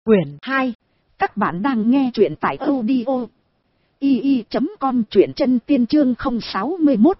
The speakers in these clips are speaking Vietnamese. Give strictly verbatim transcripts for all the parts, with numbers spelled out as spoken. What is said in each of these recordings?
Quyển hai. Các bạn đang nghe truyện tại audio i i chấm com, truyện chân tiên chương không sáu mốt.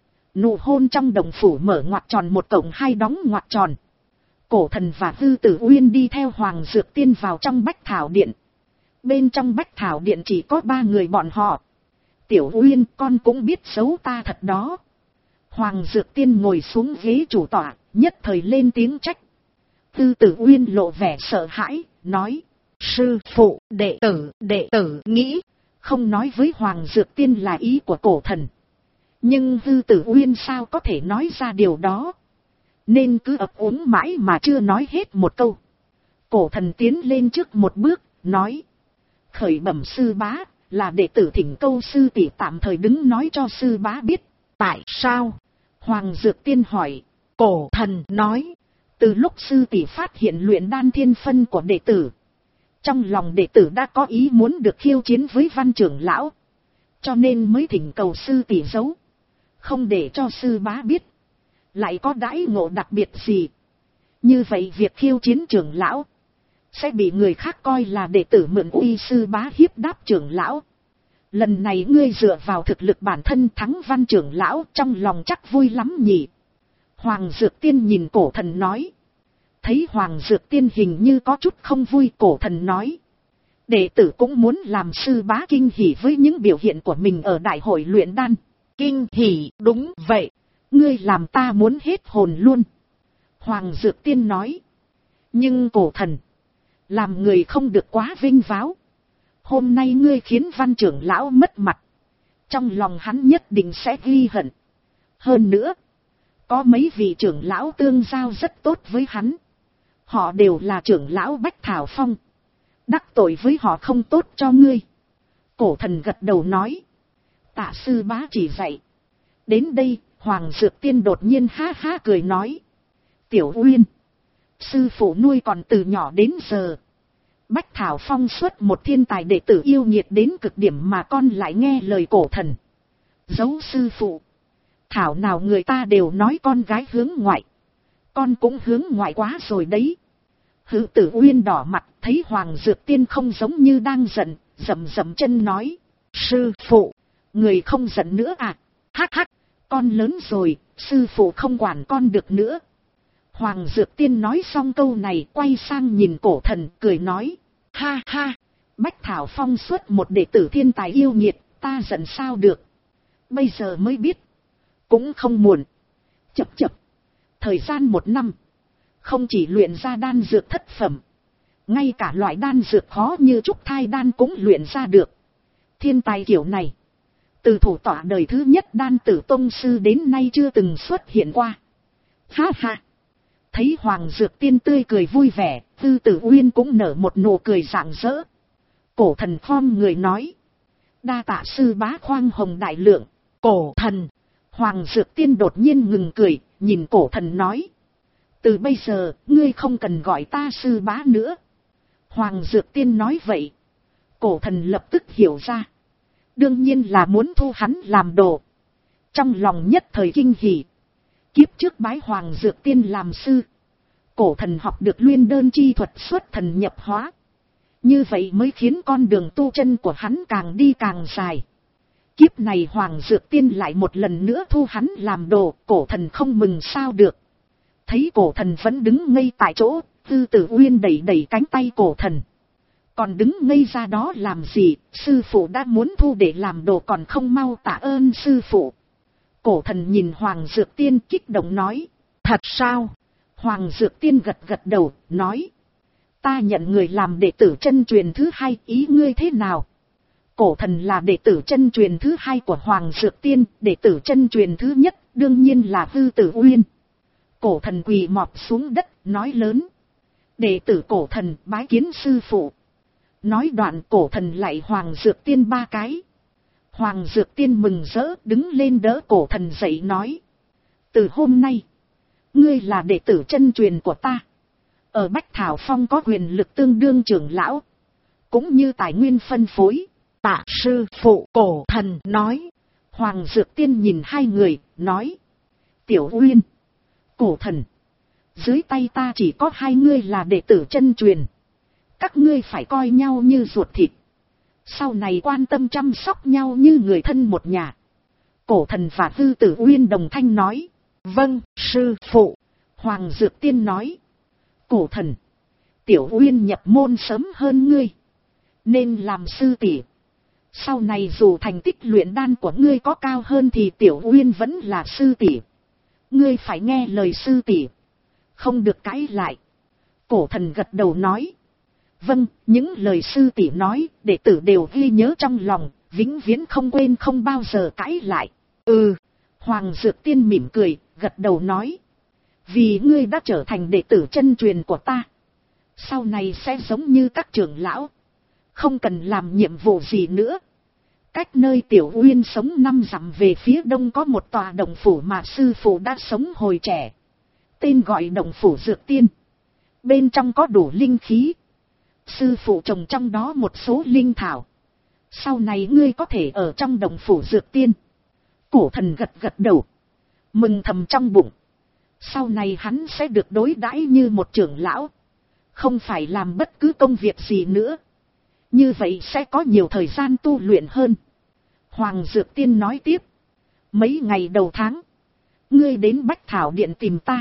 Nụ hôn trong đồng phủ mở ngoặc tròn một cộng hai đóng ngoặc tròn. Cổ Thần và Hư Tử Uyên đi theo Hoàng Dược Tiên vào trong Bách Thảo Điện. Bên trong Bách Thảo Điện chỉ có ba người bọn họ. Tiểu Uyên, con cũng biết xấu ta thật đó. Hoàng Dược Tiên ngồi xuống ghế chủ tọa, nhất thời lên tiếng trách. Hư Tử Uyên lộ vẻ sợ hãi, nói: Sư phụ, đệ tử, đệ tử nghĩ, không nói với Hoàng Dược Tiên là ý của Cổ Thần. Nhưng Hư Tử Uyên sao có thể nói ra điều đó, nên cứ ấp úng mãi mà chưa nói hết một câu. Cổ Thần tiến lên trước một bước, nói: Khởi bẩm sư bá, là đệ tử thỉnh câu sư tỷ tạm thời đứng nói cho sư bá biết. Tại sao? Hoàng Dược Tiên hỏi. Cổ Thần nói: Từ lúc sư tỷ phát hiện luyện đan thiên phân của đệ tử, trong lòng đệ tử đã có ý muốn được khiêu chiến với Văn trưởng lão, cho nên mới thỉnh cầu sư tỷ giấu, không để cho sư bá biết. Lại có đãi ngộ đặc biệt gì? Như vậy việc khiêu chiến trưởng lão sẽ bị người khác coi là đệ tử mượn uy sư bá hiếp đáp trưởng lão. Lần này ngươi dựa vào thực lực bản thân thắng Văn trưởng lão, trong lòng chắc vui lắm nhỉ? Hoàng Dược Tiên nhìn Cổ Thần nói. Thấy Hoàng Dược Tiên hình như có chút không vui, Cổ Thần nói: Đệ tử cũng muốn làm sư bá kinh hỉ với những biểu hiện của mình ở đại hội luyện đan. Kinh hỉ? Đúng vậy, ngươi làm ta muốn hết hồn luôn. Hoàng Dược Tiên nói. Nhưng Cổ Thần, làm người không được quá vinh váo. Hôm nay ngươi khiến Văn trưởng lão mất mặt, trong lòng hắn nhất định sẽ ghi hận. Hơn nữa, có mấy vị trưởng lão tương giao rất tốt với hắn. Họ đều là trưởng lão Bách Thảo Phong. Đắc tội với họ không tốt cho ngươi. Cổ Thần gật đầu nói: Tạ sư bá chỉ dạy. Đến đây, Hoàng Dược Tiên đột nhiên ha ha cười nói: Tiểu Uyên, sư phụ nuôi còn từ nhỏ đến giờ. Bách Thảo Phong xuất một thiên tài đệ tử yêu nghiệt đến cực điểm mà con lại nghe lời Cổ Thần giấu sư phụ. Thảo nào người ta đều nói con gái hướng ngoại, con cũng hướng ngoại quá rồi đấy. Hư Tử Uyên đỏ mặt, thấy Hoàng Dược Tiên không giống như đang giận, dậm dậm chân nói: Sư phụ, người không giận nữa à? Hắc hắc, con lớn rồi, sư phụ không quản con được nữa. Hoàng Dược Tiên nói xong câu này, quay sang nhìn Cổ Thần, cười nói: Ha ha, Bách Thảo Phong xuất một đệ tử thiên tài yêu nghiệt, ta giận sao được? Bây giờ mới biết, cũng không muộn. Chập chập, thời gian một năm, không chỉ luyện ra đan dược thất phẩm, ngay cả loại đan dược khó như trúc thai đan cũng luyện ra được. Thiên tài kiểu này, từ thủ tọa đời thứ nhất Đan Tử Tông sư đến nay chưa từng xuất hiện qua. Ha ha. Thấy Hoàng Dược Tiên tươi cười vui vẻ, Hư Tử Uyên cũng nở một nụ cười rạng rỡ. Cổ Thần khom người nói: Đa tạ sư bá khoan hồng đại lượng. Cổ Thần. Hoàng Dược Tiên đột nhiên ngừng cười, nhìn Cổ Thần nói: Từ bây giờ, ngươi không cần gọi ta sư bá nữa. Hoàng Dược Tiên nói vậy, Cổ Thần lập tức hiểu ra. Đương nhiên là muốn thu hắn làm đồ. Trong lòng nhất thời kinh hỉ. Kiếp trước bái Hoàng Dược Tiên làm sư, Cổ Thần học được luyện đơn chi thuật xuất thần nhập hóa. Như vậy mới khiến con đường tu chân của hắn càng đi càng dài. Kiếp này Hoàng Dược Tiên lại một lần nữa thu hắn làm đồ, Cổ Thần không mừng sao được. Thấy Cổ Thần vẫn đứng ngây tại chỗ, Hư Tử Uyên đẩy đẩy cánh tay Cổ Thần. Còn đứng ngây ra đó làm gì, sư phụ đã muốn thu để làm đồ còn không mau tạ ơn sư phụ. Cổ Thần nhìn Hoàng Dược Tiên kích động nói: Thật sao? Hoàng Dược Tiên gật gật đầu, nói: Ta nhận người làm đệ tử chân truyền thứ hai, ý ngươi thế nào? Cổ Thần là đệ tử chân truyền thứ hai của Hoàng Dược Tiên, đệ tử chân truyền thứ nhất đương nhiên là Hư Tử Uyên. Cổ Thần quỳ mọp xuống đất, nói lớn: Đệ tử Cổ Thần bái kiến sư phụ. Nói đoạn Cổ Thần lạy Hoàng Dược Tiên ba cái. Hoàng Dược Tiên mừng rỡ đứng lên đỡ Cổ Thần dậy nói: Từ hôm nay, ngươi là đệ tử chân truyền của ta. Ở Bách Thảo Phong có quyền lực tương đương trưởng lão, cũng như tài nguyên phân phối. Tạ sư phụ. Cổ Thần nói. Hoàng Dược Tiên nhìn hai người, nói: Tiểu Uyên, Cổ Thần, dưới tay ta chỉ có hai ngươi là đệ tử chân truyền. các ngươi phải coi nhau như ruột thịt. Sau này quan tâm chăm sóc nhau như người thân một nhà. Cổ thần và Tư Tử Uyên đồng thanh nói. Vâng, sư phụ. Hoàng Dược Tiên nói. Cổ thần, Tiểu Uyên nhập môn sớm hơn ngươi, nên làm sư tỷ. Sau này dù thành tích luyện đan của ngươi có cao hơn thì Tiểu Uyên vẫn là sư tỷ. Ngươi phải nghe lời sư tỷ, không được cãi lại. Cổ thần gật đầu nói. Vâng, những lời sư tỷ nói, đệ tử đều ghi nhớ trong lòng, vĩnh viễn không quên, không bao giờ cãi lại. Ừ, Hoàng Dược Tiên mỉm cười, gật đầu nói. Vì ngươi đã trở thành đệ tử chân truyền của ta, sau này sẽ giống như các trưởng lão, không cần làm nhiệm vụ gì nữa. Cách nơi Tiểu Uyên sống năm dặm về phía đông có một tòa động phủ mà sư phụ đã sống hồi trẻ, tên gọi động phủ Dược Tiên. Bên trong có đủ linh khí, sư phụ trồng trong đó một số linh thảo. Sau này ngươi có thể ở trong động phủ Dược Tiên. Cổ thần gật gật đầu, mừng thầm trong bụng. Sau này hắn sẽ được đối đãi như một trưởng lão, không phải làm bất cứ công việc gì nữa. Như vậy sẽ có nhiều thời gian tu luyện hơn. Hoàng Dược Tiên nói tiếp. Mấy ngày đầu tháng, ngươi đến Bách Thảo Điện tìm ta.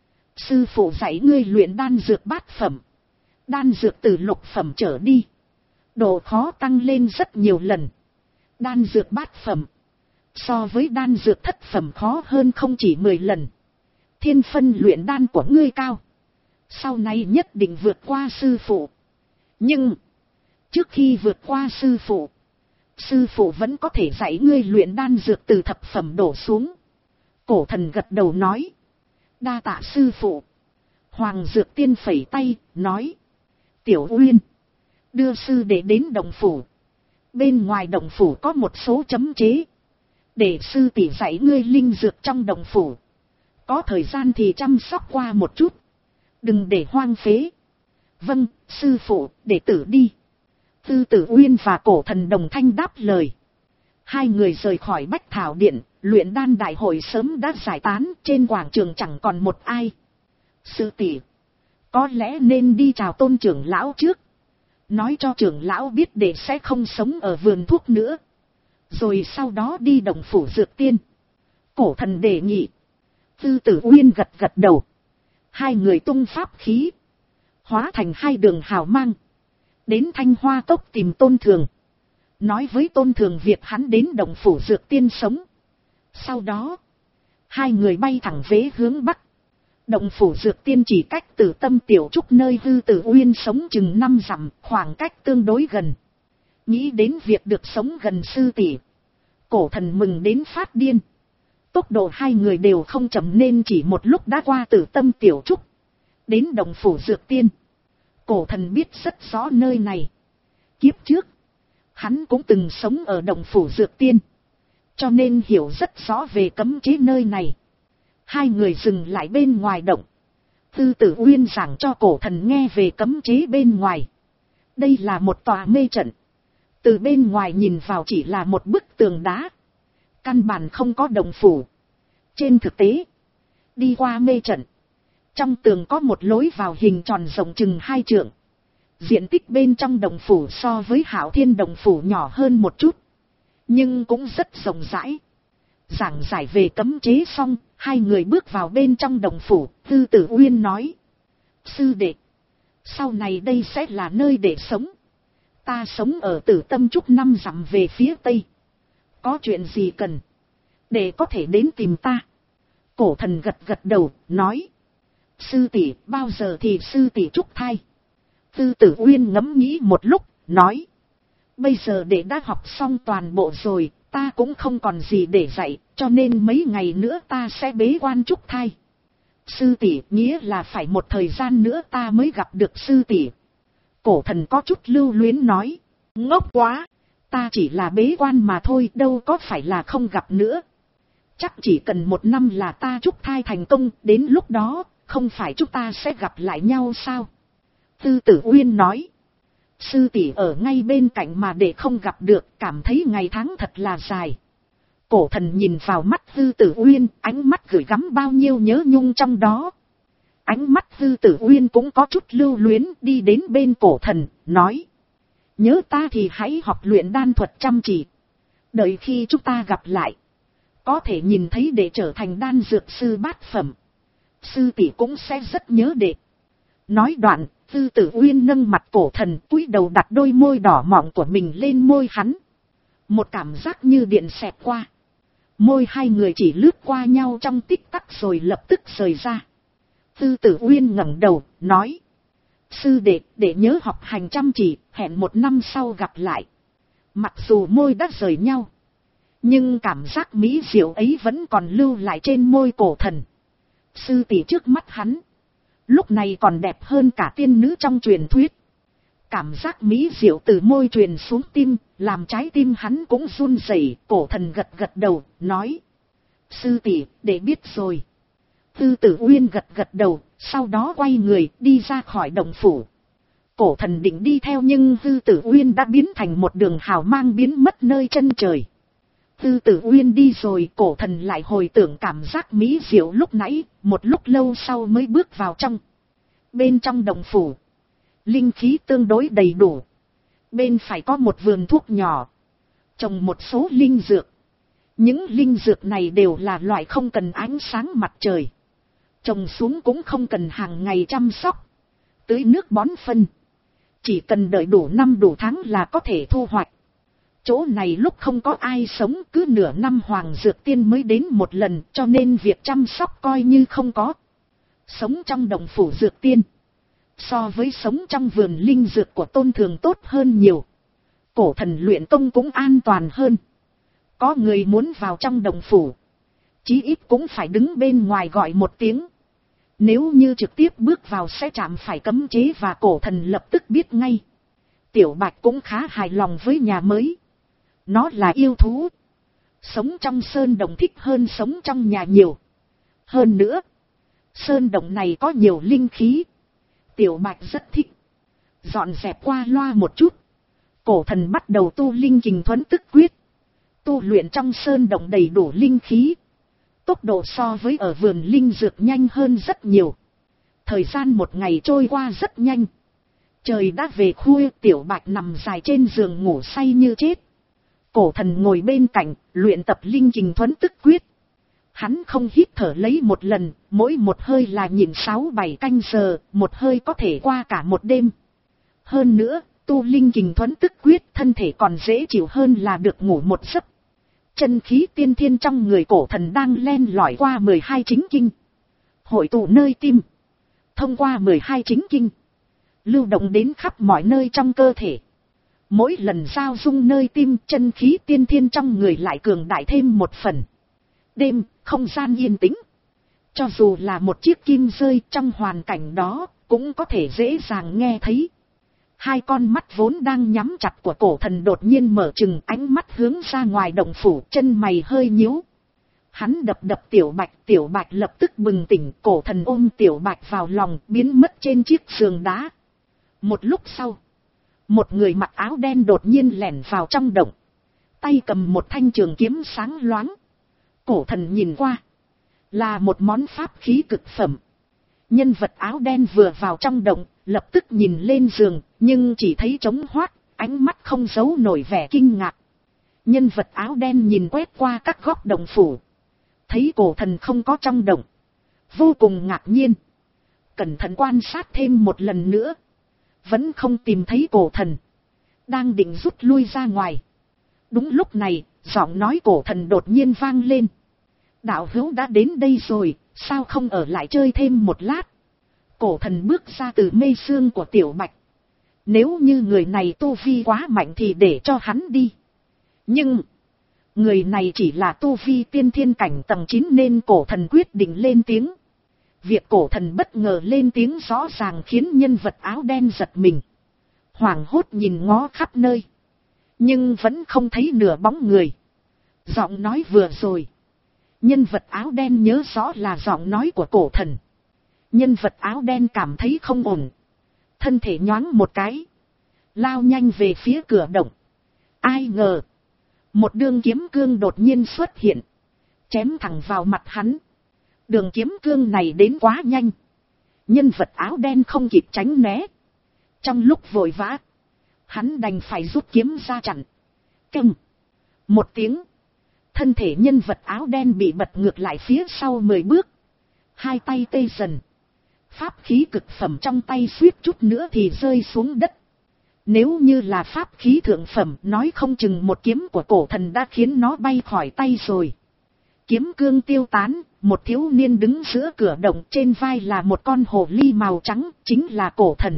Sư phụ dạy ngươi luyện đan dược bát phẩm. Đan dược từ lục phẩm trở đi, độ khó tăng lên rất nhiều lần. Đan dược bát phẩm, so với đan dược thất phẩm khó hơn không chỉ mười lần. Thiên phân luyện đan của ngươi cao, sau này nhất định vượt qua sư phụ. Nhưng, trước khi vượt qua sư phụ, sư phụ vẫn có thể dạy ngươi luyện đan dược từ thập phẩm đổ xuống. Cổ thần gật đầu nói. Đa tạ sư phụ. Hoàng Dược Tiên phẩy tay, nói. Tiểu Uyên, đưa sư đệ đến động phủ. Bên ngoài động phủ có một số chấm chế, để sư tỷ dạy ngươi linh dược trong động phủ. Có thời gian thì chăm sóc qua một chút, đừng để hoang phế. Vâng, sư phụ, đệ tử đi. Tư Tử Uyên và cổ thần đồng thanh đáp lời. Hai người rời khỏi Bách Thảo Điện, luyện đan đại hội sớm đã giải tán, trên quảng trường chẳng còn một ai. Sư tỷ, có lẽ nên đi chào Tôn trưởng lão trước, nói cho trưởng lão biết đệ sẽ không sống ở vườn thuốc nữa, rồi sau đó đi động phủ Dược Tiên. Cổ thần đề nghị. Tư Tử Uyên gật gật đầu. Hai người tung pháp khí, hóa thành hai đường hào mang, đến Thanh Hoa Cốc tìm Tôn Thường, nói với Tôn Thường việc hắn đến động phủ Dược Tiên sống. Sau đó, hai người bay thẳng về hướng Bắc. Động phủ Dược Tiên chỉ cách Tử Tâm Tiểu Trúc nơi Tư Tử Uyên sống chừng năm dặm, khoảng cách tương đối gần. Nghĩ đến việc được sống gần sư tỷ, cổ thần mừng đến phát điên. Tốc độ hai người đều không chậm nên chỉ một lúc đã qua Tử Tâm Tiểu Trúc, đến động phủ Dược Tiên. Cổ thần biết rất rõ nơi này. Kiếp trước, hắn cũng từng sống ở động phủ Dược Tiên, cho nên hiểu rất rõ về cấm chế nơi này. Hai người dừng lại bên ngoài động. Tư Tử Uyên giảng cho cổ thần nghe về cấm chế bên ngoài. Đây là một tòa mê trận. Từ bên ngoài nhìn vào chỉ là một bức tường đá, căn bản không có động phủ. Trên thực tế, đi qua mê trận, trong tường có một lối vào hình tròn rộng chừng hai trượng. Diện tích bên trong động phủ so với Hạo Thiên động phủ nhỏ hơn một chút, nhưng cũng rất rộng rãi. Giảng giải về cấm chế xong, hai người bước vào bên trong động phủ. Tư Tử Uyên nói. Sư đệ, sau này đây sẽ là nơi để sống. Ta sống ở Tử Tâm Trúc năm dặm về phía tây. Có chuyện gì cần, để có thể đến tìm ta. Cổ thần gật gật đầu, nói. Sư tỷ, bao giờ thì sư tỷ trúc thai? Tư Tử Uyên ngẫm nghĩ một lúc, nói. Bây giờ đệ đã học xong toàn bộ rồi, ta cũng không còn gì để dạy, cho nên mấy ngày nữa ta sẽ bế quan trúc thai. Sư tỷ, nghĩa là phải một thời gian nữa ta mới gặp được sư tỷ. Cổ thần có chút lưu luyến nói. Ngốc quá, ta chỉ là bế quan mà thôi, đâu có phải là không gặp nữa. Chắc chỉ cần một năm là ta trúc thai thành công, đến lúc đó, không phải chúng ta sẽ gặp lại nhau sao? Tư Tử Uyên nói. Sư tỷ ở ngay bên cạnh mà để không gặp được, cảm thấy ngày tháng thật là dài. Cổ thần nhìn vào mắt Tư Tử Uyên, ánh mắt gửi gắm bao nhiêu nhớ nhung trong đó. Ánh mắt Tư Tử Uyên cũng có chút lưu luyến, đi đến bên cổ thần, nói. Nhớ ta thì hãy học luyện đan thuật chăm chỉ. Đợi khi chúng ta gặp lại, có thể nhìn thấy để trở thành đan dược sư bát phẩm. Sư tỷ cũng sẽ rất nhớ đệ. Nói đoạn, Tư Tử Uyên nâng mặt cổ thần, cúi đầu đặt đôi môi đỏ mọng của mình lên môi hắn. Một cảm giác như điện xẹt qua. Môi hai người chỉ lướt qua nhau trong tích tắc rồi lập tức rời ra. Tư Tử Uyên ngẩng đầu, nói. Sư đệ, để nhớ học hành chăm chỉ, hẹn một năm sau gặp lại. Mặc dù môi đã rời nhau, nhưng cảm giác mỹ diệu ấy vẫn còn lưu lại trên môi cổ thần. Sư tỷ trước mắt hắn, lúc này còn đẹp hơn cả tiên nữ trong truyền thuyết. Cảm giác mỹ diệu từ môi truyền xuống tim, làm trái tim hắn cũng run rẩy. Cổ thần gật gật đầu, nói. Sư tỷ, để biết rồi. Tư Tử Uyên gật gật đầu, sau đó quay người đi ra khỏi động phủ. Cổ thần định đi theo nhưng Tư Tử Uyên đã biến thành một đường hào mang biến mất nơi chân trời. Tư Tử Uyên đi rồi, cổ thần lại hồi tưởng cảm giác mỹ diệu lúc nãy, một lúc lâu sau mới bước vào trong. Bên trong động phủ, linh khí tương đối đầy đủ. Bên phải có một vườn thuốc nhỏ, trồng một số linh dược. Những linh dược này đều là loại không cần ánh sáng mặt trời. Trồng xuống cũng không cần hàng ngày chăm sóc, tưới nước bón phân. Chỉ cần đợi đủ năm đủ tháng là có thể thu hoạch. Chỗ này lúc không có ai sống, cứ nửa năm Hoàng Dược Tiên mới đến một lần, cho nên việc chăm sóc coi như không có. Sống trong động phủ Dược Tiên, so với sống trong vườn linh dược của Tôn Thường tốt hơn nhiều. Cổ thần luyện công cũng an toàn hơn. Có người muốn vào trong động phủ, chí ít cũng phải đứng bên ngoài gọi một tiếng. Nếu như trực tiếp bước vào sẽ chạm phải cấm chế và cổ thần lập tức biết ngay. Tiểu Bạch cũng khá hài lòng với nhà mới. Nó là yêu thú, sống trong sơn động thích hơn sống trong nhà nhiều. Hơn nữa, sơn động này có nhiều linh khí. Tiểu Bạch rất thích. Dọn dẹp qua loa một chút, cổ thần bắt đầu tu linh kình thuấn tức quyết. Tu luyện trong sơn động đầy đủ linh khí, tốc độ so với ở vườn linh dược nhanh hơn rất nhiều. Thời gian một ngày trôi qua rất nhanh. Trời đã về khuya, Tiểu Bạch nằm dài trên giường ngủ say như chết. Cổ thần ngồi bên cạnh, luyện tập linh kình thuấn tức quyết. Hắn không hít thở lấy một lần, mỗi một hơi là nhịn sáu bảy canh giờ, một hơi có thể qua cả một đêm. Hơn nữa, tu linh kình thuấn tức quyết, thân thể còn dễ chịu hơn là được ngủ một giấc. Chân khí tiên thiên trong người cổ thần đang len lỏi qua mười hai chính kinh, hội tụ nơi tim, thông qua mười hai chính kinh, lưu động đến khắp mọi nơi trong cơ thể. Mỗi lần giao dung nơi tim, chân khí tiên thiên trong người lại cường đại thêm một phần. Đêm, không gian yên tĩnh. Cho dù là một chiếc kim rơi trong hoàn cảnh đó, cũng có thể dễ dàng nghe thấy. Hai con mắt vốn đang nhắm chặt của cổ thần đột nhiên mở trừng, ánh mắt hướng ra ngoài động phủ, chân mày hơi nhíu. Hắn đập đập Tiểu Bạch, Tiểu Bạch lập tức bừng tỉnh, cổ thần ôm Tiểu Bạch vào lòng, biến mất trên chiếc giường đá. Một lúc sau, một người mặc áo đen đột nhiên lẻn vào trong động, tay cầm một thanh trường kiếm sáng loáng. Cổ thần nhìn qua, là một món pháp khí cực phẩm. Nhân vật áo đen vừa vào trong động, lập tức nhìn lên giường, nhưng chỉ thấy trống hoác, ánh mắt không giấu nổi vẻ kinh ngạc. Nhân vật áo đen nhìn quét qua các góc động phủ, thấy cổ thần không có trong động, vô cùng ngạc nhiên. Cẩn thận quan sát thêm một lần nữa, vẫn không tìm thấy cổ thần, đang định rút lui ra ngoài. Đúng lúc này, giọng nói cổ thần đột nhiên vang lên. Đạo hữu đã đến đây rồi, sao không ở lại chơi thêm một lát? Cổ thần bước ra từ mê sương của Tiểu Bạch. Nếu như người này tu vi quá mạnh thì để cho hắn đi. Nhưng, người này chỉ là tu vi tiên thiên cảnh tầng chín nên cổ thần quyết định lên tiếng. Việc cổ thần bất ngờ lên tiếng rõ ràng khiến nhân vật áo đen giật mình. Hoảng hốt nhìn ngó khắp nơi, nhưng vẫn không thấy nửa bóng người. Giọng nói vừa rồi, nhân vật áo đen nhớ rõ là giọng nói của cổ thần. Nhân vật áo đen cảm thấy không ổn, thân thể nhoáng một cái, lao nhanh về phía cửa động. Ai ngờ, một đường kiếm cương đột nhiên xuất hiện, chém thẳng vào mặt hắn. Đường kiếm cương này đến quá nhanh, Nhân vật áo đen không kịp tránh né. Trong lúc vội vã, hắn đành phải rút kiếm ra chặn. Keng. Một tiếng. Thân thể nhân vật áo đen bị bật ngược lại phía sau mười bước. Hai tay tê dần. Pháp khí cực phẩm trong tay suýt chút nữa thì rơi xuống đất. Nếu như là pháp khí thượng phẩm, nói không chừng một kiếm của cổ thần đã khiến nó bay khỏi tay rồi. Kiếm cương tiêu tán, một thiếu niên đứng giữa cửa động, trên vai là một con hồ ly màu trắng, chính là cổ thần.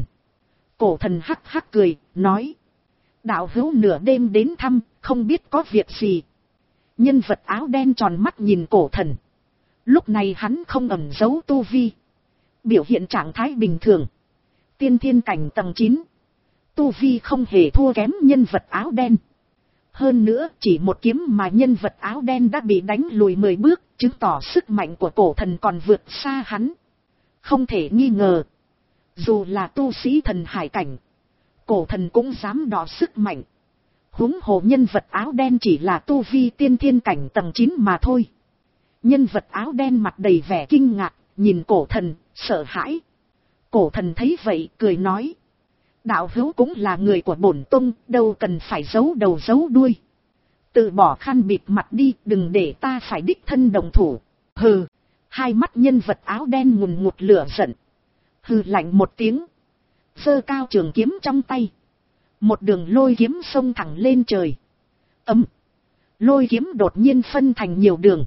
Cổ thần hắc hắc cười, nói. Đạo hữu nửa đêm đến thăm, không biết có việc gì. Nhân vật áo đen tròn mắt nhìn cổ thần. Lúc này hắn không ẩn giấu tu vi. Biểu hiện trạng thái bình thường. Tiên thiên cảnh tầng chín. Tu vi không hề thua kém nhân vật áo đen. Hơn nữa, chỉ một kiếm mà nhân vật áo đen đã bị đánh lùi mười bước, chứng tỏ sức mạnh của cổ thần còn vượt xa hắn. Không thể nghi ngờ. Dù là tu sĩ thần hải cảnh, cổ thần cũng dám đọ sức mạnh. Huống hồ nhân vật áo đen chỉ là tu vi tiên thiên cảnh tầng chín mà thôi. Nhân vật áo đen mặt đầy vẻ kinh ngạc, nhìn cổ thần, sợ hãi. Cổ thần thấy vậy, cười nói. Đạo hữu cũng là người của bổn tông, đâu cần phải giấu đầu giấu đuôi. Tự bỏ khăn bịt mặt đi, đừng để ta phải đích thân đồng thủ. Hừ, hai mắt nhân vật áo đen ngùn ngụt lửa giận. Hừ lạnh một tiếng. Giơ cao trường kiếm trong tay. Một đường lôi kiếm xông thẳng lên trời. Ấm. Lôi kiếm đột nhiên phân thành nhiều đường.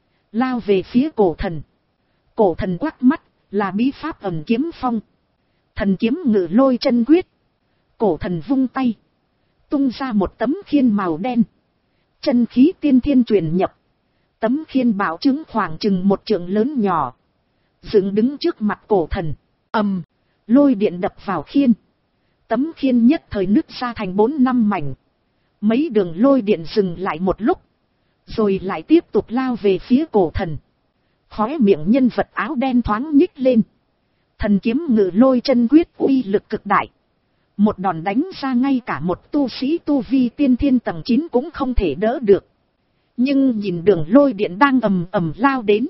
Lao về phía cổ thần. Cổ thần quắc mắt, là bí pháp ẩn kiếm phong. Thần kiếm ngự lôi chân quyết. Cổ thần vung tay. Tung ra một tấm khiên màu đen. Chân khí tiên thiên truyền nhập. Tấm khiên bảo chứng khoảng chừng một trượng lớn nhỏ. Dựng đứng trước mặt cổ thần. Ầm. Lôi điện đập vào khiên. Tấm khiên nhất thời nứt ra thành bốn năm mảnh. Mấy đường lôi điện dừng lại một lúc. Rồi lại tiếp tục lao về phía cổ thần. Khóe miệng nhân vật áo đen thoáng nhích lên. Thần kiếm ngự lôi chân quyết uy lực cực đại. Một đòn đánh ra ngay cả một tu sĩ tu vi tiên thiên tầng chín cũng không thể đỡ được. Nhưng nhìn đường lôi điện đang ầm ầm lao đến.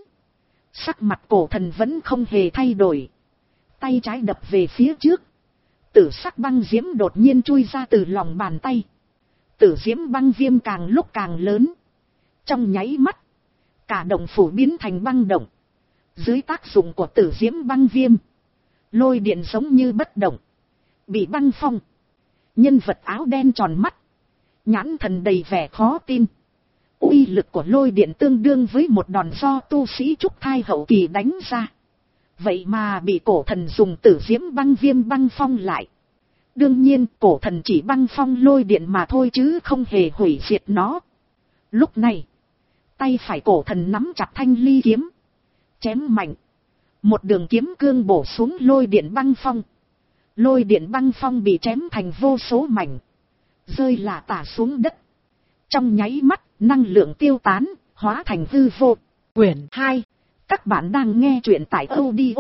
Sắc mặt cổ thần vẫn không hề thay đổi. Tay trái đập về phía trước. Tử sắc băng diễm đột nhiên chui ra từ lòng bàn tay. Tử diễm băng viêm càng lúc càng lớn. Trong nháy mắt, cả động phủ biến thành băng động. Dưới tác dụng của tử diễm băng viêm, lôi điện giống như bất động, bị băng phong. Nhân vật áo đen tròn mắt, nhãn thần đầy vẻ khó tin. Uy lực của lôi điện tương đương với một đòn do tu sĩ trúc thai hậu kỳ đánh ra. Vậy mà bị cổ thần dùng tử diễm băng viêm băng phong lại. Đương nhiên cổ thần chỉ băng phong lôi điện mà thôi chứ không hề hủy diệt nó. Lúc này, tay phải cổ thần nắm chặt thanh ly kiếm. Chém mạnh. Một đường kiếm cương bổ xuống lôi điện băng phong. Lôi điện băng phong bị chém thành vô số mảnh. Rơi lả tả xuống đất. Trong nháy mắt, năng lượng tiêu tán, hóa thành hư vô. Quyển hai. Các bạn đang nghe truyện tại audio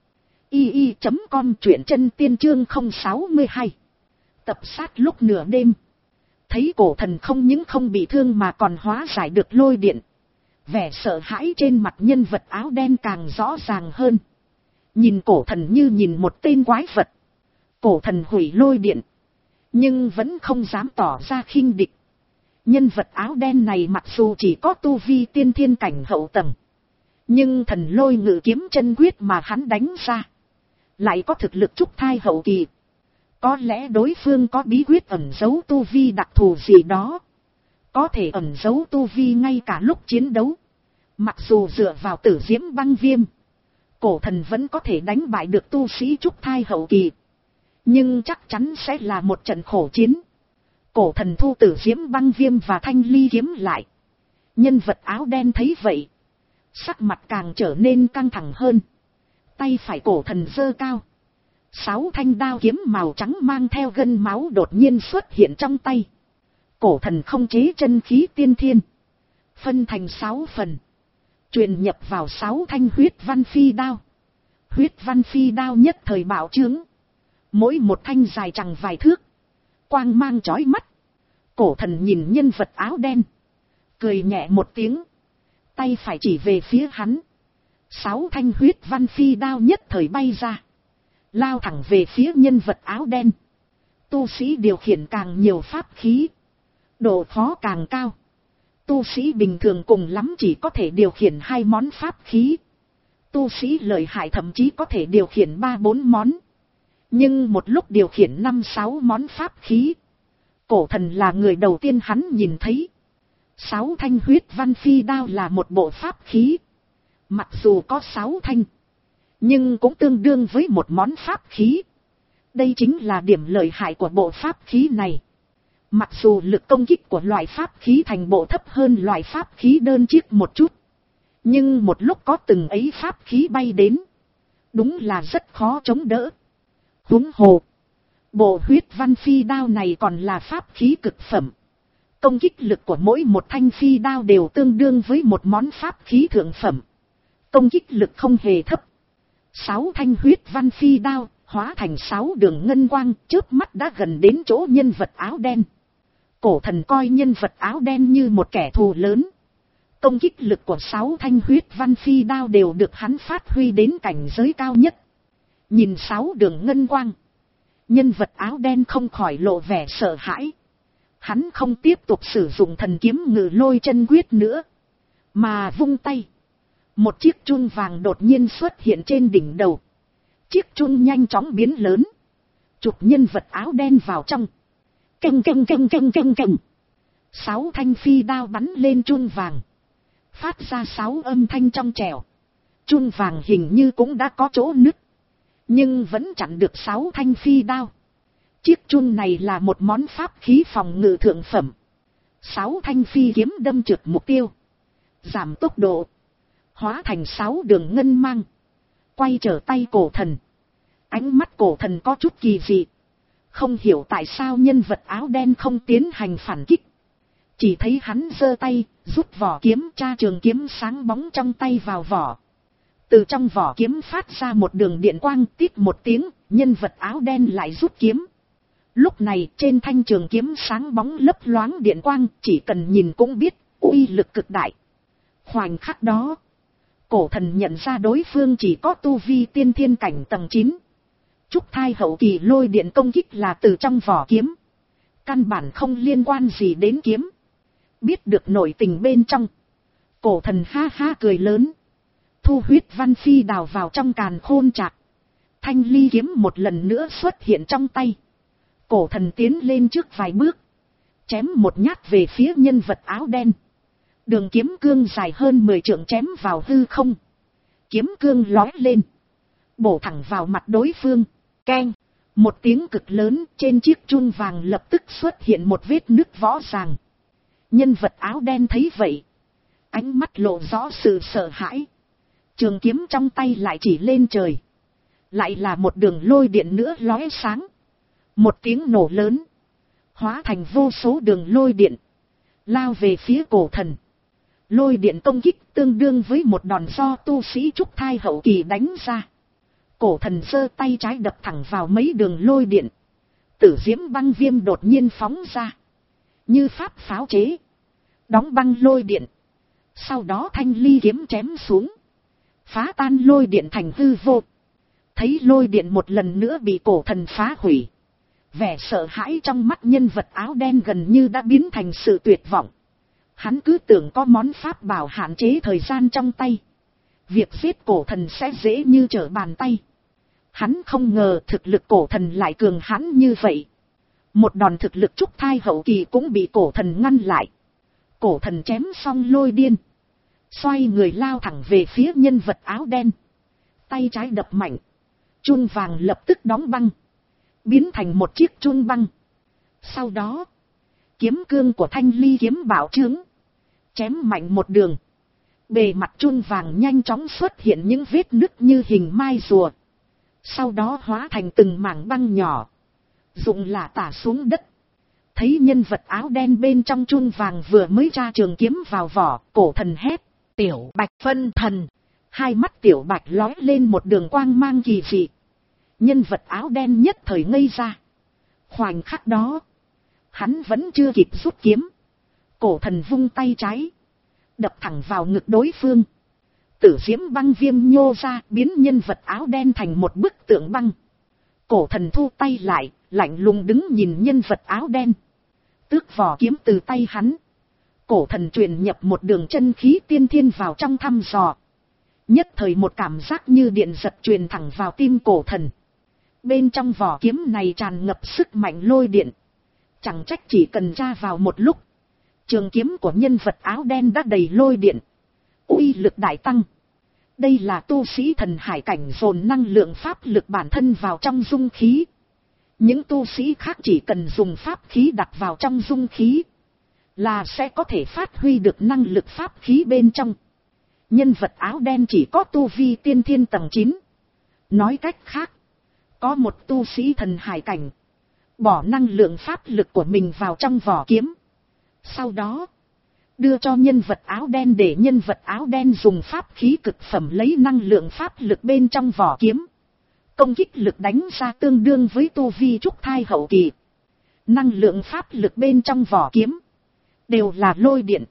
i i chấm com, truyện chân tiên chương không sáu hai. Tập sát lúc nửa đêm. Thấy cổ thần không những không bị thương mà còn hóa giải được lôi điện. Vẻ sợ hãi trên mặt nhân vật áo đen càng rõ ràng hơn. Nhìn cổ thần như nhìn một tên quái vật. Cổ thần hủy lôi điện. Nhưng vẫn không dám tỏ ra khinh địch. Nhân vật áo đen này mặc dù chỉ có tu vi tiên thiên cảnh hậu tầng. Nhưng thần lôi ngự kiếm chân quyết mà hắn đánh ra. Lại có thực lực trúc thai hậu kỳ. Có lẽ đối phương có bí quyết ẩn giấu tu vi đặc thù gì đó. Có thể ẩn giấu tu vi ngay cả lúc chiến đấu. Mặc dù dựa vào tử diễm băng viêm, cổ thần vẫn có thể đánh bại được tu sĩ trúc thai hậu kỳ. Nhưng chắc chắn sẽ là một trận khổ chiến. Cổ thần thu tử diễm băng viêm và thanh ly kiếm lại. Nhân vật áo đen thấy vậy, sắc mặt càng trở nên căng thẳng hơn. Tay phải cổ thần giơ cao. Sáu thanh đao kiếm màu trắng mang theo gân máu đột nhiên xuất hiện trong tay. Cổ thần không chế chân khí tiên thiên. Phân thành sáu phần. Truyền nhập vào sáu thanh huyết văn phi đao. Huyết văn phi đao nhất thời bạo trướng. Mỗi một thanh dài chằng vài thước. Quang mang chói mắt. Cổ thần nhìn nhân vật áo đen. Cười nhẹ một tiếng. Tay phải chỉ về phía hắn. Sáu thanh huyết văn phi đao nhất thời bay ra. lao thẳng về phía nhân vật áo đen. Tu sĩ điều khiển càng nhiều pháp khí, độ khó càng cao. Tu sĩ bình thường cùng lắm chỉ có thể điều khiển hai món pháp khí. Tu sĩ lợi hại thậm chí có thể điều khiển ba bốn món. Nhưng một lúc điều khiển năm sáu món pháp khí. Cổ thần là người đầu tiên hắn nhìn thấy. Sáu thanh huyết văn phi đao là một bộ pháp khí. Mặc dù có sáu thanh, nhưng cũng tương đương với một món pháp khí. Đây chính là điểm lợi hại của bộ pháp khí này. Mặc dù lực công kích của loại pháp khí thành bộ thấp hơn loại pháp khí đơn chiếc một chút, nhưng một lúc có từng ấy pháp khí bay đến, đúng là rất khó chống đỡ. Huống hồ, bộ huyết văn phi đao này còn là pháp khí cực phẩm. Công kích lực của mỗi một thanh phi đao đều tương đương với một món pháp khí thượng phẩm. Công kích lực không hề thấp. Sáu thanh huyết văn phi đao hóa thành sáu đường ngân quang, chớp mắt đã gần đến chỗ nhân vật áo đen. Cổ thần coi nhân vật áo đen như một kẻ thù lớn. Công kích lực của sáu thanh huyết văn phi đao đều được hắn phát huy đến cảnh giới cao nhất. Nhìn sáu đường ngân quang, nhân vật áo đen không khỏi lộ vẻ sợ hãi. Hắn không tiếp tục sử dụng thần kiếm ngự lôi chân quyết nữa, mà vung tay. Một chiếc chun vàng đột nhiên xuất hiện trên đỉnh đầu. Chiếc chun nhanh chóng biến lớn, chụp nhân vật áo đen vào trong. Canh canh canh canh canh canh. Sáu thanh phi đao bắn lên chun vàng, phát ra sáu âm thanh trong trẻo. Chun vàng hình như cũng đã có chỗ nứt, nhưng vẫn chặn được sáu thanh phi đao. Chiếc chun này là một món pháp khí phòng ngự thượng phẩm. Sáu thanh phi kiếm đâm trượt mục tiêu, giảm tốc độ, hóa thành sáu đường ngân mang, quay trở tay cổ thần. Ánh mắt cổ thần có chút kỳ dị, không hiểu tại sao nhân vật áo đen không tiến hành phản kích. Chỉ thấy hắn giơ tay, rút vỏ kiếm, tra trường kiếm sáng bóng trong tay vào vỏ. Từ trong vỏ kiếm phát ra một đường điện quang, tít một tiếng, nhân vật áo đen lại rút kiếm. Lúc này trên thanh trường kiếm sáng bóng lấp loáng điện quang, chỉ cần nhìn cũng biết, uy lực cực đại. Khoảnh khắc đó, cổ thần nhận ra đối phương chỉ có tu vi tiên thiên cảnh tầng chín. Trúc thai hậu kỳ lôi điện công kích là từ trong vỏ kiếm, căn bản không liên quan gì đến kiếm. Biết được nội tình bên trong, cổ thần ha ha cười lớn, thu huyết văn phi đào vào trong càn khôn trạc. Thanh ly kiếm một lần nữa xuất hiện trong tay. Cổ thần tiến lên trước vài bước, chém một nhát về phía nhân vật áo đen. Đường kiếm cương dài hơn mười trượng chém vào hư không. Kiếm cương lói lên, bổ thẳng vào mặt đối phương. Keng, một tiếng cực lớn, trên chiếc chun vàng lập tức xuất hiện một vết nứt rõ ràng. Nhân vật áo đen thấy vậy, ánh mắt lộ rõ sự sợ hãi. Trường kiếm trong tay lại chỉ lên trời, lại là một đường lôi điện nữa lóe sáng. Một tiếng nổ lớn, hóa thành vô số đường lôi điện, lao về phía cổ thần. Lôi điện công kích tương đương với một đòn do tu sĩ trúc thai hậu kỳ đánh ra. Cổ thần giơ tay trái đập thẳng vào mấy đường lôi điện. Tử diễm băng viêm đột nhiên phóng ra, như pháp pháo chế, đóng băng lôi điện. Sau đó thanh ly kiếm chém xuống, phá tan lôi điện thành hư vô. Thấy lôi điện một lần nữa bị cổ thần phá hủy, vẻ sợ hãi trong mắt nhân vật áo đen gần như đã biến thành sự tuyệt vọng. Hắn cứ tưởng có món pháp bảo hạn chế thời gian trong tay, việc giết cổ thần sẽ dễ như trở bàn tay. Hắn không ngờ thực lực cổ thần lại cường hãn như vậy. Một đòn thực lực trúc thai hậu kỳ cũng bị cổ thần ngăn lại. Cổ thần chém xong lôi điên, xoay người lao thẳng về phía nhân vật áo đen. Tay trái đập mạnh, chun vàng lập tức đóng băng, biến thành một chiếc chun băng. Sau đó, kiếm cương của thanh ly kiếm bảo trướng, chém mạnh một đường. Bề mặt chun vàng nhanh chóng xuất hiện những vết nứt như hình mai rùa. Sau đó hóa thành từng mảng băng nhỏ, rụng lả tả xuống đất. Thấy nhân vật áo đen bên trong chun vàng vừa mới tra trường kiếm vào vỏ, cổ thần hét, tiểu bạch phân thần. Hai mắt tiểu bạch lói lên một đường quang mang kỳ dị. Nhân vật áo đen nhất thời ngây ra. Khoảnh khắc đó, hắn vẫn chưa kịp rút kiếm, cổ thần vung tay trái, đập thẳng vào ngực đối phương. Tử diễm băng viêm nhô ra, biến nhân vật áo đen thành một bức tượng băng. Cổ thần thu tay lại, lạnh lùng đứng nhìn nhân vật áo đen. Tước vỏ kiếm từ tay hắn. Cổ thần truyền nhập một đường chân khí tiên thiên vào trong thăm dò. Nhất thời một cảm giác như điện giật truyền thẳng vào tim cổ thần. Bên trong vỏ kiếm này tràn ngập sức mạnh lôi điện. Chẳng trách chỉ cần tra vào một lúc. Trường kiếm của nhân vật áo đen đã đầy lôi điện. Uy lực đại tăng. Đây là tu sĩ thần hải cảnh dồn năng lượng pháp lực bản thân vào trong dung khí. Những tu sĩ khác chỉ cần dùng pháp khí đặt vào trong dung khí. Là sẽ có thể phát huy được năng lực pháp khí bên trong. Nhân vật áo đen chỉ có tu vi tiên thiên tầng chín. Nói cách khác. Có một tu sĩ thần hải cảnh. Bỏ năng lượng pháp lực của mình vào trong vỏ kiếm. Sau đó. Đưa cho nhân vật áo đen để nhân vật áo đen dùng pháp khí cực phẩm lấy năng lượng pháp lực bên trong vỏ kiếm. Công kích lực đánh ra tương đương với tu vi trúc thai hậu kỳ. Năng lượng pháp lực bên trong vỏ kiếm. Đều là lôi điện.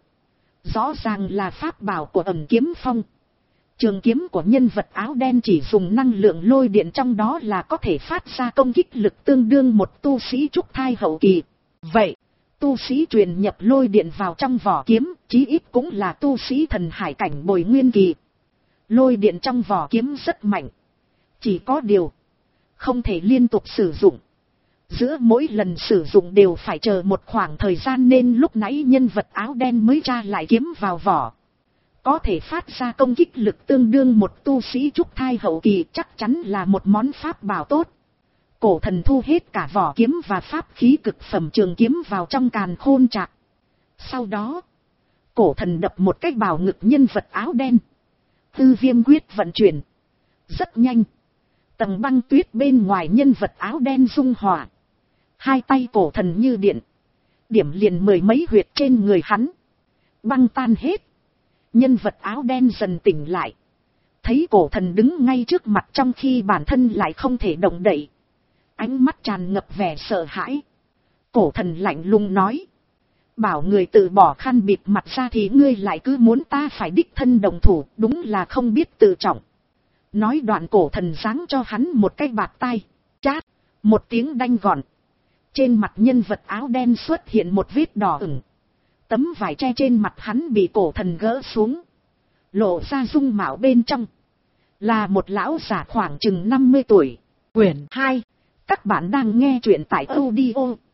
Rõ ràng là pháp bảo của ẩn kiếm phong. Trường kiếm của nhân vật áo đen chỉ dùng năng lượng lôi điện trong đó là có thể phát ra công kích lực tương đương một tu sĩ trúc thai hậu kỳ. Vậy, tu sĩ truyền nhập lôi điện vào trong vỏ kiếm, chí ít cũng là tu sĩ thần hải cảnh bồi nguyên kỳ. Lôi điện trong vỏ kiếm rất mạnh. Chỉ có điều, không thể liên tục sử dụng. Giữa mỗi lần sử dụng đều phải chờ một khoảng thời gian nên lúc nãy nhân vật áo đen mới tra lại kiếm vào vỏ. Có thể phát ra công kích lực tương đương một tu sĩ trúc thai hậu kỳ chắc chắn là một món pháp bảo tốt. Cổ thần thu hết cả vỏ kiếm và pháp khí cực phẩm trường kiếm vào trong càn khôn trạc. Sau đó, cổ thần đập một cái vào ngực nhân vật áo đen. Tư viêm quyết vận chuyển. Rất nhanh. Tầng băng tuyết bên ngoài nhân vật áo đen dung hòa. Hai tay cổ thần như điện. Điểm liền mười mấy huyệt trên người hắn. Băng tan hết. Nhân vật áo đen dần tỉnh lại. Thấy cổ thần đứng ngay trước mặt trong khi bản thân lại không thể động đậy. Ánh mắt tràn ngập vẻ sợ hãi. Cổ thần lạnh lùng nói. Bảo người tự bỏ khăn bịt mặt ra thì ngươi lại cứ muốn ta phải đích thân đồng thủ. Đúng là không biết tự trọng. Nói đoạn cổ thần giáng cho hắn một cái bạt tai. Chát. Một tiếng đanh gọn. Trên mặt nhân vật áo đen xuất hiện một vết đỏ ửng. Tấm vải tre trên mặt hắn bị cổ thần gỡ xuống. Lộ ra dung mạo bên trong. Là một lão giả khoảng chừng năm mươi tuổi. Quyển hai. Các bạn đang nghe truyện tại audio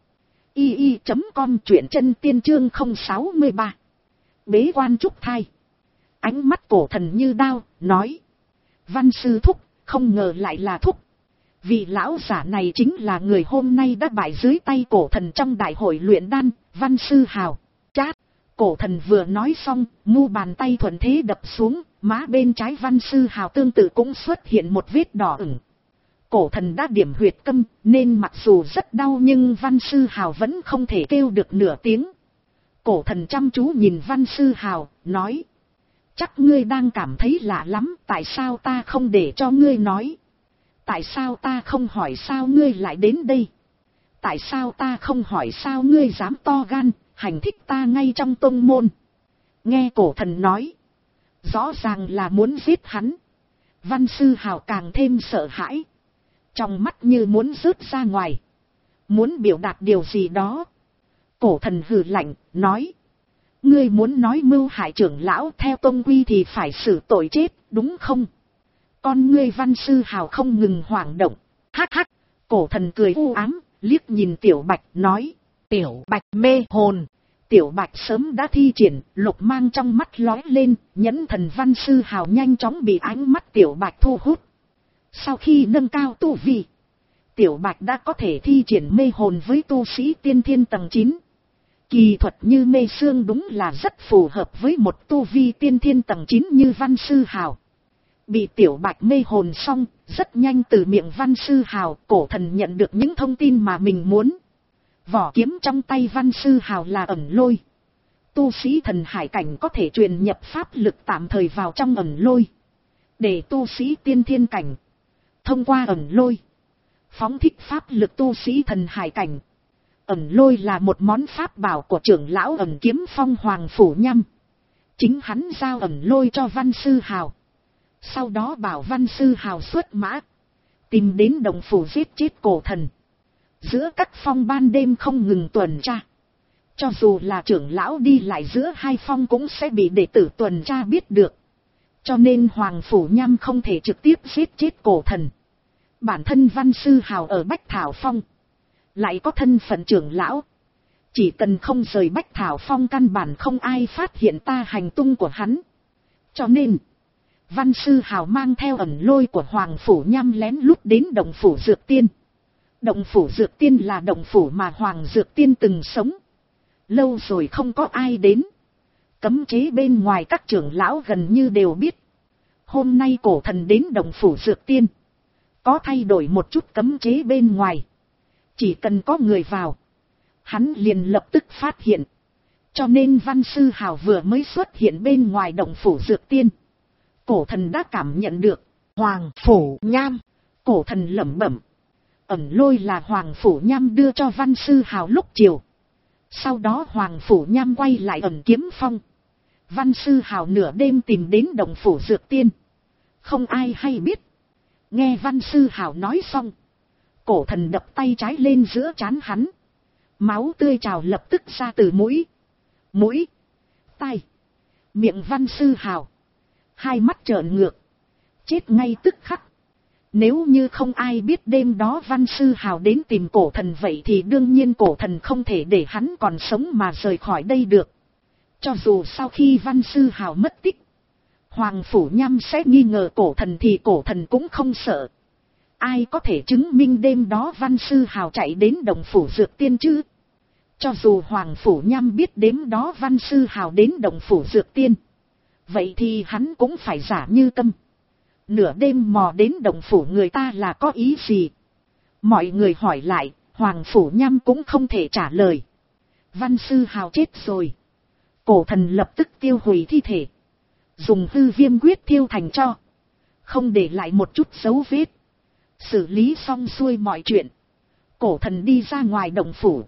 i i chấm com truyện chân tiên chương không sáu ba. Bế quan trúc thai. Ánh mắt cổ thần như đao, nói. Văn sư thúc, không ngờ lại là thúc. Vị lão giả này chính là người hôm nay đã bại dưới tay cổ thần trong đại hội luyện đan, Văn sư Hào. Chát, cổ thần vừa nói xong, mu bàn tay thuận thế đập xuống, má bên trái Văn sư Hào tương tự cũng xuất hiện một vết đỏ ửng. Cổ thần đã điểm huyệt câm, nên mặc dù rất đau nhưng Văn sư Hào vẫn không thể kêu được nửa tiếng. Cổ thần chăm chú nhìn Văn sư Hào, nói. Chắc ngươi đang cảm thấy lạ lắm, tại sao ta không để cho ngươi nói? Tại sao ta không hỏi sao ngươi lại đến đây? Tại sao ta không hỏi sao ngươi dám to gan, hành thích ta ngay trong tông môn? Nghe cổ thần nói. Rõ ràng là muốn giết hắn. Văn sư Hào càng thêm sợ hãi. Trong mắt như muốn rớt ra ngoài. Muốn biểu đạt điều gì đó. Cổ thần hừ lạnh, nói. Ngươi muốn nói mưu hại trưởng lão theo tông quy thì phải xử tội chết, đúng không? Con ngươi Văn sư Hào không ngừng hoảng động. Hắc hắc, cổ thần cười u ám, liếc nhìn Tiểu Bạch, nói. Tiểu Bạch mê hồn. Tiểu Bạch sớm đã thi triển, lục mang trong mắt lóe lên, nhẫn thần Văn sư Hào nhanh chóng bị ánh mắt Tiểu Bạch thu hút. Sau khi nâng cao tu vi, Tiểu Bạch đã có thể thi triển mê hồn với tu sĩ tiên thiên tầng chín. Kỳ thuật như mê sương đúng là rất phù hợp với một tu vi tiên thiên tầng chín như Văn sư Hào. Bị Tiểu Bạch mê hồn xong, rất nhanh từ miệng Văn sư Hào, cổ thần nhận được những thông tin mà mình muốn. Vỏ kiếm trong tay Văn sư Hào là ẩn lôi. Tu sĩ thần hải cảnh có thể truyền nhập pháp lực tạm thời vào trong ẩn lôi. Để tu sĩ tiên thiên cảnh thông qua ẩn lôi phóng thích pháp lực tu sĩ thần hải cảnh. Ẩn lôi là một món pháp bảo của trưởng lão ẩn kiếm phong Hoàng Phủ Nhâm. Chính hắn giao ẩn lôi cho Văn sư Hào. Sau đó bảo Văn sư Hào xuất mã. tìm đến động phủ giết chết cổ thần. Giữa các phong ban đêm không ngừng tuần tra. Cho dù là trưởng lão đi lại giữa hai phong cũng sẽ bị đệ tử tuần tra biết được. Cho nên Hoàng Phủ Nham không thể trực tiếp giết chết cổ thần. Bản thân Văn Sư Hào ở Bách Thảo Phong lại có thân phận trưởng lão. Chỉ cần không rời Bách Thảo Phong căn bản không ai phát hiện ta hành tung của hắn. Cho nên, Văn Sư Hào mang theo ẩn lôi của Hoàng Phủ Nham lén lút đến động phủ Dược Tiên. Động phủ Dược Tiên là động phủ mà Hoàng Dược Tiên từng sống. Lâu rồi không có ai đến. Cấm chế bên ngoài các trưởng lão gần như đều biết. Hôm nay cổ thần đến động phủ Dược Tiên. Có thay đổi một chút cấm chế bên ngoài. Chỉ cần có người vào, hắn liền lập tức phát hiện. Cho nên Văn Sư Hào vừa mới xuất hiện bên ngoài động phủ Dược Tiên. Cổ thần đã cảm nhận được. Hoàng Phủ Nham. Cổ thần lẩm bẩm. Ẩn lôi là Hoàng Phủ Nham đưa cho Văn Sư Hào lúc chiều. Sau đó Hoàng Phủ Nham quay lại ẩn kiếm phong. Văn Sư Hào nửa đêm tìm đến động phủ Dược Tiên. Không ai hay biết. Nghe Văn Sư Hào nói xong. Cổ thần đập tay trái lên giữa trán hắn. Máu tươi trào lập tức ra từ mũi. Mũi. Tai. Miệng Văn Sư Hào. Hai mắt trợn ngược. Chết ngay tức khắc. Nếu như không ai biết đêm đó Văn Sư Hào đến tìm cổ thần vậy thì đương nhiên cổ thần không thể để hắn còn sống mà rời khỏi đây được. Cho dù sau khi Văn Sư Hào mất tích, Hoàng Phủ Nham sẽ nghi ngờ cổ thần thì cổ thần cũng không sợ. Ai có thể chứng minh đêm đó Văn Sư Hào chạy đến động phủ Dược Tiên chứ? Cho dù Hoàng Phủ Nham biết đêm đó Văn Sư Hào đến động phủ Dược Tiên, vậy thì hắn cũng phải giả như câm. Nửa đêm mò đến động phủ người ta là có ý gì? Mọi người hỏi lại, Hoàng Phủ Nham cũng không thể trả lời. Văn Sư Hào chết rồi. Cổ thần lập tức tiêu hủy thi thể. Dùng hư viêm quyết thiêu thành tro. Không để lại một chút dấu vết. Xử lý xong xuôi mọi chuyện. Cổ thần đi ra ngoài động phủ.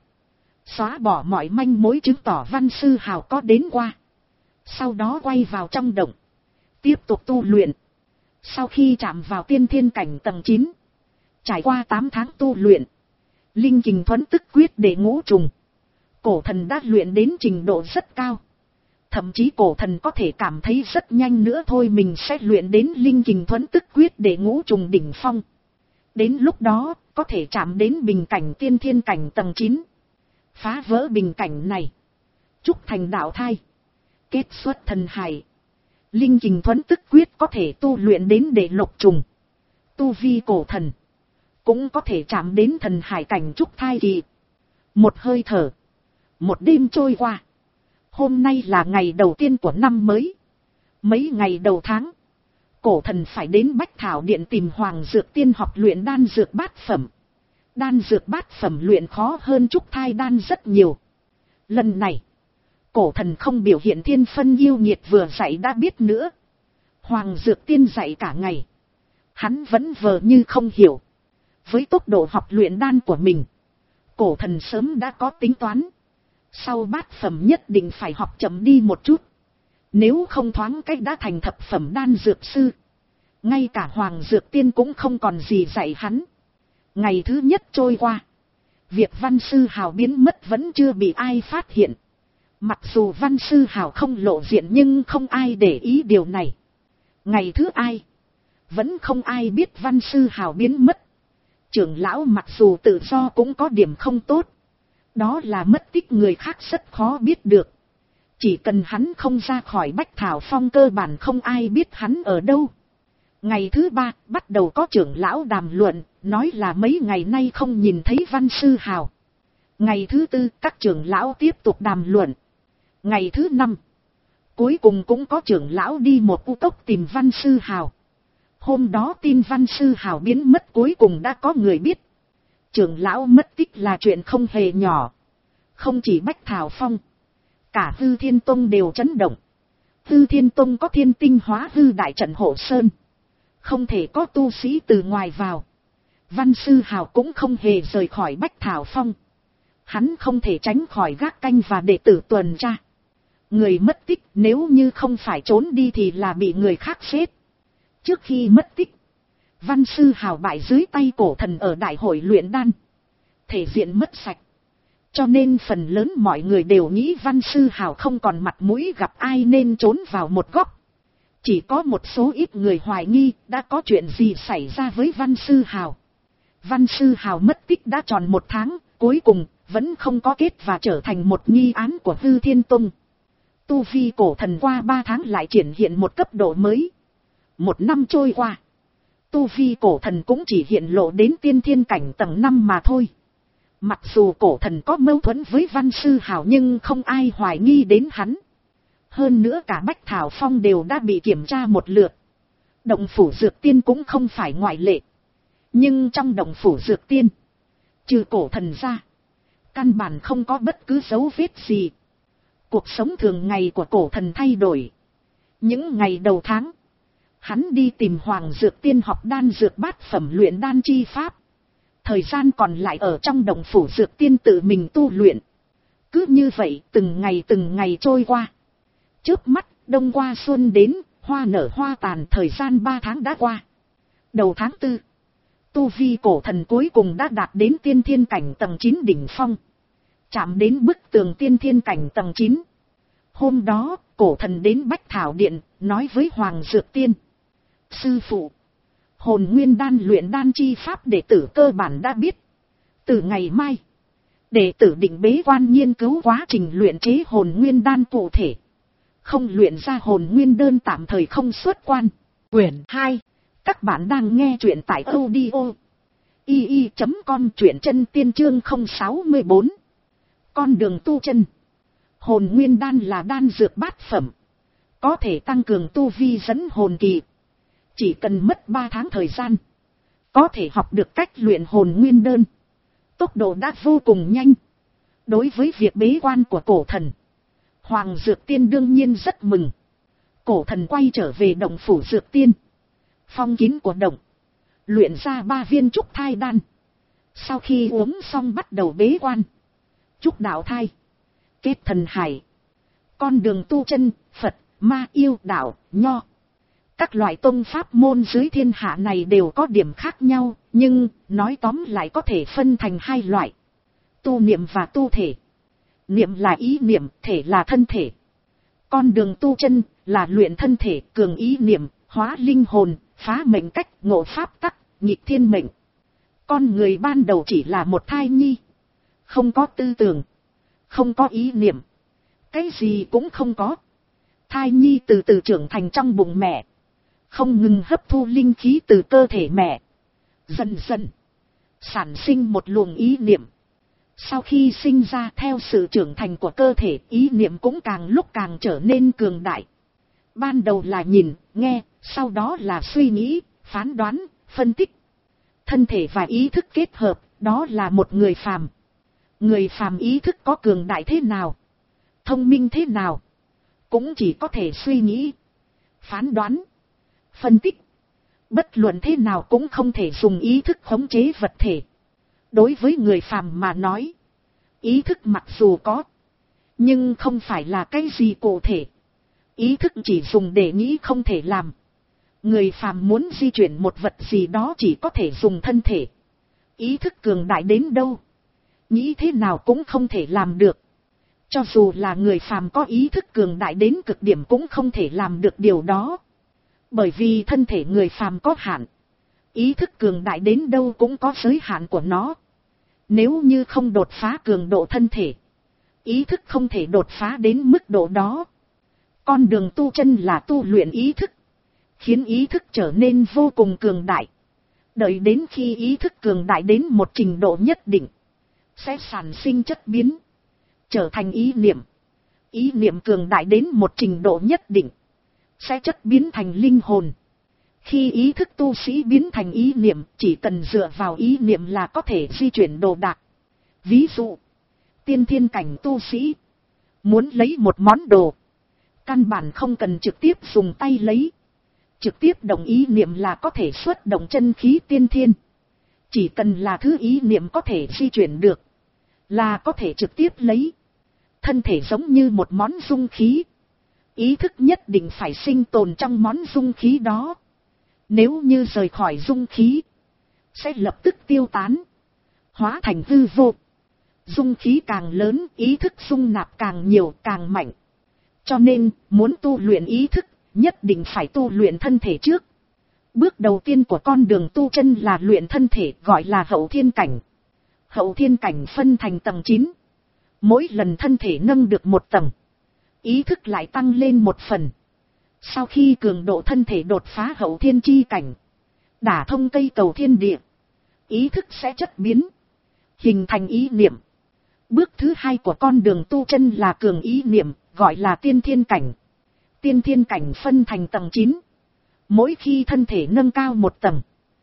Xóa bỏ mọi manh mối chứng tỏ Văn Sư Hào có đến qua. Sau đó quay vào trong động. Tiếp tục tu luyện. Sau khi chạm vào tiên thiên cảnh tầng chín. Trải qua tám tháng tu luyện. Linh kình thuẫn tức quyết để ngũ trùng. Cổ thần đã luyện đến trình độ rất cao. Thậm chí cổ thần có thể cảm thấy rất nhanh nữa thôi mình sẽ luyện đến linh kình thuẫn tức quyết để ngũ trùng đỉnh phong. Đến lúc đó, có thể chạm đến bình cảnh tiên thiên cảnh tầng chín. Phá vỡ bình cảnh này. Trúc thành đạo thai. Kết xuất thần hải. Linh kình thuẫn tức quyết có thể tu luyện đến để lục trùng. Tu vi cổ thần. Cũng có thể chạm đến thần hải cảnh trúc thai kỳ. Một hơi thở. Một đêm trôi qua. Hôm nay là ngày đầu tiên của năm mới. Mấy ngày đầu tháng. Cổ thần phải đến Bách Thảo Điện tìm Hoàng Dược Tiên học luyện đan dược bát phẩm. Đan dược bát phẩm luyện khó hơn trúc thai đan rất nhiều. Lần này. Cổ thần không biểu hiện thiên phân yêu nghiệt vừa dạy đã biết nữa. Hoàng Dược Tiên dạy cả ngày. Hắn vẫn vờ như không hiểu. Với tốc độ học luyện đan của mình. Cổ thần sớm đã có tính toán. Sau bát phẩm nhất định phải học chậm đi một chút. Nếu không thoáng cách đã thành thập phẩm đan dược sư. Ngay cả Hoàng Dược Tiên cũng không còn gì dạy hắn. Ngày thứ nhất trôi qua. Việc Văn Sư Hào biến mất vẫn chưa bị ai phát hiện. Mặc dù Văn Sư Hào không lộ diện nhưng không ai để ý điều này. Ngày thứ hai. Vẫn không ai biết Văn Sư Hào biến mất. Trưởng lão mặc dù tự do cũng có điểm không tốt. Đó là mất tích người khác rất khó biết được. Chỉ cần hắn không ra khỏi Bách Thảo Phong cơ bản không ai biết hắn ở đâu. Ngày thứ ba bắt đầu có trưởng lão đàm luận, nói là mấy ngày nay không nhìn thấy Văn Sư Hào. Ngày thứ tư các trưởng lão tiếp tục đàm luận. Ngày thứ năm. Cuối cùng cũng có trưởng lão đi một u cốc tìm Văn Sư Hào. Hôm đó tin Văn Sư Hào biến mất cuối cùng đã có người biết. Trưởng lão mất tích là chuyện không hề nhỏ. Không chỉ Bách Thảo Phong. Cả Hư Thiên Tông đều chấn động. Hư Thiên Tông có thiên tinh hóa hư đại trận hộ sơn. Không thể có tu sĩ từ ngoài vào. Văn Sư Hào cũng không hề rời khỏi Bách Thảo Phong. Hắn không thể tránh khỏi gác canh và đệ tử tuần tra. Người mất tích nếu như không phải trốn đi thì là bị người khác giết. Trước khi mất tích, Văn Sư Hào bại dưới tay cổ thần ở đại hội luyện đan. Thể diện mất sạch. Cho nên phần lớn mọi người đều nghĩ Văn Sư Hào không còn mặt mũi gặp ai nên trốn vào một góc. Chỉ có một số ít người hoài nghi đã có chuyện gì xảy ra với Văn Sư Hào. Văn Sư Hào mất tích đã tròn một tháng, cuối cùng vẫn không có kết và trở thành một nghi án của Hư Thiên Tông. Tu vi cổ thần qua ba tháng lại triển hiện một cấp độ mới. Một năm trôi qua, tu vi cổ thần cũng chỉ hiện lộ đến tiên thiên cảnh tầng năm mà thôi. Mặc dù cổ thần có mâu thuẫn với Văn Sư Hào nhưng không ai hoài nghi đến hắn. Hơn nữa cả Bách Thảo Phong đều đã bị kiểm tra một lượt. Động phủ Dược Tiên cũng không phải ngoại lệ. Nhưng trong động phủ Dược Tiên, trừ cổ thần ra, căn bản không có bất cứ dấu vết gì. Cuộc sống thường ngày của cổ thần thay đổi. Những ngày đầu tháng, hắn đi tìm Hoàng Dược Tiên học đan dược bát phẩm luyện đan chi pháp. Thời gian còn lại ở trong động phủ Dược Tiên tự mình tu luyện. Cứ như vậy từng ngày từng ngày trôi qua. Chớp mắt, đông qua xuân đến, hoa nở hoa tàn, thời gian ba tháng đã qua. Đầu tháng tư, tu vi cổ thần cuối cùng đã đạt đến tiên thiên cảnh tầng chín đỉnh phong. Chạm đến bức tường tiên thiên cảnh tầng chín. Hôm đó, cổ thần đến Bách Thảo Điện, nói với Hoàng Dược Tiên. Sư phụ, hồn nguyên đan luyện đan chi pháp đệ tử cơ bản đã biết. Từ ngày mai, đệ tử định bế quan nghiên cứu quá trình luyện chế hồn nguyên đan cụ thể. Không luyện ra hồn nguyên đơn tạm thời không xuất quan. Quyển hai. Các bạn đang nghe truyện tại audio i i chấm com, truyện chân tiên chương không sáu bốn. Con đường tu chân. Hồn nguyên đan là đan dược bát phẩm. Có thể tăng cường tu vi dẫn hồn kỳ. Chỉ cần mất ba tháng thời gian, có thể học được cách luyện hồn nguyên đơn. Tốc độ đã vô cùng nhanh. Đối với việc bế quan của cổ thần, Hoàng Dược Tiên đương nhiên rất mừng. Cổ thần quay trở về động phủ Dược Tiên. Phong kín của động, luyện ra ba viên trúc thai đan. Sau khi uống xong bắt đầu bế quan. Trúc đạo thai, kết thần hải. Con đường tu chân, Phật, Ma, Yêu, Đạo, Nho. Các loại tông pháp môn dưới thiên hạ này đều có điểm khác nhau, nhưng nói tóm lại có thể phân thành hai loại. Tu niệm và tu thể. Niệm là ý niệm, thể là thân thể. Con đường tu chân là luyện thân thể, cường ý niệm, hóa linh hồn, phá mệnh cách, ngộ pháp tắc, nghịch thiên mệnh. Con người ban đầu chỉ là một thai nhi. Không có tư tưởng, không có ý niệm. Cái gì cũng không có. Thai nhi từ từ trưởng thành trong bụng mẹ. Không ngừng hấp thu linh khí từ cơ thể mẹ. Dần dần sản sinh một luồng ý niệm. Sau khi sinh ra, theo sự trưởng thành của cơ thể, ý niệm cũng càng lúc càng trở nên cường đại. Ban đầu là nhìn, nghe, sau đó là suy nghĩ, phán đoán, phân tích. Thân thể và ý thức kết hợp, đó là một người phàm. Người phàm ý thức có cường đại thế nào, thông minh thế nào, cũng chỉ có thể suy nghĩ, phán đoán, phân tích. Bất luận thế nào cũng không thể dùng ý thức khống chế vật thể. Đối với người phàm mà nói, ý thức mặc dù có, nhưng không phải là cái gì cụ thể. Ý thức chỉ dùng để nghĩ, không thể làm. Người phàm muốn di chuyển một vật gì đó chỉ có thể dùng thân thể. Ý thức cường đại đến đâu, nghĩ thế nào cũng không thể làm được. Cho dù là người phàm có ý thức cường đại đến cực điểm cũng không thể làm được điều đó. Bởi vì thân thể người phàm có hạn. Ý thức cường đại đến đâu cũng có giới hạn của nó. Nếu như không đột phá cường độ thân thể, ý thức không thể đột phá đến mức độ đó. Con đường tu chân là tu luyện ý thức, khiến ý thức trở nên vô cùng cường đại. Đợi đến khi ý thức cường đại đến một trình độ nhất định, sẽ sản sinh chất biến, trở thành ý niệm. Ý niệm cường đại đến một trình độ nhất định, sẽ chất biến thành linh hồn. Khi ý thức tu sĩ biến thành ý niệm, chỉ cần dựa vào ý niệm là có thể di chuyển đồ đạc. Ví dụ, tiên thiên cảnh tu sĩ muốn lấy một món đồ, căn bản không cần trực tiếp dùng tay lấy. Trực tiếp động ý niệm là có thể xuất động chân khí tiên thiên. Chỉ cần là thứ ý niệm có thể di chuyển được, là có thể trực tiếp lấy. Thân thể giống như một món dung khí. Ý thức nhất định phải sinh tồn trong món dung khí đó. Nếu như rời khỏi dung khí, sẽ lập tức tiêu tán, hóa thành hư vô. Dung khí càng lớn, ý thức dung nạp càng nhiều, càng mạnh. Cho nên, muốn tu luyện ý thức, nhất định phải tu luyện thân thể trước. Bước đầu tiên của con đường tu chân là luyện thân thể, gọi là hậu thiên cảnh. Hậu thiên cảnh phân thành tầng chín. Mỗi lần thân thể nâng được một tầng, ý thức lại tăng lên một phần. Sau khi cường độ thân thể đột phá hậu thiên chi cảnh, đả thông cây cầu thiên địa, ý thức sẽ chất biến, hình thành ý niệm. Bước thứ hai của con đường tu chân là cường ý niệm, gọi là tiên thiên cảnh. Tiên thiên cảnh phân thành tầng chín. Mỗi khi thân thể nâng cao một tầng,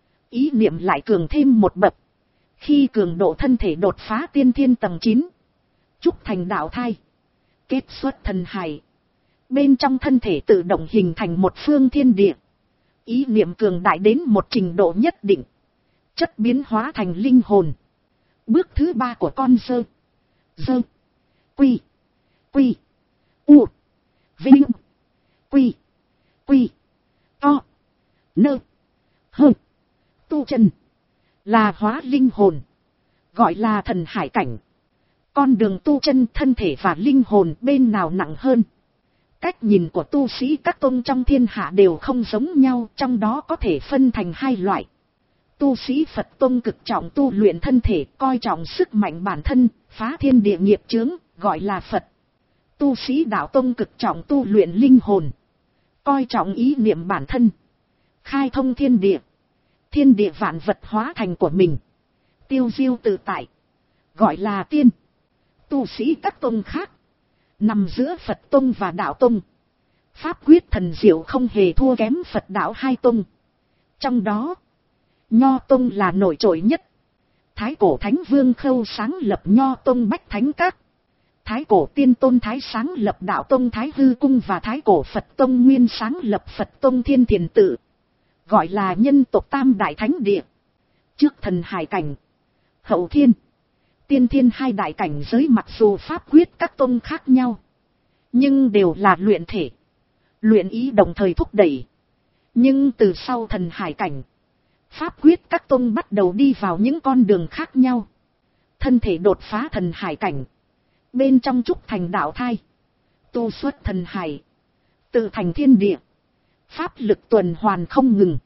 ý niệm lại cường thêm một bậc. Khi cường độ thân thể đột phá tiên thiên tầng chín, trúc thành đạo thai, kết xuất thần hải. Bên trong thân thể tự động hình thành một phương thiên địa. Ý niệm cường đại đến một trình độ nhất định, chất biến hóa thành linh hồn. Bước thứ ba của con dơ, dơ, quy, quy, u, vinh, quy, quy, to, nơ, hơ, tu chân, là hóa linh hồn, gọi là thần hải cảnh. Con đường tu chân thân thể và linh hồn bên nào nặng hơn? Cách nhìn của tu sĩ các tông trong thiên hạ đều không giống nhau, trong đó có thể phân thành hai loại. Tu sĩ Phật tông cực trọng tu luyện thân thể, coi trọng sức mạnh bản thân, phá thiên địa nghiệp chướng, gọi là Phật. Tu sĩ đạo tông cực trọng tu luyện linh hồn, coi trọng ý niệm bản thân, khai thông thiên địa, thiên địa vạn vật hóa thành của mình, tiêu diêu tự tại, gọi là tiên. Tu sĩ các tông khác, nằm giữa Phật tông và đạo tông, pháp quyết thần diệu không hề thua kém Phật đạo hai tông. Trong đó, Nho tông là nổi trội nhất. Thái cổ Thánh Vương Khâu sáng lập Nho tông Bách Thánh Các. Thái cổ Tiên Tôn Thái sáng lập Đạo tông Thái Hư Cung, và Thái cổ Phật tông Nguyên sáng lập Phật tông Thiên Thiền Tự, gọi là nhân tộc Tam Đại Thánh Địa. Trước thần hải cảnh, hậu thiên, tiên thiên hai đại cảnh giới, mặc dù pháp quyết các tông khác nhau, nhưng đều là luyện thể, luyện ý đồng thời thúc đẩy. Nhưng từ sau thần hải cảnh, pháp quyết các tông bắt đầu đi vào những con đường khác nhau. Thân thể đột phá thần hải cảnh, bên trong trúc thành đạo thai, tu xuất thần hải, tự thành thiên địa, pháp lực tuần hoàn không ngừng,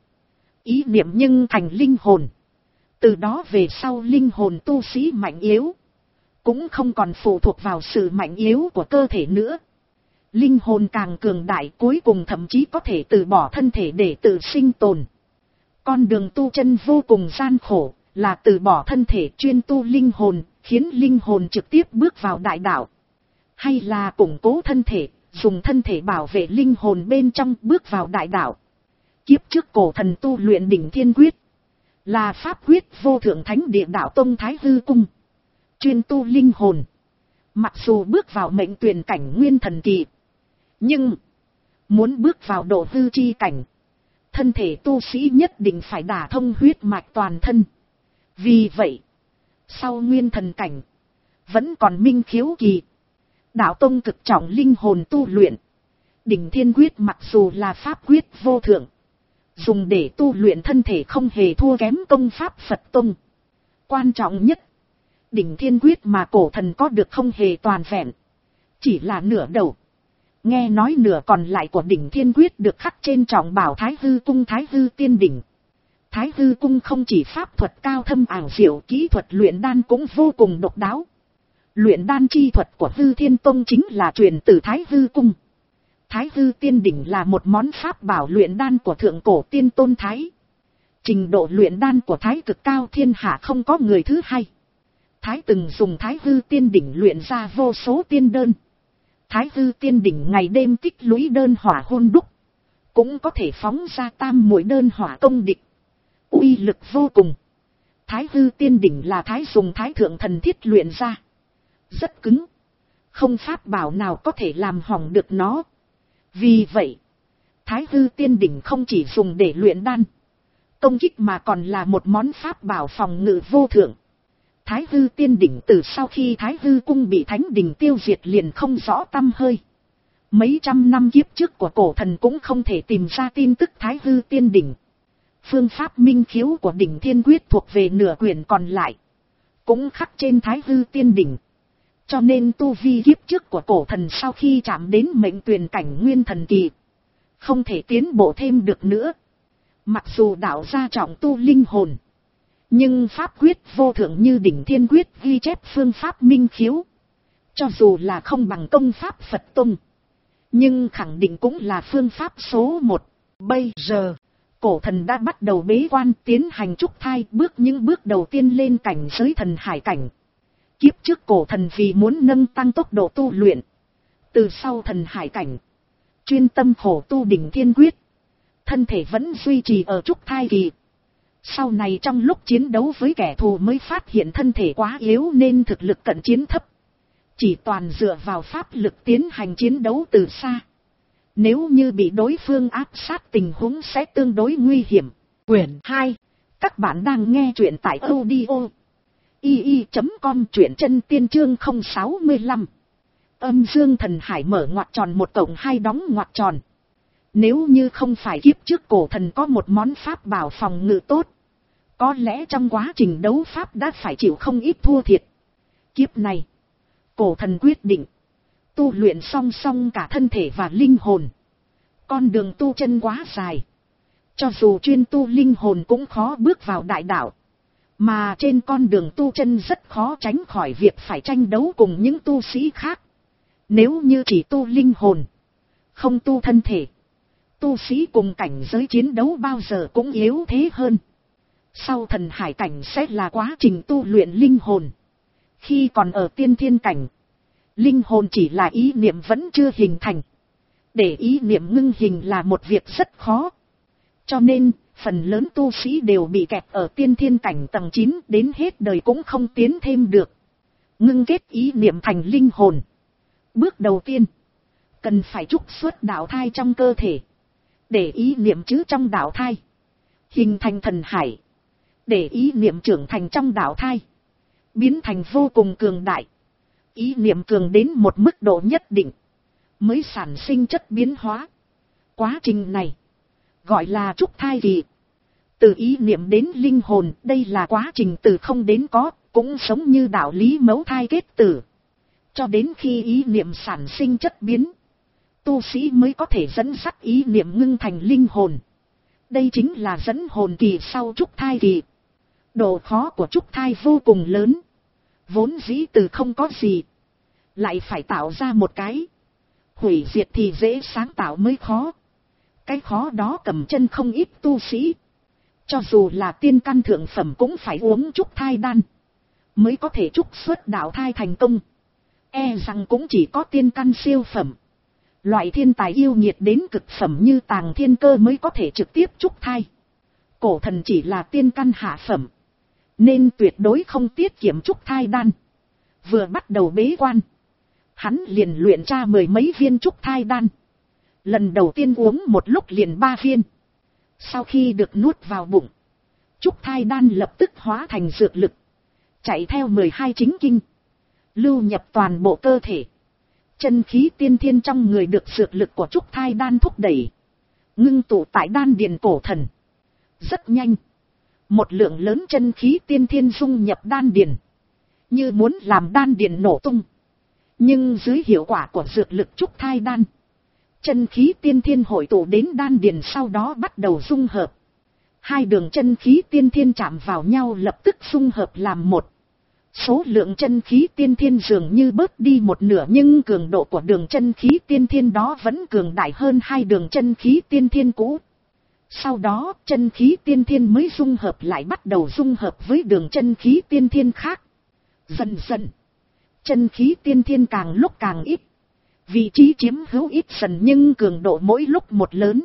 ý niệm nhưng thành linh hồn. Từ đó về sau linh hồn tu sĩ mạnh yếu, cũng không còn phụ thuộc vào sự mạnh yếu của cơ thể nữa. Linh hồn càng cường đại, cuối cùng thậm chí có thể từ bỏ thân thể để tự sinh tồn. Con đường tu chân vô cùng gian khổ, là từ bỏ thân thể chuyên tu linh hồn, khiến linh hồn trực tiếp bước vào đại đạo. Hay là củng cố thân thể, dùng thân thể bảo vệ linh hồn bên trong, bước vào đại đạo. Kiếp trước cổ thần tu luyện đỉnh thiên quyết, là pháp quyết vô thượng thánh địa đạo tông Thái Hư Cung, chuyên tu linh hồn. Mặc dù bước vào mệnh tuyển cảnh nguyên thần kỳ, nhưng muốn bước vào độ hư chi cảnh, thân thể tu sĩ nhất định phải đả thông huyết mạch toàn thân. Vì vậy, sau nguyên thần cảnh, vẫn còn minh khiếu kỳ. Đạo tông cực trọng linh hồn tu luyện. Đỉnh thiên quyết mặc dù là pháp quyết vô thượng, dùng để tu luyện thân thể không hề thua kém công pháp Phật tông. Quan trọng nhất, đỉnh thiên quyết mà cổ thần có được không hề toàn vẹn, chỉ là nửa đầu. Nghe nói nửa còn lại của đỉnh thiên quyết được khắc trên trọng bảo Thái Hư Cung Thái Hư Tiên Đỉnh. Thái Hư Cung không chỉ pháp thuật cao thâm ảo diệu, kỹ thuật luyện đan cũng vô cùng độc đáo. Luyện đan chi thuật của Hư Thiên Tông chính là truyền từ Thái Hư Cung. Thái Hư Tiên Đỉnh là một món pháp bảo luyện đan của thượng cổ tiên tôn Thái. Trình độ luyện đan của Thái cực cao, thiên hạ không có người thứ hai. Thái từng dùng Thái Hư Tiên Đỉnh luyện ra vô số tiên đơn. Thái Hư Tiên Đỉnh ngày đêm tích lũy đơn hỏa hôn đúc, cũng có thể phóng ra tam muội đơn hỏa công địch, uy lực vô cùng. Thái Hư Tiên Đỉnh là Thái dùng Thái thượng thần thiết luyện ra, rất cứng, không pháp bảo nào có thể làm hỏng được nó. Vì vậy, Thái Hư Tiên Đỉnh không chỉ dùng để luyện đan, công kích, mà còn là một món pháp bảo phòng ngự vô thượng. Thái Hư Tiên Đỉnh từ sau khi Thái Hư Cung bị Thánh Đình tiêu diệt liền không rõ tăm hơi. Mấy trăm năm kiếp trước của cổ thần cũng không thể tìm ra tin tức Thái Hư Tiên Đỉnh. Phương pháp minh khiếu của đỉnh thiên quyết thuộc về nửa quyển còn lại, cũng khắc trên thái hư tiên đỉnh. Cho nên tu vi kiếp trước của cổ thần sau khi chạm đến mệnh tuyền cảnh nguyên thần kỳ, không thể tiến bộ thêm được nữa. Mặc dù đạo gia trọng tu linh hồn, nhưng pháp quyết vô thượng như đỉnh thiên quyết ghi chép phương pháp minh khiếu, cho dù là không bằng công pháp Phật Tông, nhưng khẳng định cũng là phương pháp số một. Bây giờ, cổ thần đã bắt đầu bế quan tiến hành trúc thai, bước những bước đầu tiên lên cảnh giới thần hải cảnh. Kiếp trước cổ thần vì muốn nâng tăng tốc độ tu luyện, từ sau thần hải cảnh, chuyên tâm khổ tu đỉnh thiên quyết, thân thể vẫn duy trì ở trúc thai kỳ. Sau này trong lúc chiến đấu với kẻ thù mới phát hiện thân thể quá yếu nên thực lực cận chiến thấp, chỉ toàn dựa vào pháp lực tiến hành chiến đấu từ xa. Nếu như bị đối phương áp sát tình huống sẽ tương đối nguy hiểm. Quyển hai. Các bạn đang nghe truyện tại audio i i chấm com, truyện chân tiên chương không sáu lăm. Âm dương thần hải mở ngoặc tròn một cộng hai đóng ngoặc tròn. Nếu như không phải kiếp trước cổ thần có một món pháp bảo phòng ngự tốt, có lẽ trong quá trình đấu pháp đã phải chịu không ít thua thiệt. Kiếp này, cổ thần quyết định tu luyện song song cả thân thể và linh hồn. Con đường tu chân quá dài, cho dù chuyên tu linh hồn cũng khó bước vào đại đạo. Mà trên con đường tu chân rất khó tránh khỏi việc phải tranh đấu cùng những tu sĩ khác. Nếu như chỉ tu linh hồn, không tu thân thể, tu sĩ cùng cảnh giới chiến đấu bao giờ cũng yếu thế hơn. Sau thần hải cảnh sẽ là quá trình tu luyện linh hồn. Khi còn ở tiên thiên cảnh, linh hồn chỉ là ý niệm vẫn chưa hình thành. Để ý niệm ngưng hình là một việc rất khó. Cho nên, phần lớn tu sĩ đều bị kẹt ở tiên thiên cảnh tầng chín, đến hết đời cũng không tiến thêm được. Ngưng kết ý niệm thành linh hồn. Bước đầu tiên, cần phải trúc xuất đạo thai trong cơ thể. Để ý niệm trữ trong đạo thai, hình thành thần hải. Để ý niệm trưởng thành trong đạo thai, biến thành vô cùng cường đại. Ý niệm cường đến một mức độ nhất định, mới sản sinh chất biến hóa. Quá trình này gọi là trúc thai kỳ. Từ ý niệm đến linh hồn, đây là quá trình từ không đến có, cũng giống như đạo lý mẫu thai kết tử. Cho đến khi ý niệm sản sinh chất biến, tu sĩ mới có thể dẫn dắt ý niệm ngưng thành linh hồn. Đây chính là dẫn hồn kỳ sau trúc thai kỳ. Độ khó của trúc thai vô cùng lớn. Vốn dĩ từ không có gì, lại phải tạo ra một cái. Hủy diệt thì dễ, sáng tạo mới khó. Cái khó đó cầm chân không ít tu sĩ. Cho dù là tiên căn thượng phẩm cũng phải uống trúc thai đan, mới có thể trúc xuất đạo thai thành công. E rằng cũng chỉ có tiên căn siêu phẩm, loại thiên tài yêu nhiệt đến cực phẩm như Tàng Thiên Cơ mới có thể trực tiếp trúc thai. Cổ thần chỉ là tiên căn hạ phẩm, nên tuyệt đối không tiết kiệm trúc thai đan. Vừa bắt đầu bế quan, hắn liền luyện ra mười mấy viên trúc thai đan. Lần đầu tiên uống một lúc liền ba viên. Sau khi được nuốt vào bụng, trúc thai đan lập tức hóa thành dược lực, chạy theo mười hai chính kinh, lưu nhập toàn bộ cơ thể. Chân khí tiên thiên trong người được dược lực của trúc thai đan thúc đẩy, ngưng tụ tại đan điền cổ thần. Rất nhanh, một lượng lớn chân khí tiên thiên dung nhập đan điền, như muốn làm đan điền nổ tung. Nhưng dưới hiệu quả của dược lực trúc thai đan, chân khí tiên thiên hội tụ đến đan điền, sau đó bắt đầu dung hợp. Hai đường chân khí tiên thiên chạm vào nhau lập tức dung hợp làm một. Số lượng chân khí tiên thiên dường như bớt đi một nửa, nhưng cường độ của đường chân khí tiên thiên đó vẫn cường đại hơn hai đường chân khí tiên thiên cũ. Sau đó chân khí tiên thiên mới dung hợp lại bắt đầu dung hợp với đường chân khí tiên thiên khác. Dần dần, chân khí tiên thiên càng lúc càng ít. Vị trí chiếm hữu ít dần nhưng cường độ mỗi lúc một lớn.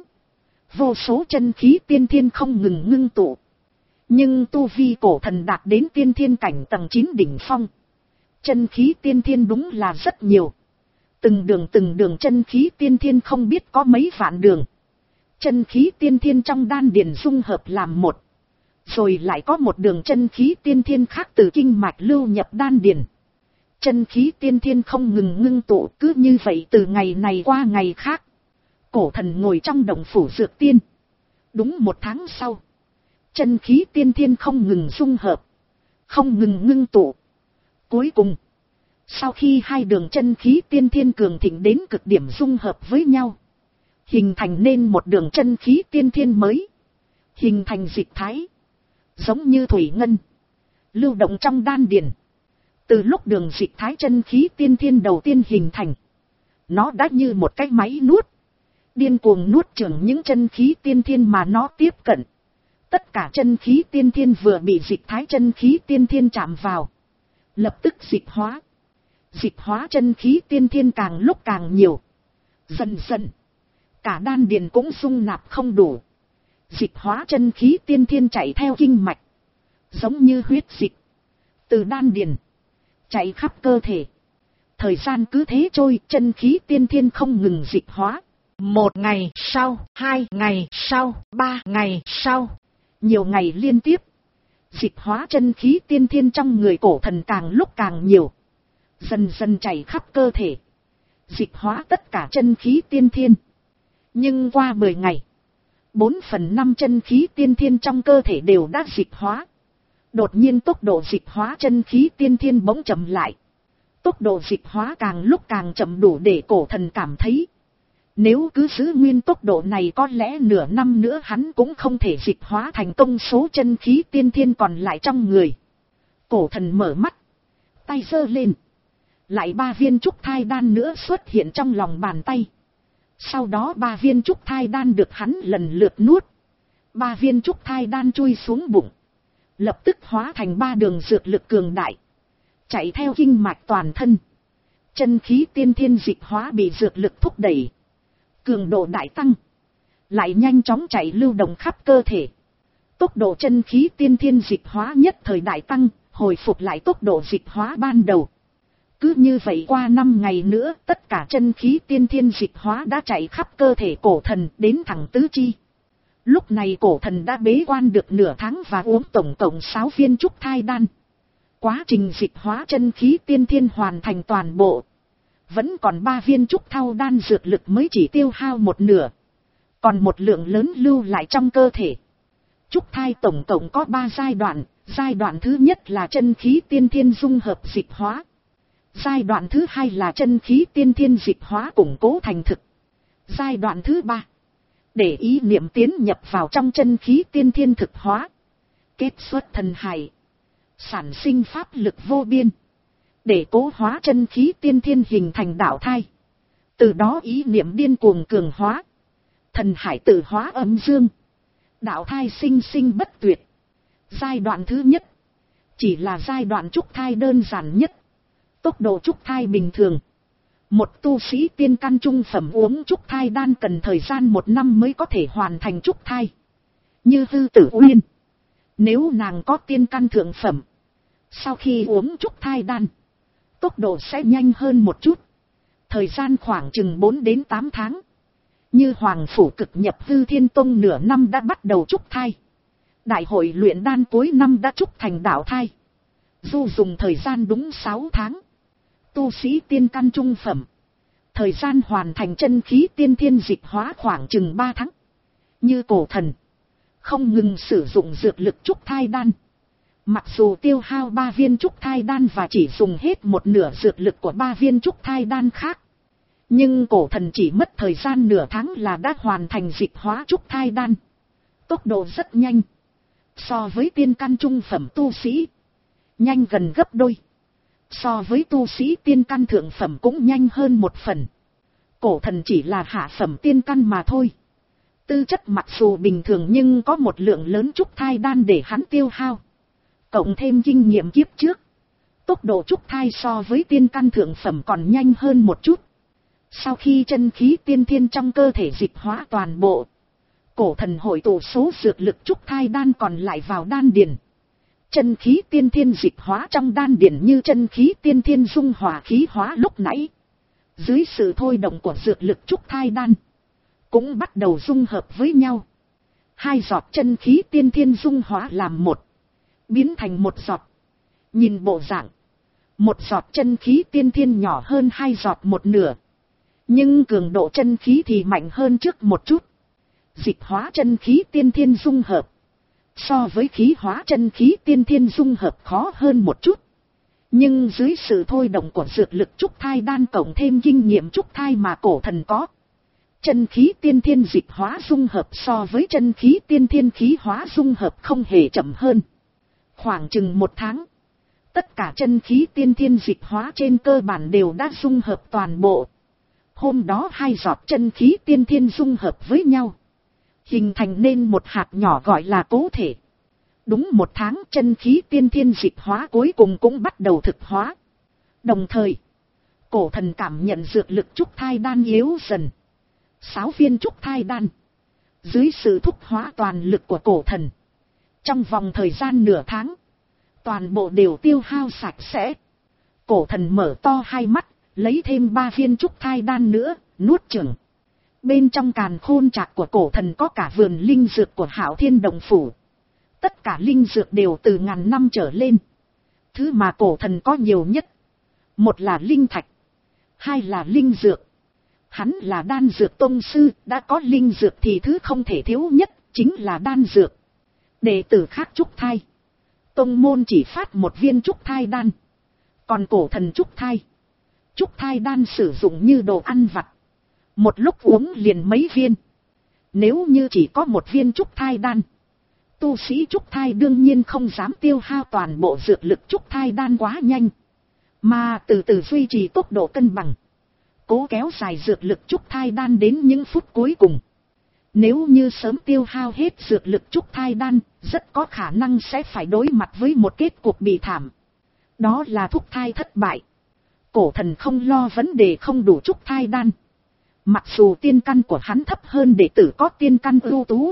Vô số chân khí tiên thiên không ngừng ngưng tụ. Nhưng tu vi cổ thần đạt đến tiên thiên cảnh tầng chín đỉnh phong. Chân khí tiên thiên đúng là rất nhiều. Từng đường từng đường chân khí tiên thiên không biết có mấy vạn đường. Chân khí tiên thiên trong đan điền dung hợp làm một. Rồi lại có một đường chân khí tiên thiên khác từ kinh mạch lưu nhập đan điền. Chân khí tiên thiên không ngừng ngưng tụ, cứ như vậy từ ngày này qua ngày khác. Cổ thần ngồi trong động phủ dược tiên. Đúng một tháng sau, Chân khí tiên thiên không ngừng dung hợp, không ngừng ngưng tụ. Cuối cùng, sau khi hai đường chân khí tiên thiên cường thịnh đến cực điểm dung hợp với nhau, hình thành nên một đường chân khí tiên thiên mới, hình thành dịch thái, giống như thủy ngân, lưu động trong đan điền. Từ lúc đường dịch thái chân khí tiên thiên đầu tiên hình thành, nó đã như một cái máy nuốt, điên cuồng nuốt chửng những chân khí tiên thiên mà nó tiếp cận. Tất cả chân khí tiên thiên vừa bị dịch thái chân khí tiên thiên chạm vào, lập tức dịch hóa. Dịch hóa chân khí tiên thiên càng lúc càng nhiều. Dần dần, cả đan điền cũng dung nạp không đủ. Dịch hóa chân khí tiên thiên chạy theo kinh mạch, giống như huyết dịch, từ đan điền chạy khắp cơ thể. Thời gian cứ thế trôi, chân khí tiên thiên không ngừng dịch hóa. Một ngày sau, hai ngày sau, ba ngày sau, nhiều ngày liên tiếp, dịch hóa chân khí tiên thiên trong người cổ thần càng lúc càng nhiều, dần dần chảy khắp cơ thể, dịch hóa tất cả chân khí tiên thiên. Nhưng qua mười ngày, bốn phần năm chân khí tiên thiên trong cơ thể đều đã dịch hóa. Đột nhiên tốc độ dịch hóa chân khí tiên thiên bỗng chậm lại. Tốc độ dịch hóa càng lúc càng chậm đủ để cổ thần cảm thấy, nếu cứ giữ nguyên tốc độ này có lẽ nửa năm nữa hắn cũng không thể dịch hóa thành công số chân khí tiên thiên còn lại trong người. Cổ thần mở mắt, tay giơ lên, lại ba viên trúc thai đan nữa xuất hiện trong lòng bàn tay. Sau đó ba viên trúc thai đan được hắn lần lượt nuốt. Ba viên trúc thai đan chui xuống bụng, lập tức hóa thành ba đường dược lực cường đại, chạy theo kinh mạch toàn thân. Chân khí tiên thiên dịch hóa bị dược lực thúc đẩy, cường độ đại tăng, lại nhanh chóng chạy lưu động khắp cơ thể. Tốc độ chân khí tiên thiên dịch hóa nhất thời đại tăng, hồi phục lại tốc độ dịch hóa ban đầu. Cứ như vậy qua năm ngày nữa, tất cả chân khí tiên thiên dịch hóa đã chạy khắp cơ thể cổ thần đến thẳng tứ chi. Lúc này cổ thần đã bế quan được nửa tháng và uống tổng cộng sáu viên trúc thai đan. Quá trình dịch hóa chân khí tiên thiên hoàn thành toàn bộ. Vẫn còn ba viên trúc thao đan dược lực mới chỉ tiêu hao một nửa, còn một lượng lớn lưu lại trong cơ thể. Trúc thai tổng cộng có ba giai đoạn. Giai đoạn thứ nhất là chân khí tiên thiên dung hợp dịch hóa. Giai đoạn thứ hai là chân khí tiên thiên dịch hóa củng cố thành thực. Giai đoạn thứ ba, để ý niệm tiến nhập vào trong chân khí tiên thiên thực hóa, kết xuất thần hải, sản sinh pháp lực vô biên, để cố hóa chân khí tiên thiên hình thành đạo thai. Từ đó ý niệm điên cuồng cường hóa, thần hải tự hóa âm dương, đạo thai sinh sinh bất tuyệt. Giai đoạn thứ nhất chỉ là giai đoạn trúc thai đơn giản nhất, tốc độ trúc thai bình thường. Một tu sĩ tiên căn trung phẩm uống trúc thai đan cần thời gian một năm mới có thể hoàn thành trúc thai. Như Hư Tử Uyên, nếu nàng có tiên căn thượng phẩm, sau khi uống trúc thai đan, tốc độ sẽ nhanh hơn một chút, thời gian khoảng chừng bốn đến tám tháng. Như Hoàng Phủ Cực nhập Hư Thiên Tông nửa năm đã bắt đầu trúc thai, đại hội luyện đan cuối năm đã trúc thành đạo thai. Du dùng thời gian đúng sáu tháng. Tu sĩ tiên căn trung phẩm, thời gian hoàn thành chân khí tiên thiên dịch hóa khoảng chừng ba tháng. Như cổ thần, không ngừng sử dụng dược lực trúc thai đan. Mặc dù tiêu hao ba viên trúc thai đan và chỉ dùng hết một nửa dược lực của ba viên trúc thai đan khác, nhưng cổ thần chỉ mất thời gian nửa tháng là đã hoàn thành dịch hóa trúc thai đan. Tốc độ rất nhanh, so với tiên căn trung phẩm tu sĩ, nhanh gần gấp đôi. So với tu sĩ tiên căn thượng phẩm cũng nhanh hơn một phần. Cổ thần chỉ là hạ phẩm tiên căn mà thôi. Tư chất mặc dù bình thường nhưng có một lượng lớn trúc thai đan để hắn tiêu hao. Cộng thêm kinh nghiệm kiếp trước, tốc độ trúc thai so với tiên căn thượng phẩm còn nhanh hơn một chút. Sau khi chân khí tiên thiên trong cơ thể dịch hóa toàn bộ, cổ thần hội tụ số dược lực trúc thai đan còn lại vào đan điền. Chân khí tiên thiên dịch hóa trong đan điền như chân khí tiên thiên dung hòa khí hóa lúc nãy. Dưới sự thôi động của dược lực trúc thai đan, cũng bắt đầu dung hợp với nhau. Hai giọt chân khí tiên thiên dung hóa làm một, biến thành một giọt. Nhìn bộ dạng, một giọt chân khí tiên thiên nhỏ hơn hai giọt một nửa, nhưng cường độ chân khí thì mạnh hơn trước một chút. Dịch hóa chân khí tiên thiên dung hợp, So với khí hóa chân khí tiên thiên dung hợp khó hơn một chút. Nhưng dưới sự thôi động của dược lực trúc thai đan cộng thêm kinh nghiệm trúc thai mà cổ thần có, chân khí tiên thiên dịch hóa dung hợp so với chân khí tiên thiên khí hóa dung hợp không hề chậm hơn. Khoảng chừng một tháng, tất cả chân khí tiên thiên dịch hóa trên cơ bản đều đã dung hợp toàn bộ. Hôm đó hai giọt chân khí tiên thiên dung hợp với nhau, hình thành nên một hạt nhỏ gọi là cố thể. Đúng một tháng chân khí tiên thiên dịch hóa cuối cùng cũng bắt đầu thực hóa. Đồng thời, cổ thần cảm nhận dược lực trúc thai đan yếu dần. Sáu viên trúc thai đan, dưới sự thúc hóa toàn lực của cổ thần, trong vòng thời gian nửa tháng, toàn bộ đều tiêu hao sạch sẽ. Cổ thần mở to hai mắt, lấy thêm ba viên trúc thai đan nữa, nuốt chửng. Bên trong càn khôn trạc của cổ thần có cả vườn linh dược của Hạo Thiên Đồng Phủ. Tất cả linh dược đều từ ngàn năm trở lên. Thứ mà cổ thần có nhiều nhất, một là linh thạch, hai là linh dược. Hắn là đan dược tông sư, đã có linh dược thì thứ không thể thiếu nhất chính là đan dược. Đệ tử khác trúc thai, tông môn chỉ phát một viên trúc thai đan. Còn cổ thần trúc thai, trúc thai đan sử dụng như đồ ăn vặt, một lúc uống liền mấy viên. Nếu như chỉ có một viên trúc thai đan, tu sĩ trúc thai đương nhiên không dám tiêu hao toàn bộ dược lực trúc thai đan quá nhanh, mà từ từ duy trì tốc độ cân bằng, cố kéo dài dược lực trúc thai đan đến những phút cuối cùng. Nếu như sớm tiêu hao hết dược lực trúc thai đan, rất có khả năng sẽ phải đối mặt với một kết cục bị thảm. Đó là thúc thai thất bại. Cổ thần không lo vấn đề không đủ trúc thai đan. Mặc dù tiên căn của hắn thấp hơn đệ tử có tiên căn ưu tú,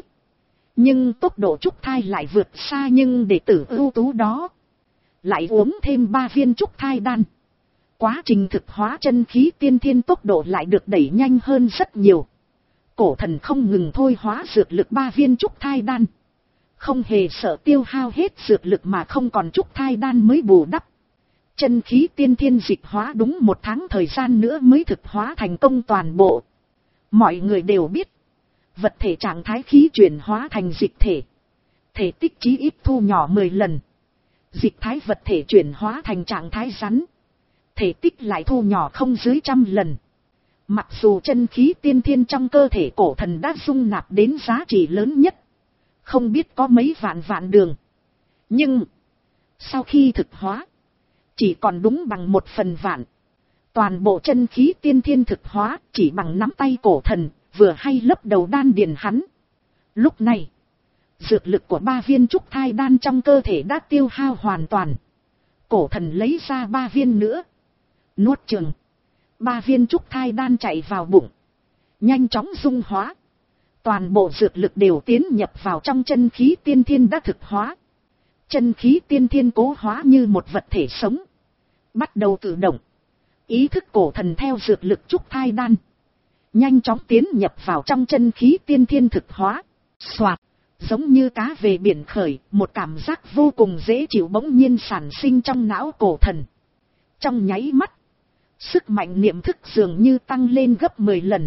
nhưng tốc độ trúc thai lại vượt xa nhưng đệ tử ưu tú đó. Lại uống thêm ba viên trúc thai đan. Quá trình thực hóa chân khí tiên thiên tốc độ lại được đẩy nhanh hơn rất nhiều. Cổ thần không ngừng thôi hóa dược lực ba viên trúc thai đan. Không hề sợ tiêu hao hết dược lực mà không còn trúc thai đan mới bù đắp. Chân khí tiên thiên dịch hóa đúng một tháng thời gian nữa mới thực hóa thành công toàn bộ. Mọi người đều biết, vật thể trạng thái khí chuyển hóa thành dịch thể, thể tích chí ít thu nhỏ mười lần. Dịch thái vật thể chuyển hóa thành trạng thái rắn, thể tích lại thu nhỏ không dưới trăm lần. Mặc dù chân khí tiên thiên trong cơ thể cổ thần đã dung nạp đến giá trị lớn nhất, không biết có mấy vạn vạn đường, nhưng sau khi thực hóa, chỉ còn đúng bằng một phần vạn. Toàn bộ chân khí tiên thiên thực hóa chỉ bằng nắm tay cổ thần, vừa hay lấp đầu đan điền hắn. Lúc này, dược lực của ba viên trúc thai đan trong cơ thể đã tiêu hao hoàn toàn. Cổ thần lấy ra ba viên nữa, nuốt chừng. Ba viên trúc thai đan chạy vào bụng, nhanh chóng dung hóa. Toàn bộ dược lực đều tiến nhập vào trong chân khí tiên thiên đã thực hóa. Chân khí tiên thiên cố hóa như một vật thể sống, bắt đầu tự động. Ý thức cổ thần theo dược lực trúc thai đan, nhanh chóng tiến nhập vào trong chân khí tiên thiên thực hóa. Soạt, giống như cá về biển khởi, một cảm giác vô cùng dễ chịu bỗng nhiên sản sinh trong não cổ thần. Trong nháy mắt, sức mạnh niệm thức dường như tăng lên gấp mười lần.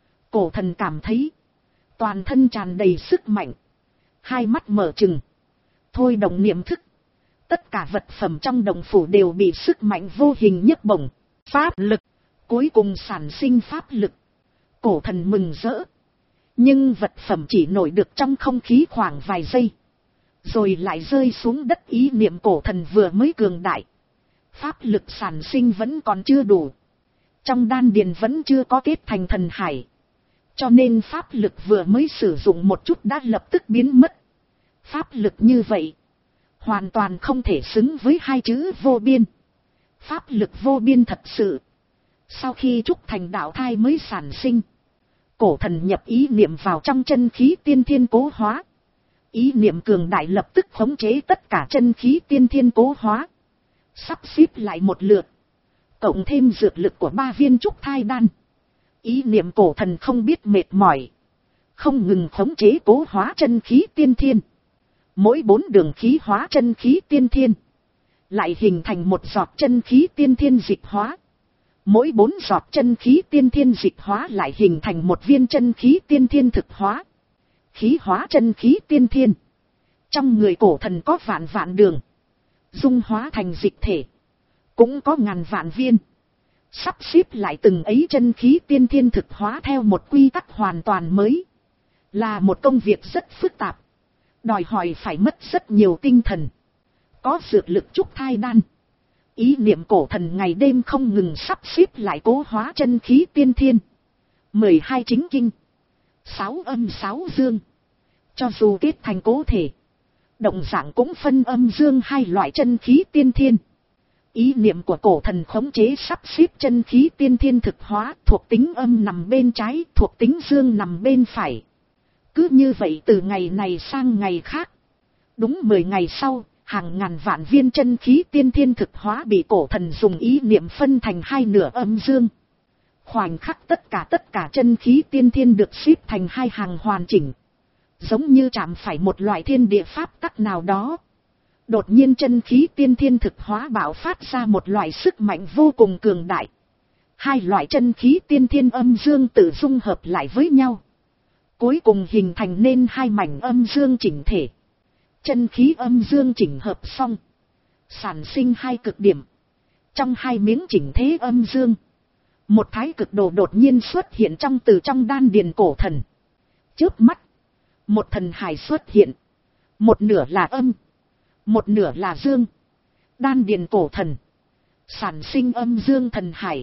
Cổ thần cảm thấy toàn thân tràn đầy sức mạnh, hai mắt mở trừng, thôi động niệm thức. Tất cả vật phẩm trong đồng phủ đều bị sức mạnh vô hình nhấc bổng. Pháp lực, cuối cùng sản sinh pháp lực. Cổ thần mừng rỡ. Nhưng vật phẩm chỉ nổi được trong không khí khoảng vài giây, rồi lại rơi xuống đất. Ý niệm cổ thần vừa mới cường đại, pháp lực sản sinh vẫn còn chưa đủ. Trong đan điền vẫn chưa có kết thành thần hải, cho nên pháp lực vừa mới sử dụng một chút đã lập tức biến mất. Pháp lực như vậy, hoàn toàn không thể xứng với hai chữ vô biên. Pháp lực vô biên thật sự, sau khi trúc thành đạo thai mới sản sinh. Cổ thần nhập ý niệm vào trong chân khí tiên thiên cố hóa. Ý niệm cường đại lập tức khống chế tất cả chân khí tiên thiên cố hóa. Sắp xếp lại một lượt, cộng thêm dược lực của ba viên trúc thai đan. Ý niệm cổ thần không biết mệt mỏi, không ngừng khống chế cố hóa chân khí tiên thiên. Mỗi bốn đường khí hóa chân khí tiên thiên, lại hình thành một giọt chân khí tiên thiên dịch hóa. Mỗi bốn giọt chân khí tiên thiên dịch hóa lại hình thành một viên chân khí tiên thiên thực hóa. Khí hóa chân khí tiên thiên, Trong người cổ thần có vạn vạn đường, dung hóa thành dịch thể, cũng có ngàn vạn viên. Sắp xếp lại từng ấy chân khí tiên thiên thực hóa theo một quy tắc hoàn toàn mới. Là một công việc rất phức tạp, đòi hỏi phải mất rất nhiều tinh thần. Có dược lực trúc thai đan. Ý niệm cổ thần ngày đêm không ngừng sắp xếp lại cố hóa chân khí tiên thiên. mười hai chính kinh, sáu âm sáu dương. Cho dù kết thành cố thể, động dạng cũng phân âm dương hai loại chân khí tiên thiên. Ý niệm của cổ thần khống chế sắp xếp chân khí tiên thiên thực hóa, thuộc tính âm nằm bên trái, thuộc tính dương nằm bên phải. Cứ như vậy từ ngày này sang ngày khác. Đúng mười ngày sau, hàng ngàn vạn viên chân khí tiên thiên thực hóa bị cổ thần dùng ý niệm phân thành hai nửa âm dương. Khoảnh khắc tất cả tất cả chân khí tiên thiên được xếp thành hai hàng hoàn chỉnh. Giống như chạm phải một loại thiên địa pháp tắc nào đó. Đột nhiên chân khí tiên thiên thực hóa bạo phát ra một loại sức mạnh vô cùng cường đại. Hai loại chân khí tiên thiên âm dương tự dung hợp lại với nhau. Cuối cùng hình thành nên hai mảnh âm dương chỉnh thể. Chân khí âm dương chỉnh hợp xong, sản sinh hai cực điểm. Trong hai miếng chỉnh thế âm dương, một thái cực đồ đột nhiên xuất hiện trong từ trong đan điền cổ thần. Chớp mắt, một thần hải xuất hiện. Một nửa là âm, một nửa là dương. Đan điền cổ thần sản sinh âm dương thần hải.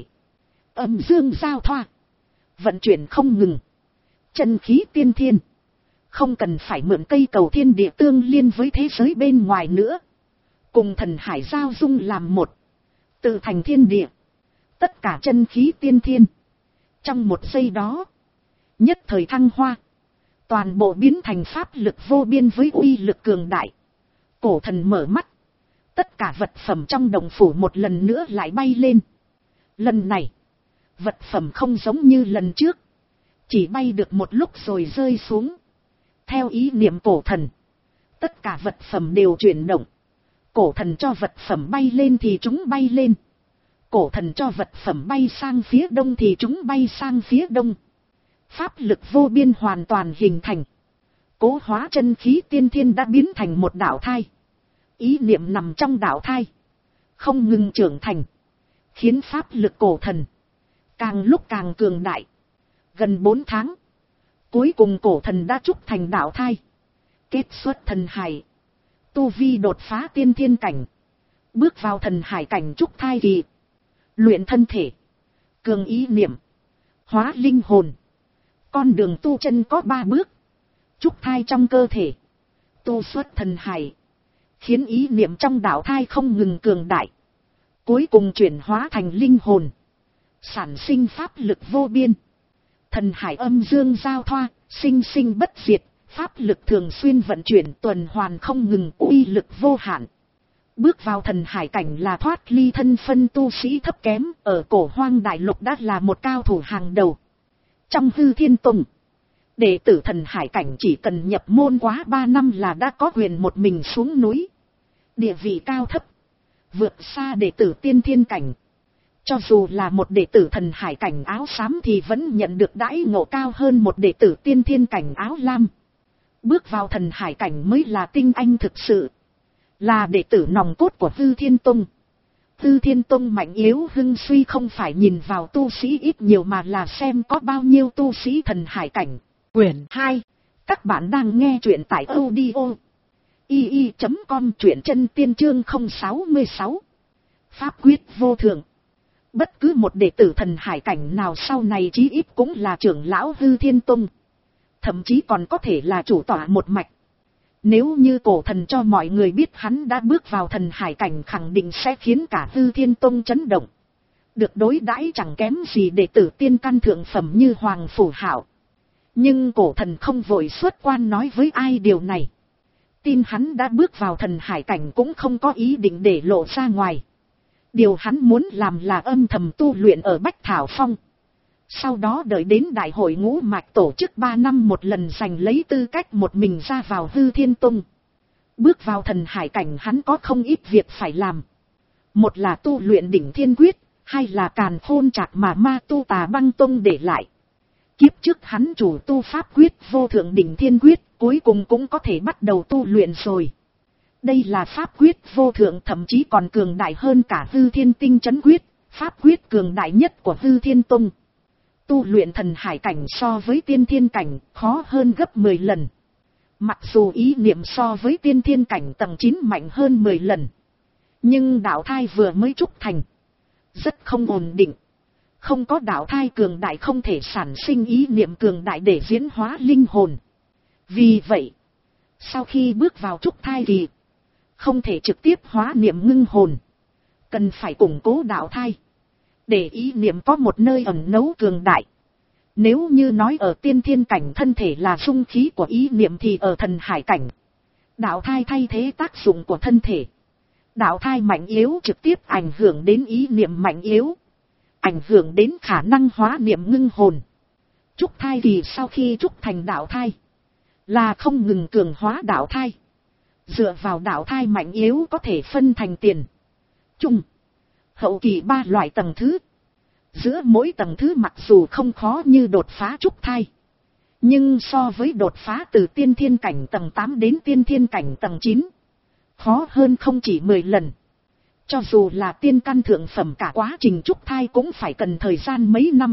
Âm dương giao thoa, vận chuyển không ngừng. Chân khí tiên thiên, không cần phải mượn cây cầu thiên địa tương liên với thế giới bên ngoài nữa. Cùng thần hải giao dung làm một, tự thành thiên địa. Tất cả chân khí tiên thiên, trong một giây đó, nhất thời thăng hoa. Toàn bộ biến thành pháp lực vô biên với uy lực cường đại. Cổ thần mở mắt, tất cả vật phẩm trong đồng phủ một lần nữa lại bay lên. Lần này, vật phẩm không giống như lần trước, chỉ bay được một lúc rồi rơi xuống. Theo ý niệm cổ thần, tất cả vật phẩm đều chuyển động. Cổ thần cho vật phẩm bay lên thì chúng bay lên. Cổ thần cho vật phẩm bay sang phía đông thì chúng bay sang phía đông. Pháp lực vô biên hoàn toàn hình thành. Cố hóa chân khí tiên thiên đã biến thành một đạo thai. Ý niệm nằm trong đạo thai, không ngừng trưởng thành, khiến pháp lực cổ thần càng lúc càng cường đại. Gần bốn tháng, cuối cùng cổ thần đã trúc thành đạo thai, kết xuất thần hải. Tu vi đột phá tiên thiên cảnh, bước vào thần hải cảnh trúc thai kỳ. Luyện thân thể, cường ý niệm, hóa linh hồn. Con đường tu chân có ba bước. Trúc thai trong cơ thể, tu xuất thần hải, khiến ý niệm trong đạo thai không ngừng cường đại. Cuối cùng chuyển hóa thành linh hồn, sản sinh pháp lực vô biên. Thần hải âm dương giao thoa, sinh sinh bất diệt, pháp lực thường xuyên vận chuyển tuần hoàn không ngừng, uy lực vô hạn. Bước vào thần hải cảnh là thoát ly thân phân tu sĩ thấp kém, ở cổ hoang đại lục đã là một cao thủ hàng đầu. Trong hư thiên tông, đệ tử thần hải cảnh chỉ cần nhập môn quá ba năm là đã có quyền một mình xuống núi. Địa vị cao thấp, vượt xa đệ tử tiên thiên cảnh. Cho dù là một đệ tử thần hải cảnh áo xám thì vẫn nhận được đãi ngộ cao hơn một đệ tử tiên thiên cảnh áo lam. Bước vào thần hải cảnh mới là tinh anh thực sự, là đệ tử nòng cốt của Hư Thiên Tông. Hư Thiên Tông mạnh yếu hưng suy không phải nhìn vào tu sĩ ít nhiều mà là xem có bao nhiêu tu sĩ thần hải cảnh. Quyển hai, các bạn đang nghe truyện tại audio i i chấm com, truyện chân tiên chương không sáu sáu. Pháp quyết vô thượng. Bất cứ một đệ tử thần hải cảnh nào sau này chí ít cũng là trưởng lão Hư Thiên Tông, thậm chí còn có thể là chủ tọa một mạch. Nếu như cổ thần cho mọi người biết hắn đã bước vào thần hải cảnh, khẳng định sẽ khiến cả Hư Thiên Tông chấn động. Được đối đãi chẳng kém gì đệ tử tiên căn thượng phẩm như Hoàng Phủ Hạo. Nhưng cổ thần không vội xuất quan nói với ai điều này. Tin hắn đã bước vào thần hải cảnh cũng không có ý định để lộ ra ngoài. Điều hắn muốn làm là âm thầm tu luyện ở Bách Thảo Phong. Sau đó đợi đến đại hội ngũ mạch tổ chức ba năm một lần giành lấy tư cách một mình ra vào Hư Thiên Tông. Bước vào thần hải cảnh hắn có không ít việc phải làm. Một là tu luyện đỉnh thiên quyết, hai là càn khôn trạc mà ma tu Tà Băng Tông để lại. Kiếp trước hắn chủ tu pháp quyết vô thượng đỉnh thiên quyết, cuối cùng cũng có thể bắt đầu tu luyện rồi. Đây là pháp quyết vô thượng, thậm chí còn cường đại hơn cả Hư Thiên Tinh Chấn Quyết, pháp quyết cường đại nhất của Hư Thiên Tông. Tu luyện thần hải cảnh so với tiên thiên cảnh khó hơn gấp mười lần. Mặc dù ý niệm so với tiên thiên cảnh tầng chín mạnh hơn mười lần. Nhưng đạo thai vừa mới trúc thành. Rất không ổn định. Không có đạo thai cường đại không thể sản sinh ý niệm cường đại để diễn hóa linh hồn. Vì vậy, sau khi bước vào trúc thai kỳ, không thể trực tiếp hóa niệm ngưng hồn. Cần phải củng cố đạo thai. Để ý niệm có một nơi ẩn nấu cường đại. Nếu như nói ở tiên thiên cảnh thân thể là dung khí của ý niệm thì ở thần hải cảnh, đạo thai thay thế tác dụng của thân thể. Đạo thai mạnh yếu trực tiếp ảnh hưởng đến ý niệm mạnh yếu. Ảnh hưởng đến khả năng hóa niệm ngưng hồn. Trúc thai kỳ sau khi trúc thành đạo thai, là không ngừng cường hóa đạo thai. Dựa vào đạo thai mạnh yếu có thể phân thành tiền, trung, hậu kỳ ba loại tầng thứ. Giữa mỗi tầng thứ mặc dù không khó như đột phá trúc thai, nhưng so với đột phá từ tiên thiên cảnh tầng tám đến tiên thiên cảnh tầng chín, khó hơn không chỉ mười lần. Cho dù là tiên căn thượng phẩm cả quá trình trúc thai cũng phải cần thời gian mấy năm.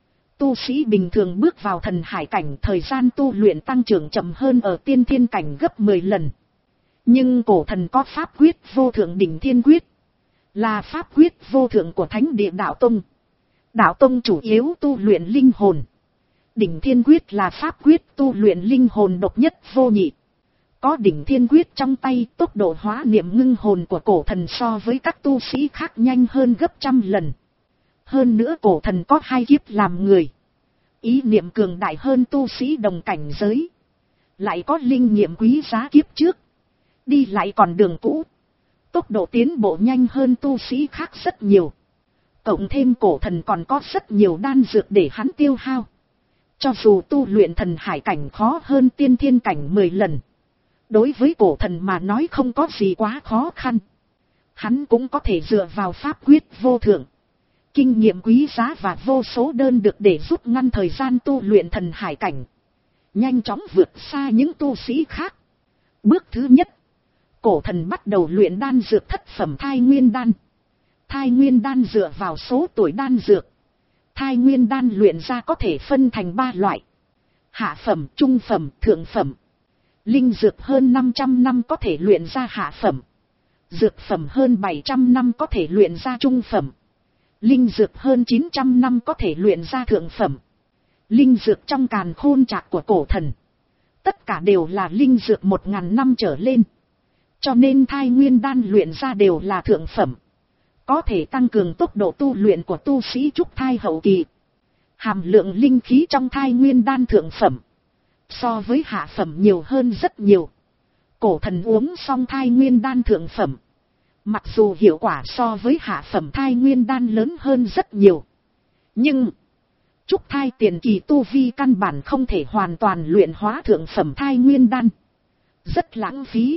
Tu sĩ bình thường bước vào thần hải cảnh thời gian tu luyện tăng trưởng chậm hơn ở tiên thiên cảnh gấp mười lần. Nhưng cổ thần có pháp quyết vô thượng đỉnh thiên quyết, là pháp quyết vô thượng của thánh địa đạo tông. Đạo tông chủ yếu tu luyện linh hồn. Đỉnh thiên quyết là pháp quyết tu luyện linh hồn độc nhất vô nhị. Có đỉnh thiên quyết trong tay, tốc độ hóa niệm ngưng hồn của cổ thần so với các tu sĩ khác nhanh hơn gấp trăm lần. Hơn nữa cổ thần có hai kiếp làm người. Ý niệm cường đại hơn tu sĩ đồng cảnh giới. Lại có linh nghiệm quý giá kiếp trước. Đi lại còn đường cũ. Tốc độ tiến bộ nhanh hơn tu sĩ khác rất nhiều. Cộng thêm cổ thần còn có rất nhiều đan dược để hắn tiêu hao. Cho dù tu luyện thần hải cảnh khó hơn tiên thiên cảnh mười lần. Đối với cổ thần mà nói không có gì quá khó khăn. Hắn cũng có thể dựa vào pháp quyết vô thượng, kinh nghiệm quý giá và vô số đơn được để rút ngắn thời gian tu luyện thần hải cảnh. Nhanh chóng vượt xa những tu sĩ khác. Bước thứ nhất, cổ thần bắt đầu luyện đan dược thất phẩm thai nguyên đan. Thai nguyên đan dựa vào số tuổi đan dược. Thai nguyên đan luyện ra có thể phân thành ba loại: hạ phẩm, trung phẩm, thượng phẩm. Linh dược hơn năm trăm năm có thể luyện ra hạ phẩm. Dược phẩm hơn bảy trăm năm có thể luyện ra trung phẩm. Linh dược hơn chín trăm năm có thể luyện ra thượng phẩm. Linh dược trong càn khôn trạc của cổ thần, tất cả đều là linh dược một ngàn năm trở lên. Cho nên thai nguyên đan luyện ra đều là thượng phẩm. Có thể tăng cường tốc độ tu luyện của tu sĩ trúc thai hậu kỳ. Hàm lượng linh khí trong thai nguyên đan thượng phẩm so với hạ phẩm nhiều hơn rất nhiều. Cổ thần uống xong thai nguyên đan thượng phẩm, mặc dù hiệu quả so với hạ phẩm thai nguyên đan lớn hơn rất nhiều, nhưng trúc thai tiền kỳ tu vi căn bản không thể hoàn toàn luyện hóa thượng phẩm thai nguyên đan. Rất lãng phí.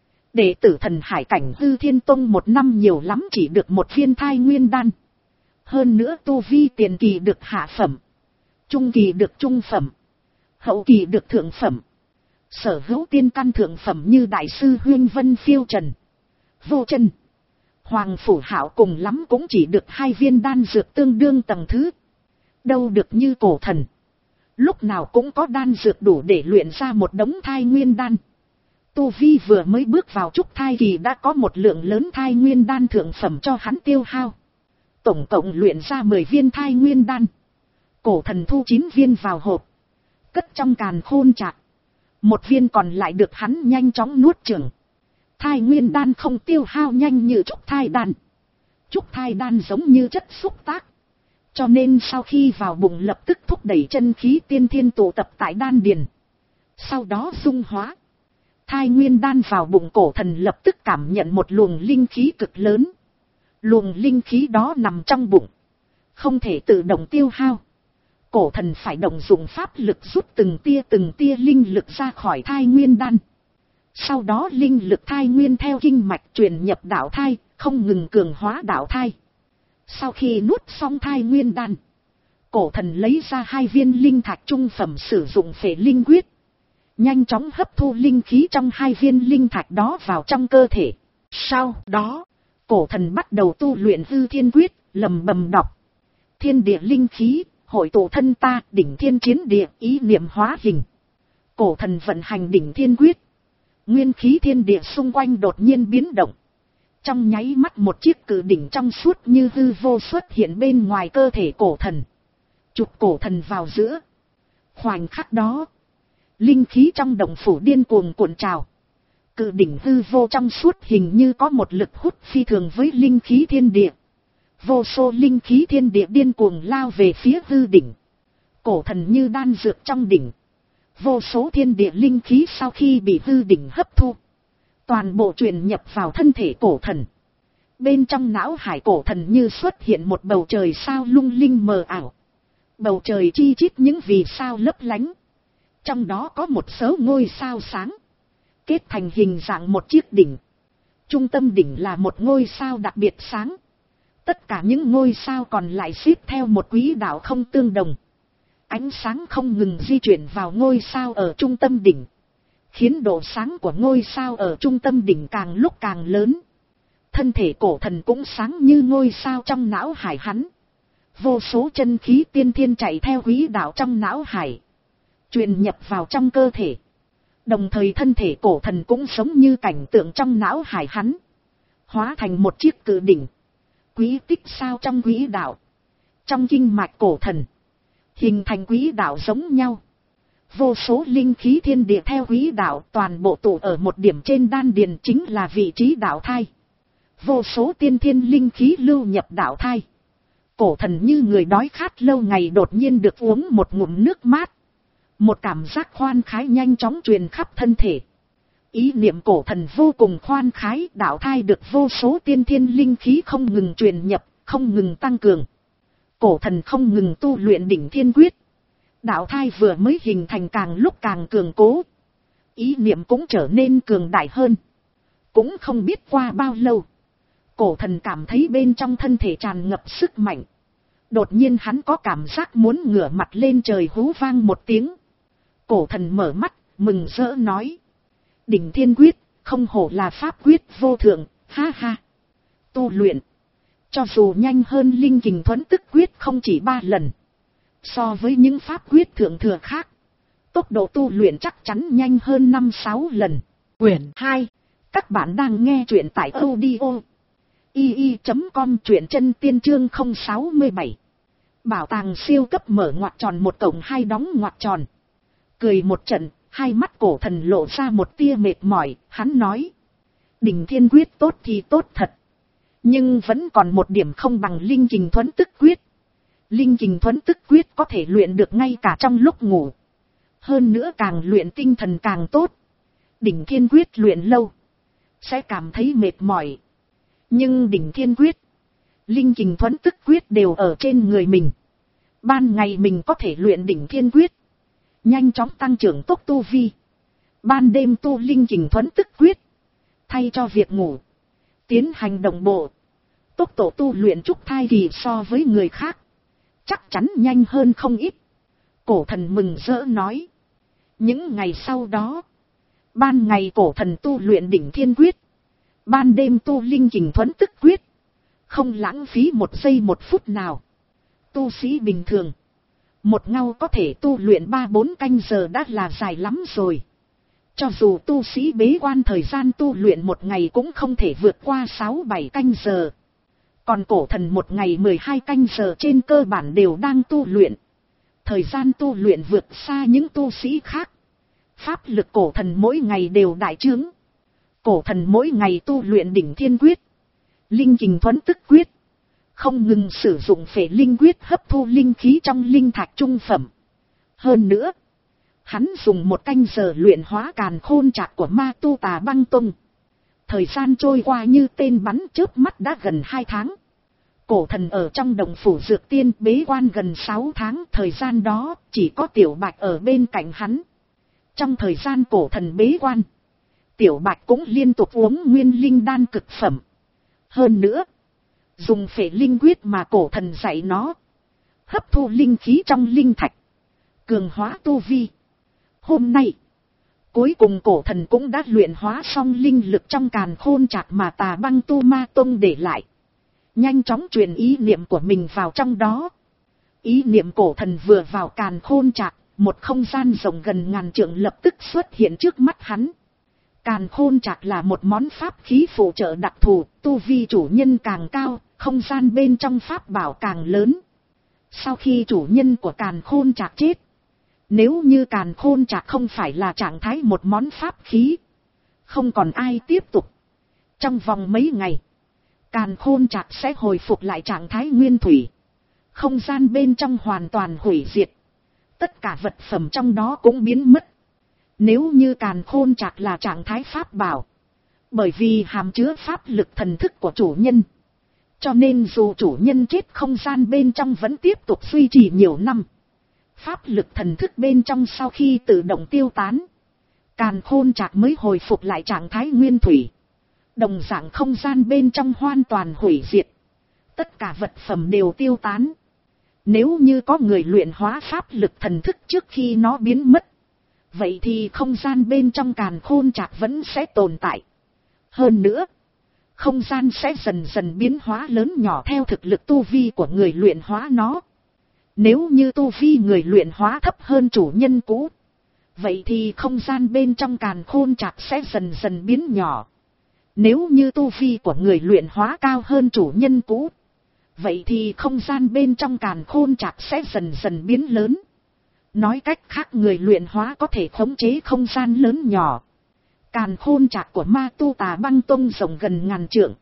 Đệ tử thần hải cảnh Hư Thiên Tông một năm nhiều lắm chỉ được một viên thai nguyên đan. Hơn nữa tu vi tiền kỳ được hạ phẩm, trung kỳ được trung phẩm, hậu kỳ được thượng phẩm. Sở hữu tiên căn thượng phẩm như đại sư Huyên Vân Phiêu Trần, Vô Chân, Hoàng Phủ Hạo cùng lắm cũng chỉ được hai viên đan dược tương đương tầng thứ. Đâu được như cổ thần, lúc nào cũng có đan dược đủ để luyện ra một đống thai nguyên đan. Tu vi vừa mới bước vào trúc thai kỳ đã có một lượng lớn thai nguyên đan thượng phẩm cho hắn tiêu hao. Tổng cộng luyện ra mười viên thai nguyên đan. Cổ thần thu chín viên vào hộp, cất trong càn khôn trạc. Một viên còn lại được hắn nhanh chóng nuốt chửng. Thai nguyên đan không tiêu hao nhanh như trúc thai đan. Trúc thai đan giống như chất xúc tác, cho nên sau khi vào bụng lập tức thúc đẩy chân khí tiên thiên tụ tập tại đan điền, sau đó dung hóa. Thai nguyên đan vào bụng cổ thần lập tức cảm nhận một luồng linh khí cực lớn. Luồng linh khí đó nằm trong bụng, không thể tự động tiêu hao. Cổ thần phải động dụng pháp lực rút từng tia từng tia linh lực ra khỏi thai nguyên đan. Sau đó linh lực thai nguyên theo kinh mạch truyền nhập đạo thai, không ngừng cường hóa đạo thai. Sau khi nuốt xong thai nguyên đan, cổ thần lấy ra hai viên linh thạch trung phẩm sử dụng phệ linh quyết. nhanh chóng hấp thu linh khí trong hai viên linh thạch đó vào trong cơ thể. Sau đó, cổ thần bắt đầu tu luyện hư thiên quyết, lầm bầm đọc. Thiên địa linh khí, hội tụ thân ta, đỉnh thiên chiến địa, ý niệm hóa hình. Cổ thần vận hành đỉnh thiên quyết. Nguyên khí thiên địa xung quanh đột nhiên biến động. Trong nháy mắt một chiếc cự đỉnh trong suốt như hư vô xuất hiện bên ngoài cơ thể cổ thần. Chụp cổ thần vào giữa. Khoảnh khắc đó, linh khí trong động phủ điên cuồng cuộn trào. Cự đỉnh hư vô trong suốt hình như có một lực hút phi thường với linh khí thiên địa. Vô số linh khí thiên địa điên cuồng lao về phía hư đỉnh. Cổ thần như đan dược trong đỉnh. Vô số thiên địa linh khí sau khi bị hư đỉnh hấp thu, toàn bộ truyền nhập vào thân thể cổ thần. Bên trong não hải cổ thần như xuất hiện một bầu trời sao lung linh mờ ảo. Bầu trời chi chít những vì sao lấp lánh. Trong đó có một số ngôi sao sáng, kết thành hình dạng một chiếc đỉnh. Trung tâm đỉnh là một ngôi sao đặc biệt sáng. Tất cả những ngôi sao còn lại xếp theo một quỹ đạo không tương đồng. Ánh sáng không ngừng di chuyển vào ngôi sao ở trung tâm đỉnh, khiến độ sáng của ngôi sao ở trung tâm đỉnh càng lúc càng lớn. Thân thể cổ thần cũng sáng như ngôi sao trong não hải hắn. Vô số chân khí tiên thiên chạy theo quỹ đạo trong não hải, truyền nhập vào trong cơ thể. Đồng thời thân thể cổ thần cũng giống như cảnh tượng trong não hải hắn, hóa thành một chiếc cự đỉnh. Quỹ tích sao trong quỹ đạo, trong kinh mạch cổ thần, hình thành quỹ đạo giống nhau. Vô số linh khí thiên địa theo quỹ đạo toàn bộ tụ ở một điểm trên đan điền, chính là vị trí đạo thai. Vô số tiên thiên linh khí lưu nhập đạo thai. Cổ thần như người đói khát lâu ngày đột nhiên được uống một ngụm nước mát. Một cảm giác khoan khái nhanh chóng truyền khắp thân thể. Ý niệm cổ thần vô cùng khoan khái, đạo thai được vô số tiên thiên linh khí không ngừng truyền nhập, không ngừng tăng cường. Cổ thần không ngừng tu luyện đỉnh thiên quyết. Đạo thai vừa mới hình thành càng lúc càng cường cố. Ý niệm cũng trở nên cường đại hơn. Cũng không biết qua bao lâu, cổ thần cảm thấy bên trong thân thể tràn ngập sức mạnh. Đột nhiên hắn có cảm giác muốn ngửa mặt lên trời hú vang một tiếng. Cổ thần mở mắt, mừng rỡ nói. Đỉnh thiên quyết, không hổ là pháp quyết vô thượng, ha ha. Tu luyện, cho dù nhanh hơn linh kình thuẫn tức quyết không chỉ ba lần. So với những pháp quyết thượng thừa khác, tốc độ tu luyện chắc chắn nhanh hơn năm sáu lần. Quyển hai. Các bạn đang nghe truyện tại audio i i chấm com, truyện chân tiên chương không sáu bảy. Bảo tàng siêu cấp mở ngoặc tròn một cổng hai đóng ngoặc tròn. Cười một trận, hai mắt cổ thần lộ ra một tia mệt mỏi, hắn nói. Đỉnh thiên quyết tốt thì tốt thật. Nhưng vẫn còn một điểm không bằng linh kình thuẫn tức quyết. Linh kình thuẫn tức quyết có thể luyện được ngay cả trong lúc ngủ. Hơn nữa càng luyện tinh thần càng tốt. Đỉnh thiên quyết luyện lâu, sẽ cảm thấy mệt mỏi. Nhưng đỉnh thiên quyết, linh kình thuẫn tức quyết đều ở trên người mình. Ban ngày mình có thể luyện đỉnh thiên quyết, nhanh chóng tăng trưởng tốc tu vi. Ban đêm tu linh kình thuẫn tức quyết, thay cho việc ngủ, tiến hành đồng bộ. Tốc độ tu luyện trúc thai kỳ so với người khác, chắc chắn nhanh hơn không ít. Cổ thần mừng rỡ nói. Những ngày sau đó, ban ngày cổ thần tu luyện đỉnh thiên quyết, ban đêm tu linh kình thuẫn tức quyết, không lãng phí một giây một phút nào. Tu sĩ bình thường, một ngao có thể tu luyện ba bốn canh giờ đã là dài lắm rồi. Cho dù tu sĩ bế quan thời gian tu luyện một ngày cũng không thể vượt qua sáu bảy canh giờ. Còn cổ thần một ngày mười hai canh giờ trên cơ bản đều đang tu luyện. Thời gian tu luyện vượt xa những tu sĩ khác. Pháp lực cổ thần mỗi ngày đều đại trướng. Cổ thần mỗi ngày tu luyện đỉnh thiên quyết, linh kình thuẫn tức quyết, không ngừng sử dụng phệ linh quyết hấp thu linh khí trong linh thạch trung phẩm. Hơn nữa, hắn dùng một canh giờ luyện hóa càn khôn trạc của ma tu Tà Băng Tông. Thời gian trôi qua như tên bắn chớp mắt đã gần hai tháng. Cổ thần ở trong động phủ dược tiên bế quan gần sáu tháng, thời gian đó chỉ có Tiểu Bạch ở bên cạnh hắn. Trong thời gian cổ thần bế quan, Tiểu Bạch cũng liên tục uống nguyên linh đan cực phẩm. Hơn nữa, dùng phệ linh quyết mà cổ thần dạy nó, hấp thu linh khí trong linh thạch, cường hóa tu vi. Hôm nay, Cuối cùng cổ thần cũng đã luyện hóa xong linh lực trong càn khôn chạc mà Tà Băng Tu Ma Tông để lại. Nhanh chóng truyền ý niệm của mình vào trong đó. Ý niệm cổ thần vừa vào càn khôn chạc, một không gian rộng gần ngàn trượng lập tức xuất hiện trước mắt hắn. Càn khôn chạc là một món pháp khí phụ trợ đặc thù, tu vi chủ nhân càng cao, không gian bên trong pháp bảo càng lớn. Sau khi chủ nhân của càn khôn chạc chết, nếu như càn khôn chạc không phải là trạng thái một món pháp khí, không còn ai tiếp tục. Trong vòng mấy ngày, càn khôn chạc sẽ hồi phục lại trạng thái nguyên thủy. Không gian bên trong hoàn toàn hủy diệt. Tất cả vật phẩm trong đó cũng biến mất. Nếu như càn khôn chạc là trạng thái pháp bảo, bởi vì hàm chứa pháp lực thần thức của chủ nhân, cho nên dù chủ nhân chết không gian bên trong vẫn tiếp tục duy trì nhiều năm. Pháp lực thần thức bên trong sau khi tự động tiêu tán, càn khôn chạc mới hồi phục lại trạng thái nguyên thủy. Đồng dạng không gian bên trong hoàn toàn hủy diệt. Tất cả vật phẩm đều tiêu tán. Nếu như có người luyện hóa pháp lực thần thức trước khi nó biến mất, vậy thì không gian bên trong càn khôn chạc vẫn sẽ tồn tại. Hơn nữa, không gian sẽ dần dần biến hóa lớn nhỏ theo thực lực tu vi của người luyện hóa nó. Nếu như tu vi người luyện hóa thấp hơn chủ nhân cũ, vậy thì không gian bên trong càn khôn chạc sẽ dần dần biến nhỏ. Nếu như tu vi của người luyện hóa cao hơn chủ nhân cũ, vậy thì không gian bên trong càn khôn chạc sẽ dần dần biến lớn. Nói cách khác, người luyện hóa có thể khống chế không gian lớn nhỏ. Càn khôn chạc của Ma Tu Tà Băng Tông rộng gần ngàn trượng.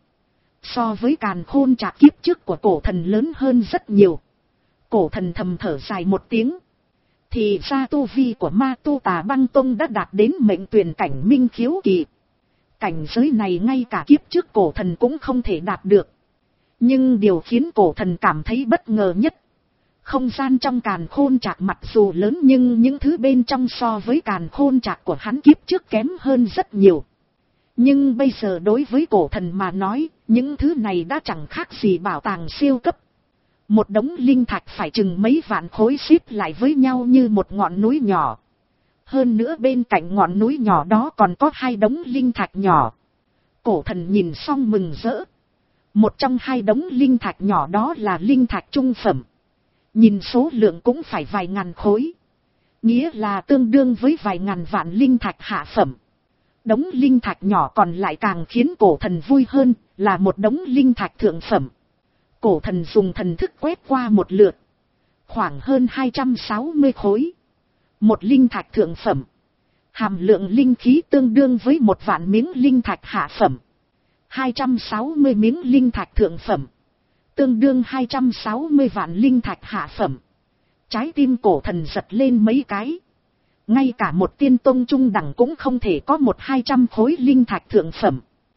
So với càn khôn chạc kiếp trước của cổ thần lớn hơn rất nhiều. Cổ thần thầm thở dài một tiếng. Thì ra tu vi của Ma Tu Tà Băng Tông đã đạt đến mệnh tuyển cảnh minh khiếu kỳ. Cảnh giới này ngay cả kiếp trước cổ thần cũng không thể đạt được. Nhưng điều khiến cổ thần cảm thấy bất ngờ nhất, không gian trong càn khôn chạc mặc dù lớn nhưng những thứ bên trong so với càn khôn chạc của hắn kiếp trước kém hơn rất nhiều. Nhưng bây giờ đối với cổ thần mà nói, những thứ này đã chẳng khác gì bảo tàng siêu cấp. Một đống linh thạch phải chừng mấy vạn khối xếp lại với nhau như một ngọn núi nhỏ. Hơn nữa bên cạnh ngọn núi nhỏ đó còn có hai đống linh thạch nhỏ. Cổ thần nhìn xong mừng rỡ. Một trong hai đống linh thạch nhỏ đó là linh thạch trung phẩm. Nhìn số lượng cũng phải vài ngàn khối. Nghĩa là tương đương với vài ngàn vạn linh thạch hạ phẩm. Đống linh thạch nhỏ còn lại càng khiến cổ thần vui hơn, là một đống linh thạch thượng phẩm. Cổ thần dùng thần thức quét qua một lượt. Khoảng hơn hai trăm sáu mươi khối. Một linh thạch thượng phẩm. Hàm lượng linh khí tương đương với một vạn miếng linh thạch hạ phẩm. hai trăm sáu mươi miếng linh thạch thượng phẩm. Tương đương hai trăm sáu mươi vạn linh thạch hạ phẩm. Trái tim cổ thần giật lên mấy cái. Ngay cả một tiên tông trung đẳng cũng không thể có một hai trăm khối linh thạch thượng phẩm.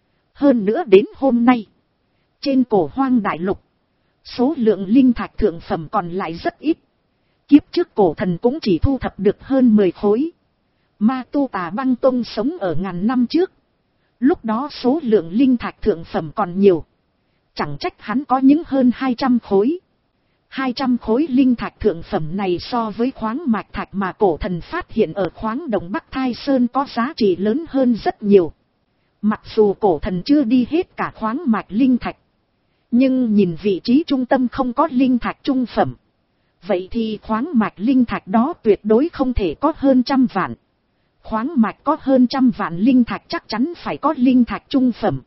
Hơn nữa đến hôm nay, trên cổ hoang đại lục, số lượng linh thạch thượng phẩm còn lại rất ít. Kiếp trước cổ thần cũng chỉ thu thập được hơn mười khối. Ma Tu Tà Băng Tông sống ở ngàn năm trước. Lúc đó số lượng linh thạch thượng phẩm còn nhiều. Chẳng trách hắn có những hơn hai trăm khối. hai trăm khối linh thạch thượng phẩm này so với khoáng mạch thạch mà cổ thần phát hiện ở khoáng đồng Bắc Thai Sơn có giá trị lớn hơn rất nhiều. Mặc dù cổ thần chưa đi hết cả khoáng mạch linh thạch, nhưng nhìn vị trí trung tâm không có linh thạch trung phẩm. Vậy thì khoáng mạch linh thạch đó tuyệt đối không thể có hơn trăm vạn. Khoáng mạch có hơn trăm vạn linh thạch chắc chắn phải có linh thạch trung phẩm.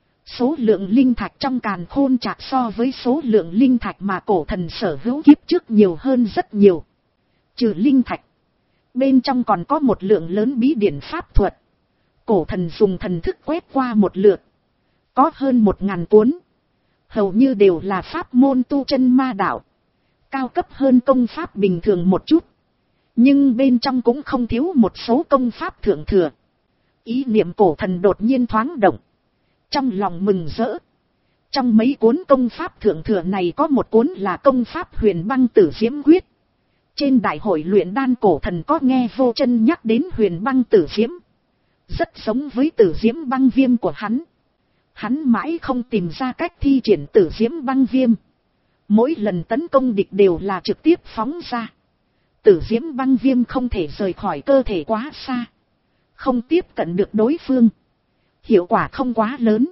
Số lượng linh thạch trong càn khôn chạc so với số lượng linh thạch mà cổ thần sở hữu kiếp trước nhiều hơn rất nhiều. Trừ linh thạch, bên trong còn có một lượng lớn bí điển pháp thuật. Cổ thần dùng thần thức quét qua một lượt. Có hơn một ngàn cuốn. Hầu như đều là pháp môn tu chân ma đạo. Cao cấp hơn công pháp bình thường một chút. Nhưng bên trong cũng không thiếu một số công pháp thượng thừa. Ý niệm cổ thần đột nhiên thoáng động. Trong lòng mừng rỡ. Trong mấy cuốn công pháp thượng thừa này có một cuốn là công pháp Huyền Băng Tử Diễm Quyết. Trên đại hội luyện đan cổ thần có nghe Vô Chân nhắc đến Huyền Băng Tử Diễm. Rất giống với Tử Diễm Băng Viêm của hắn. Hắn mãi không tìm ra cách thi triển Tử Diễm Băng Viêm. Mỗi lần tấn công địch đều là trực tiếp phóng ra. Tử Diễm Băng Viêm không thể rời khỏi cơ thể quá xa. không tiếp cận được đối phương. Hiệu quả không quá lớn.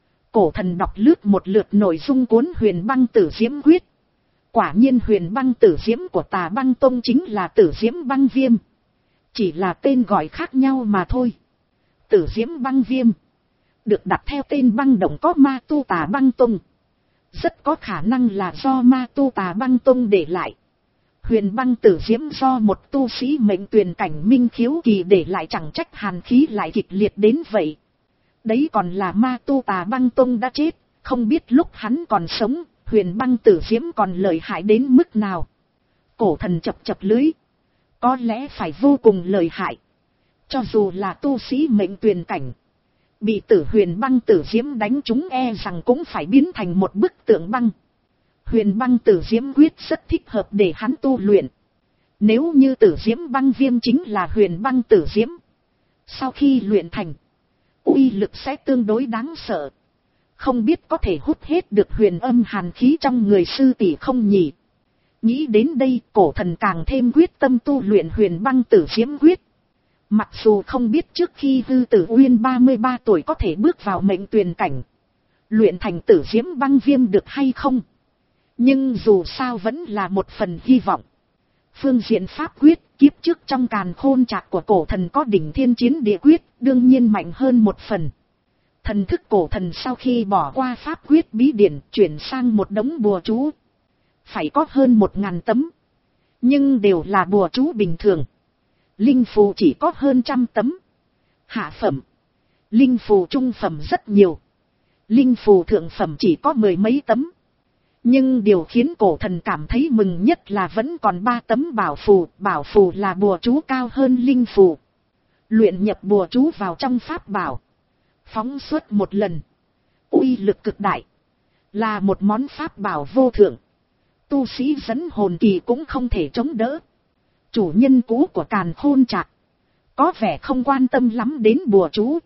Cổ thần đọc lướt một lượt nội dung cuốn Huyền Băng Tử Diễm Quyết. Quả nhiên Huyền Băng Tử Diễm của Tà Băng Tông chính là Tử Diễm Băng Viêm. Chỉ là tên gọi khác nhau mà thôi. Tử Diễm Băng Viêm được đặt theo tên băng động có ma tu Tà Băng Tông. Rất có khả năng là do ma tu Tà Băng Tông để lại. Huyền Băng Tử Diễm do một tu sĩ mệnh tuyền cảnh Minh Khiếu Kỳ để lại, chẳng trách hàn khí lại kịch liệt đến vậy. Đấy còn là ma tu Tà Băng Tông đã chết, không biết lúc hắn còn sống, Huyền Băng Tử Diễm còn lợi hại đến mức nào. Cổ thần chập chập lưới. Có lẽ phải vô cùng lợi hại. Cho dù là tu sĩ mệnh tuyền cảnh, bị tử Huyền Băng Tử Diễm đánh trúng e rằng cũng phải biến thành một bức tượng băng. Huyền Băng Tử Diễm Quyết rất thích hợp để hắn tu luyện. Nếu như Tử Diễm Băng Viêm chính là Huyền Băng Tử Diễm, sau khi luyện thành, uy lực sẽ tương đối đáng sợ. Không biết có thể hút hết được huyền âm hàn khí trong người sư tỷ không nhỉ? Nghĩ đến đây, cổ thần càng thêm quyết tâm tu luyện Huyền Băng Tử Diễm Quyết. Mặc dù không biết trước khi Hư Tử Uyên ba mươi ba tuổi có thể bước vào mệnh tuyền cảnh, luyện thành Tử Diễm Băng Viêm được hay không, nhưng dù sao vẫn là một phần hy vọng. Phương diện pháp quyết, kiếp trước trong càn khôn trạc của cổ thần có đỉnh thiên chiến địa quyết, đương nhiên mạnh hơn một phần. Thần thức cổ thần sau khi bỏ qua pháp quyết bí điển, chuyển sang một đống bùa chú. Phải có hơn một ngàn tấm. Nhưng đều là bùa chú bình thường. Linh phù chỉ có hơn trăm tấm. Hạ phẩm. Linh phù trung phẩm rất nhiều. Linh phù thượng phẩm chỉ có mười mấy tấm. Nhưng điều khiến cổ thần cảm thấy mừng nhất là vẫn còn ba tấm bảo phù. Bảo phù là bùa chú cao hơn linh phù. Luyện nhập bùa chú vào trong pháp bảo, phóng xuất một lần, uy lực cực đại. Là một món pháp bảo vô thượng. Tu sĩ dẫn hồn kỳ cũng không thể chống đỡ. Chủ nhân cũ của càn khôn trạc có vẻ không quan tâm lắm đến bùa chú.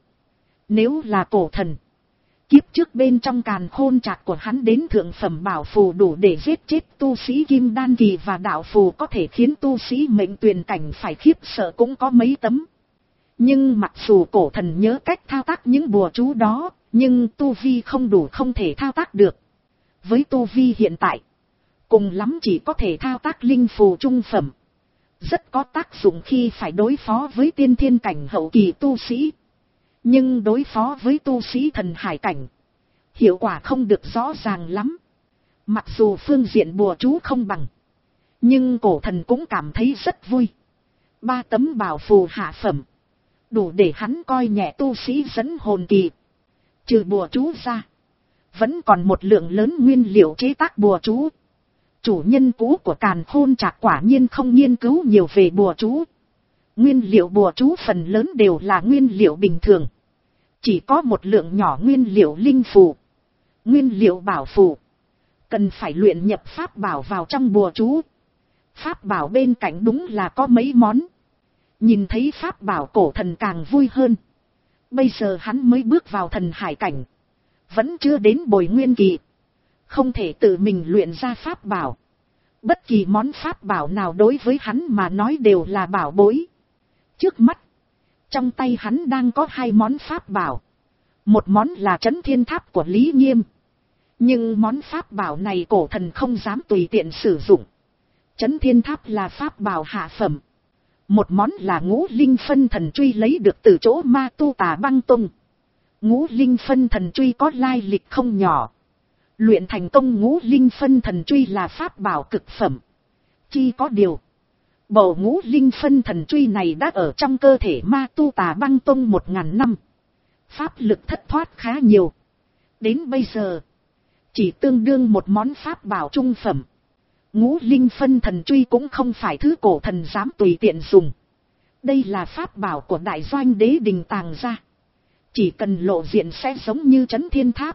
Nếu là cổ thần, kiếp trước bên trong càn khôn trạc của hắn đến thượng phẩm bảo phù đủ để giết chết tu sĩ kim đan kỳ, và đạo phù có thể khiến tu sĩ mệnh tuyền cảnh phải khiếp sợ cũng có mấy tấm. Nhưng mặc dù cổ thần nhớ cách thao tác những bùa chú đó, nhưng tu vi không đủ, không thể thao tác được. Với tu vi hiện tại, cùng lắm chỉ có thể thao tác linh phù trung phẩm. Rất có tác dụng khi phải đối phó với tiên thiên cảnh hậu kỳ tu sĩ. Nhưng đối phó với tu sĩ thần hải cảnh, hiệu quả không được rõ ràng lắm. Mặc dù phương diện bùa chú không bằng, nhưng cổ thần cũng cảm thấy rất vui. Ba tấm bảo phù hạ phẩm, đủ để hắn coi nhẹ tu sĩ dẫn hồn kỳ. Trừ bùa chú ra, vẫn còn một lượng lớn nguyên liệu chế tác bùa chú. Chủ nhân cũ của càn khôn trạc quả nhiên không nghiên cứu nhiều về bùa chú. Nguyên liệu bùa chú phần lớn đều là nguyên liệu bình thường. Chỉ có một lượng nhỏ nguyên liệu linh phù, nguyên liệu bảo phù, cần phải luyện nhập pháp bảo vào trong bùa chú. Pháp bảo bên cạnh đúng là có mấy món. Nhìn thấy pháp bảo, cổ thần càng vui hơn. Bây giờ hắn mới bước vào thần hải cảnh, vẫn chưa đến bồi nguyên kỳ, không thể tự mình luyện ra pháp bảo. Bất kỳ món pháp bảo nào đối với hắn mà nói đều là bảo bối. Trước mắt, trong tay hắn đang có hai món pháp bảo. Một món là Trấn Thiên Tháp của Lý Nghiêm. Nhưng món pháp bảo này cổ thần không dám tùy tiện sử dụng. Trấn Thiên Tháp là pháp bảo hạ phẩm. Một món là Ngũ Linh Phân Thần Truy lấy được từ chỗ ma tu Tà Băng Tông. Ngũ Linh Phân Thần Truy có lai lịch không nhỏ. Luyện thành công Ngũ Linh Phân Thần Truy là pháp bảo cực phẩm. Chi có điều, bầu Ngũ Linh Phân Thần Truy này đã ở trong cơ thể ma tu Tà Băng Tông một ngàn năm. Pháp lực thất thoát khá nhiều. Đến bây giờ, chỉ tương đương một món pháp bảo trung phẩm. Ngũ Linh Phân Thần Truy cũng không phải thứ cổ thần dám tùy tiện dùng. Đây là pháp bảo của đại doanh đế đình tàng ra. Chỉ cần lộ diện sẽ giống như Trấn Thiên Tháp,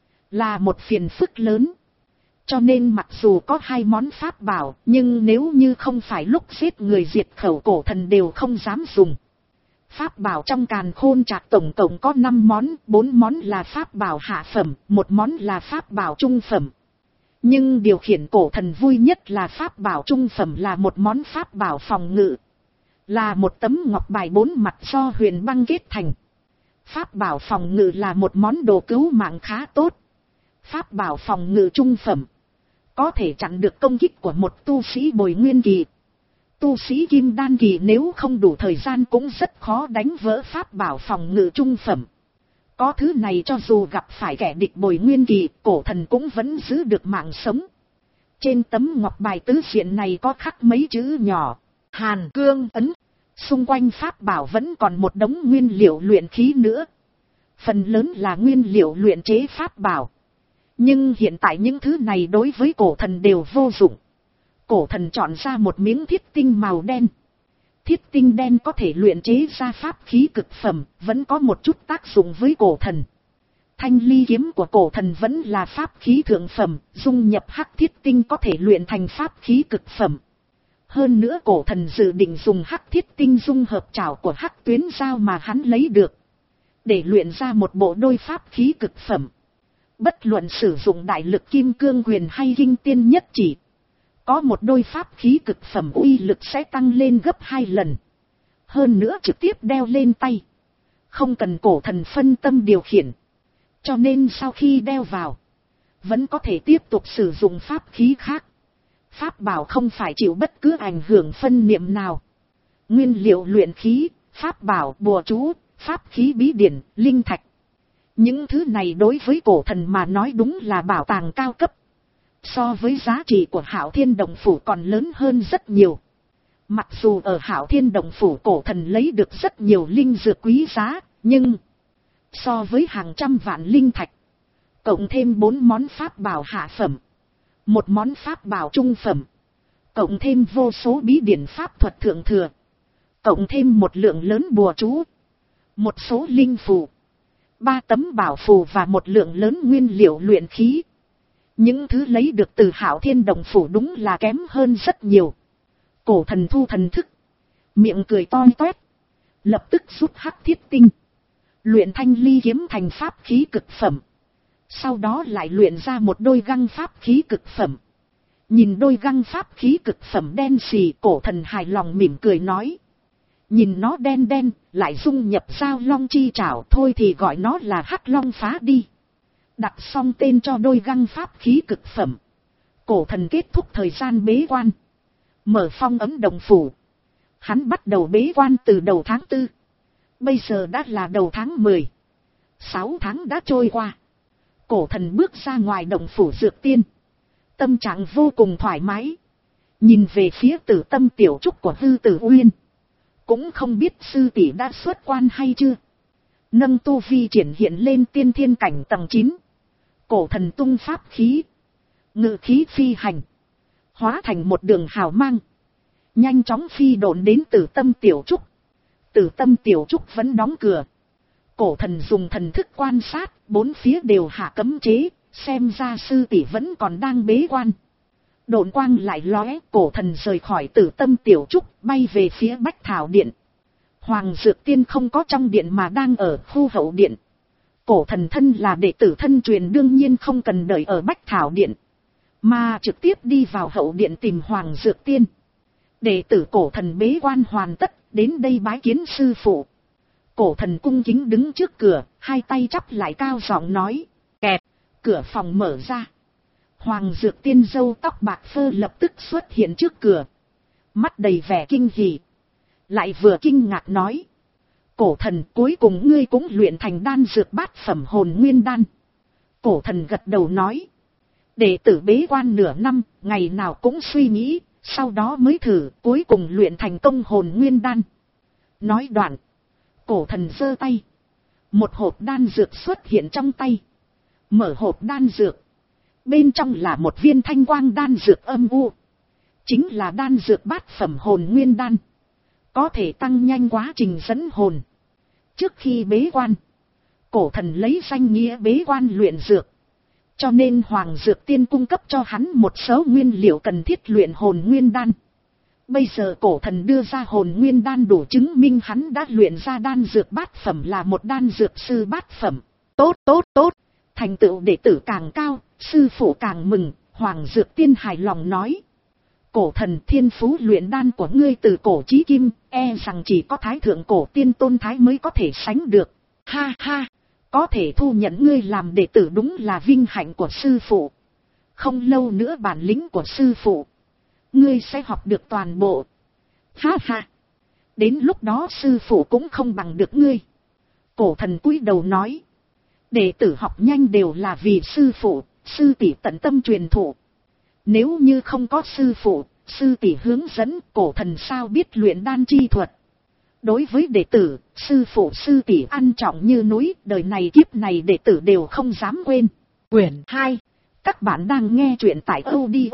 là một phiền phức lớn. Cho nên mặc dù có hai món pháp bảo, nhưng nếu như không phải lúc giết người diệt khẩu, cổ thần đều không dám dùng. Pháp bảo trong càn khôn trạc tổng cộng có năm món, bốn món là pháp bảo hạ phẩm, một món là pháp bảo trung phẩm. Nhưng điều khiển cổ thần vui nhất là pháp bảo trung phẩm là một món pháp bảo phòng ngự. là một tấm ngọc bài bốn mặt do huyền băng kết thành. Pháp bảo phòng ngự là một món đồ cứu mạng khá tốt. Pháp bảo phòng ngự trung phẩm, có thể chặn được công kích của một tu sĩ bồi nguyên kỳ. Tu sĩ kim đan kỳ nếu không đủ thời gian cũng rất khó đánh vỡ pháp bảo phòng ngự trung phẩm. Có thứ này cho dù gặp phải kẻ địch bồi nguyên kỳ, cổ thần cũng vẫn giữ được mạng sống. Trên tấm ngọc bài tứ diện này có khắc mấy chữ nhỏ, Hàn Cương Ấn. Xung quanh pháp bảo vẫn còn một đống nguyên liệu luyện khí nữa. Phần lớn là nguyên liệu luyện chế pháp bảo. Nhưng hiện tại những thứ này đối với cổ thần đều vô dụng. Cổ thần chọn ra một miếng thiết tinh màu đen. Thiết tinh đen có thể luyện chế ra pháp khí cực phẩm, vẫn có một chút tác dụng với cổ thần. Thanh ly kiếm của cổ thần vẫn là pháp khí thượng phẩm, dung nhập hắc thiết tinh có thể luyện thành pháp khí cực phẩm. Hơn nữa cổ thần dự định dùng hắc thiết tinh dung hợp trảo của hắc tuyến dao mà hắn lấy được, để luyện ra một bộ đôi pháp khí cực phẩm. Bất luận sử dụng đại lực kim cương quyền hay kinh tiên nhất chỉ, có một đôi pháp khí cực phẩm uy lực sẽ tăng lên gấp hai lần. Hơn nữa trực tiếp đeo lên tay, không cần cổ thần phân tâm điều khiển. Cho nên sau khi đeo vào, vẫn có thể tiếp tục sử dụng pháp khí khác. Pháp bảo không phải chịu bất cứ ảnh hưởng phân niệm nào. Nguyên liệu luyện khí, pháp bảo, bùa chú, pháp khí bí điển, linh thạch. Những thứ này đối với cổ thần mà nói đúng là bảo tàng cao cấp. So với giá trị của Hạo Thiên Động Phủ còn lớn hơn rất nhiều. Mặc dù ở Hạo Thiên Động Phủ cổ thần lấy được rất nhiều linh dược quý giá, nhưng so với hàng trăm vạn linh thạch, cộng thêm bốn món pháp bảo hạ phẩm, một món pháp bảo trung phẩm, cộng thêm vô số bí điển pháp thuật thượng thừa, cộng thêm một lượng lớn bùa chú, một số linh phù, ba tấm bảo phù và một lượng lớn nguyên liệu luyện khí. Những thứ lấy được từ Hạo Thiên Động Phủ đúng là kém hơn rất nhiều. Cổ thần thu thần thức, miệng cười to toét, lập tức rút hắc thiết tinh, luyện thanh ly kiếm thành pháp khí cực phẩm. Sau đó lại luyện ra một đôi găng pháp khí cực phẩm. Nhìn đôi găng pháp khí cực phẩm đen xì, cổ thần hài lòng mỉm cười nói. Nhìn nó đen đen, lại dung nhập giao long chi trảo, thôi thì gọi nó là hắc long phá đi. Đặt xong tên cho đôi găng pháp khí cực phẩm, cổ thần kết thúc thời gian bế quan, mở phong ấm động phủ. Hắn bắt đầu bế quan từ đầu tháng tư. Bây giờ đã là đầu tháng mười. Sáu tháng đã trôi qua. Cổ thần bước ra ngoài động phủ dược tiên, tâm trạng vô cùng thoải mái. Nhìn về phía Tử Tâm tiểu trúc của Hư Tử Uyên, cũng không biết sư tỷ đã xuất quan hay chưa. Nâng tu vi triển hiện lên tiên thiên cảnh tầng chín. Cổ thần tung pháp khí, ngự khí phi hành, hóa thành một đường hào mang, nhanh chóng phi độn đến Tử Tâm tiểu trúc. Tử Tâm tiểu trúc vẫn đóng cửa. Cổ thần dùng thần thức quan sát, bốn phía đều hạ cấm chế, xem ra sư tỷ vẫn còn đang bế quan. Độn quang lại lóe, cổ thần rời khỏi Tử Tâm tiểu trúc, bay về phía Bách Thảo Điện. Hoàng Dược Tiên không có trong điện mà đang ở khu hậu điện. Cổ thần thân là đệ tử thân truyền, đương nhiên không cần đợi ở Bách Thảo Điện, mà trực tiếp đi vào hậu điện tìm Hoàng Dược Tiên. Đệ tử cổ thần bế quan hoàn tất, đến đây bái kiến sư phụ. Cổ thần cung kính đứng trước cửa, hai tay chắp lại cao giọng nói. Kẹt, cửa phòng mở ra. Hoàng Dược Tiên râu tóc bạc phơ lập tức xuất hiện trước cửa, mắt đầy vẻ kinh hỉ, lại vừa kinh ngạc nói. Cổ thần, cuối cùng ngươi cũng luyện thành đan dược bát phẩm hồn nguyên đan. Cổ thần gật đầu nói. Đệ tử bế quan nửa năm, ngày nào cũng suy nghĩ, sau đó mới thử, cuối cùng luyện thành công hồn nguyên đan. Nói đoạn, cổ thần giơ tay, một hộp đan dược xuất hiện trong tay. Mở hộp đan dược, bên trong là một viên thanh quang đan dược âm u, chính là đan dược bát phẩm hồn nguyên đan, có thể tăng nhanh quá trình dẫn hồn. Trước khi bế quan, cổ thần lấy danh nghĩa bế quan luyện dược, cho nên Hoàng Dược Tiên cung cấp cho hắn một số nguyên liệu cần thiết luyện hồn nguyên đan. Bây giờ cổ thần đưa ra hồn nguyên đan đủ chứng minh hắn đã luyện ra đan dược bát phẩm, là một đan dược sư bát phẩm. Tốt tốt tốt, thành tựu đệ tử càng cao, sư phụ càng mừng. Hoàng Dược Tiên hài lòng nói. Cổ thần, thiên phú luyện đan của ngươi từ cổ chí kim, e rằng chỉ có thái thượng cổ tiên tôn thái mới có thể sánh được. Ha ha, có thể thu nhận ngươi làm đệ tử đúng là vinh hạnh của sư phụ. Không lâu nữa bản lĩnh của sư phụ, ngươi sẽ học được toàn bộ. Ha ha, đến lúc đó sư phụ cũng không bằng được ngươi. Cổ thần cúi đầu nói, đệ tử học nhanh đều là vì sư phụ, sư tỷ tận tâm truyền thụ. Nếu như không có sư phụ, sư tỷ hướng dẫn, cổ thần sao biết luyện đan chi thuật. Đối với đệ tử, sư phụ sư tỷ ăn trọng như núi, đời này kiếp này đệ tử đều không dám quên. Quyển hai, các bạn đang nghe truyện tại audio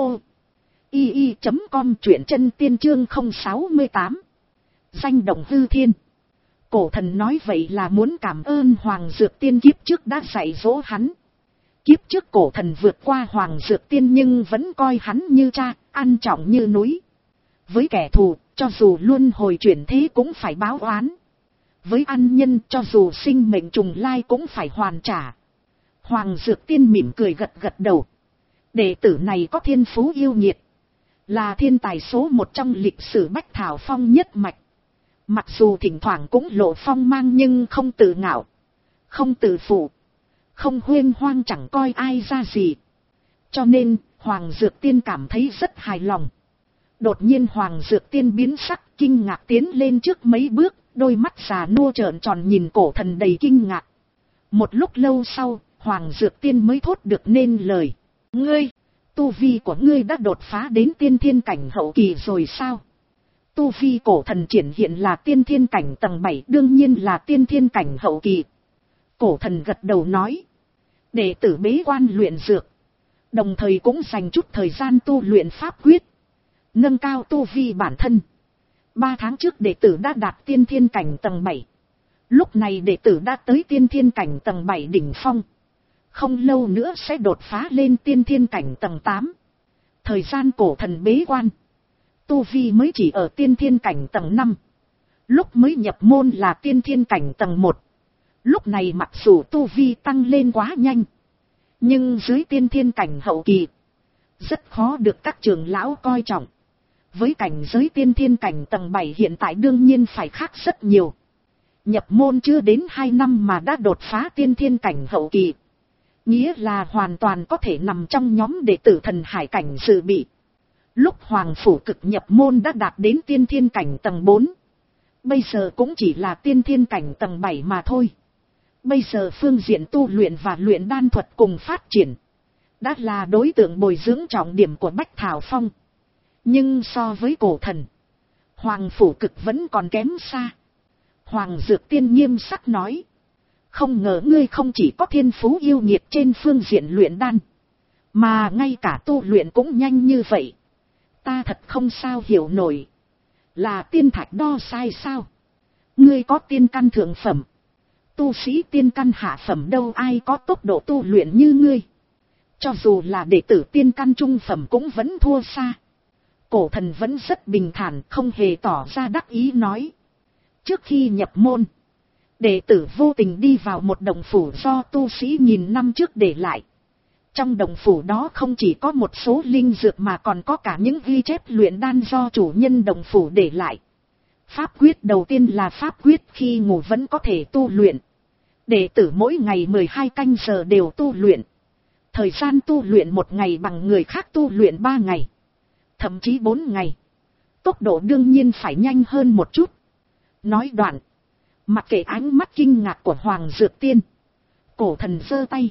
i i chấm com, truyện chân tiên chương không sáu tám. Danh động hư thiên. Cổ thần nói vậy là muốn cảm ơn Hoàng Dược Tiên kiếp trước đã dạy dỗ hắn. Kiếp trước cổ thần vượt qua Hoàng Dược Tiên nhưng vẫn coi hắn như cha, ăn trọng như núi. Với kẻ thù, cho dù luân hồi chuyển thế cũng phải báo oán. Với ăn nhân, cho dù sinh mệnh trùng lai cũng phải hoàn trả. Hoàng Dược Tiên mỉm cười gật gật đầu. Đệ tử này có thiên phú yêu nghiệt, là thiên tài số một trong lịch sử Bách Thảo Phong nhất mạch. Mặc dù thỉnh thoảng cũng lộ phong mang nhưng không tự ngạo, không tự phụ, không huyên hoang, chẳng coi ai ra gì. Cho nên, Hoàng Dược Tiên cảm thấy rất hài lòng. Đột nhiên Hoàng Dược Tiên biến sắc, kinh ngạc tiến lên trước mấy bước, đôi mắt già nua trợn tròn nhìn cổ thần đầy kinh ngạc. Một lúc lâu sau, Hoàng Dược Tiên mới thốt được nên lời. Ngươi, tu vi của ngươi đã đột phá đến tiên thiên cảnh hậu kỳ rồi sao? Tu vi cổ thần triển hiện là tiên thiên cảnh tầng bảy, đương nhiên là tiên thiên cảnh hậu kỳ. Cổ thần gật đầu nói, đệ tử bế quan luyện dược, đồng thời cũng dành chút thời gian tu luyện pháp quyết, nâng cao tu vi bản thân. Ba tháng trước đệ tử đã đạt tiên thiên cảnh tầng bảy, lúc này đệ tử đã tới tiên thiên cảnh tầng bảy đỉnh phong. Không lâu nữa sẽ đột phá lên tiên thiên cảnh tầng tám. Thời gian cổ thần bế quan, tu vi mới chỉ ở tiên thiên cảnh tầng năm. Lúc mới nhập môn là tiên thiên cảnh tầng một. Lúc này mặc dù tu vi tăng lên quá nhanh, nhưng dưới tiên thiên cảnh hậu kỳ, rất khó được các trưởng lão coi trọng. Với cảnh giới tiên thiên cảnh tầng bảy hiện tại đương nhiên phải khác rất nhiều. Nhập môn chưa đến hai năm mà đã đột phá tiên thiên cảnh hậu kỳ, nghĩa là hoàn toàn có thể nằm trong nhóm đệ tử thần hải cảnh dự bị. Lúc Hoàng Phủ Cực nhập môn đã đạt đến tiên thiên cảnh tầng bốn. Bây giờ cũng chỉ là tiên thiên cảnh tầng bảy mà thôi. Bây giờ phương diện tu luyện và luyện đan thuật cùng phát triển, đã là đối tượng bồi dưỡng trọng điểm của Bách Thảo Phong. Nhưng so với cổ thần, Hoàng Phủ Cực vẫn còn kém xa. Hoàng Dược Tiên nghiêm sắc nói, không ngờ ngươi không chỉ có thiên phú yêu nghiệt trên phương diện luyện đan, mà ngay cả tu luyện cũng nhanh như vậy. Ta thật không sao hiểu nổi. Là tiên thạch đo sai sao? Ngươi có tiên căn thượng phẩm, tu sĩ tiên căn hạ phẩm đâu ai có tốc độ tu luyện như ngươi. Cho dù là đệ tử tiên căn trung phẩm cũng vẫn thua xa. Cổ thần vẫn rất bình thản, không hề tỏ ra đắc ý nói. Trước khi nhập môn, đệ tử vô tình đi vào một đồng phủ do tu sĩ nghìn năm trước để lại. Trong đồng phủ đó không chỉ có một số linh dược mà còn có cả những ghi chép luyện đan do chủ nhân đồng phủ để lại. Pháp quyết đầu tiên là pháp quyết khi ngủ vẫn có thể tu luyện. Đệ tử mỗi ngày mười hai canh giờ đều tu luyện. Thời gian tu luyện một ngày bằng người khác tu luyện ba ngày, thậm chí bốn ngày. Tốc độ đương nhiên phải nhanh hơn một chút. Nói đoạn, mặc kệ ánh mắt kinh ngạc của Hoàng Dược Tiên, cổ thần giơ tay,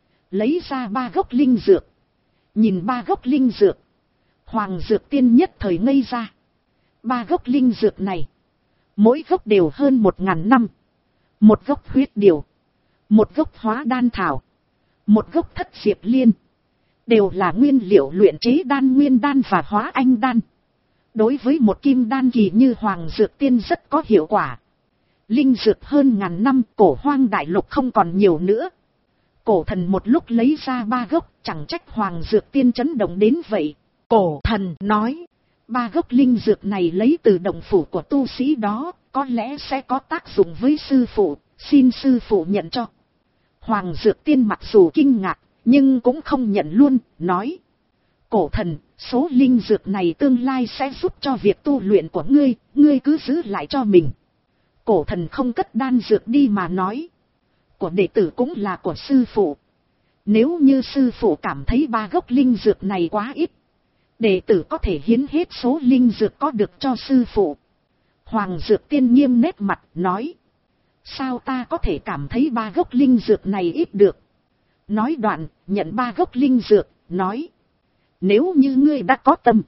lấy ra ba gốc linh dược. Nhìn ba gốc linh dược, Hoàng Dược Tiên nhất thời ngây ra. Ba gốc linh dược này, mỗi gốc đều hơn một ngàn năm. Một gốc huyết điều, một gốc hóa đan thảo, một gốc thất diệp liên, đều là nguyên liệu luyện chế đan nguyên đan và hóa anh đan. Đối với một kim đan kỳ như Hoàng Dược Tiên rất có hiệu quả. Linh dược hơn ngàn năm, cổ hoang đại lục không còn nhiều nữa. Cổ thần một lúc lấy ra ba gốc, chẳng trách Hoàng Dược Tiên chấn động đến vậy. Cổ thần nói, ba gốc linh dược này lấy từ đồng phủ của tu sĩ đó, có lẽ sẽ có tác dụng với sư phụ, xin sư phụ nhận cho. Hoàng Dược Tiên mặc dù kinh ngạc, nhưng cũng không nhận luôn, nói. Cổ thần, Số linh dược này tương lai sẽ giúp cho việc tu luyện của ngươi, ngươi cứ giữ lại cho mình. Cổ thần không cất đan dược đi mà nói. Của đệ tử cũng là của sư phụ. Nếu như sư phụ cảm thấy ba gốc linh dược này quá ít, đệ tử có thể hiến hết số linh dược có được cho sư phụ. Hoàng Dược Tiên nghiêm nét mặt nói. Sao ta có thể cảm thấy ba gốc linh dược này ít được? Nói đoạn, nhận ba gốc linh dược, nói. Nếu như ngươi đã có tâm,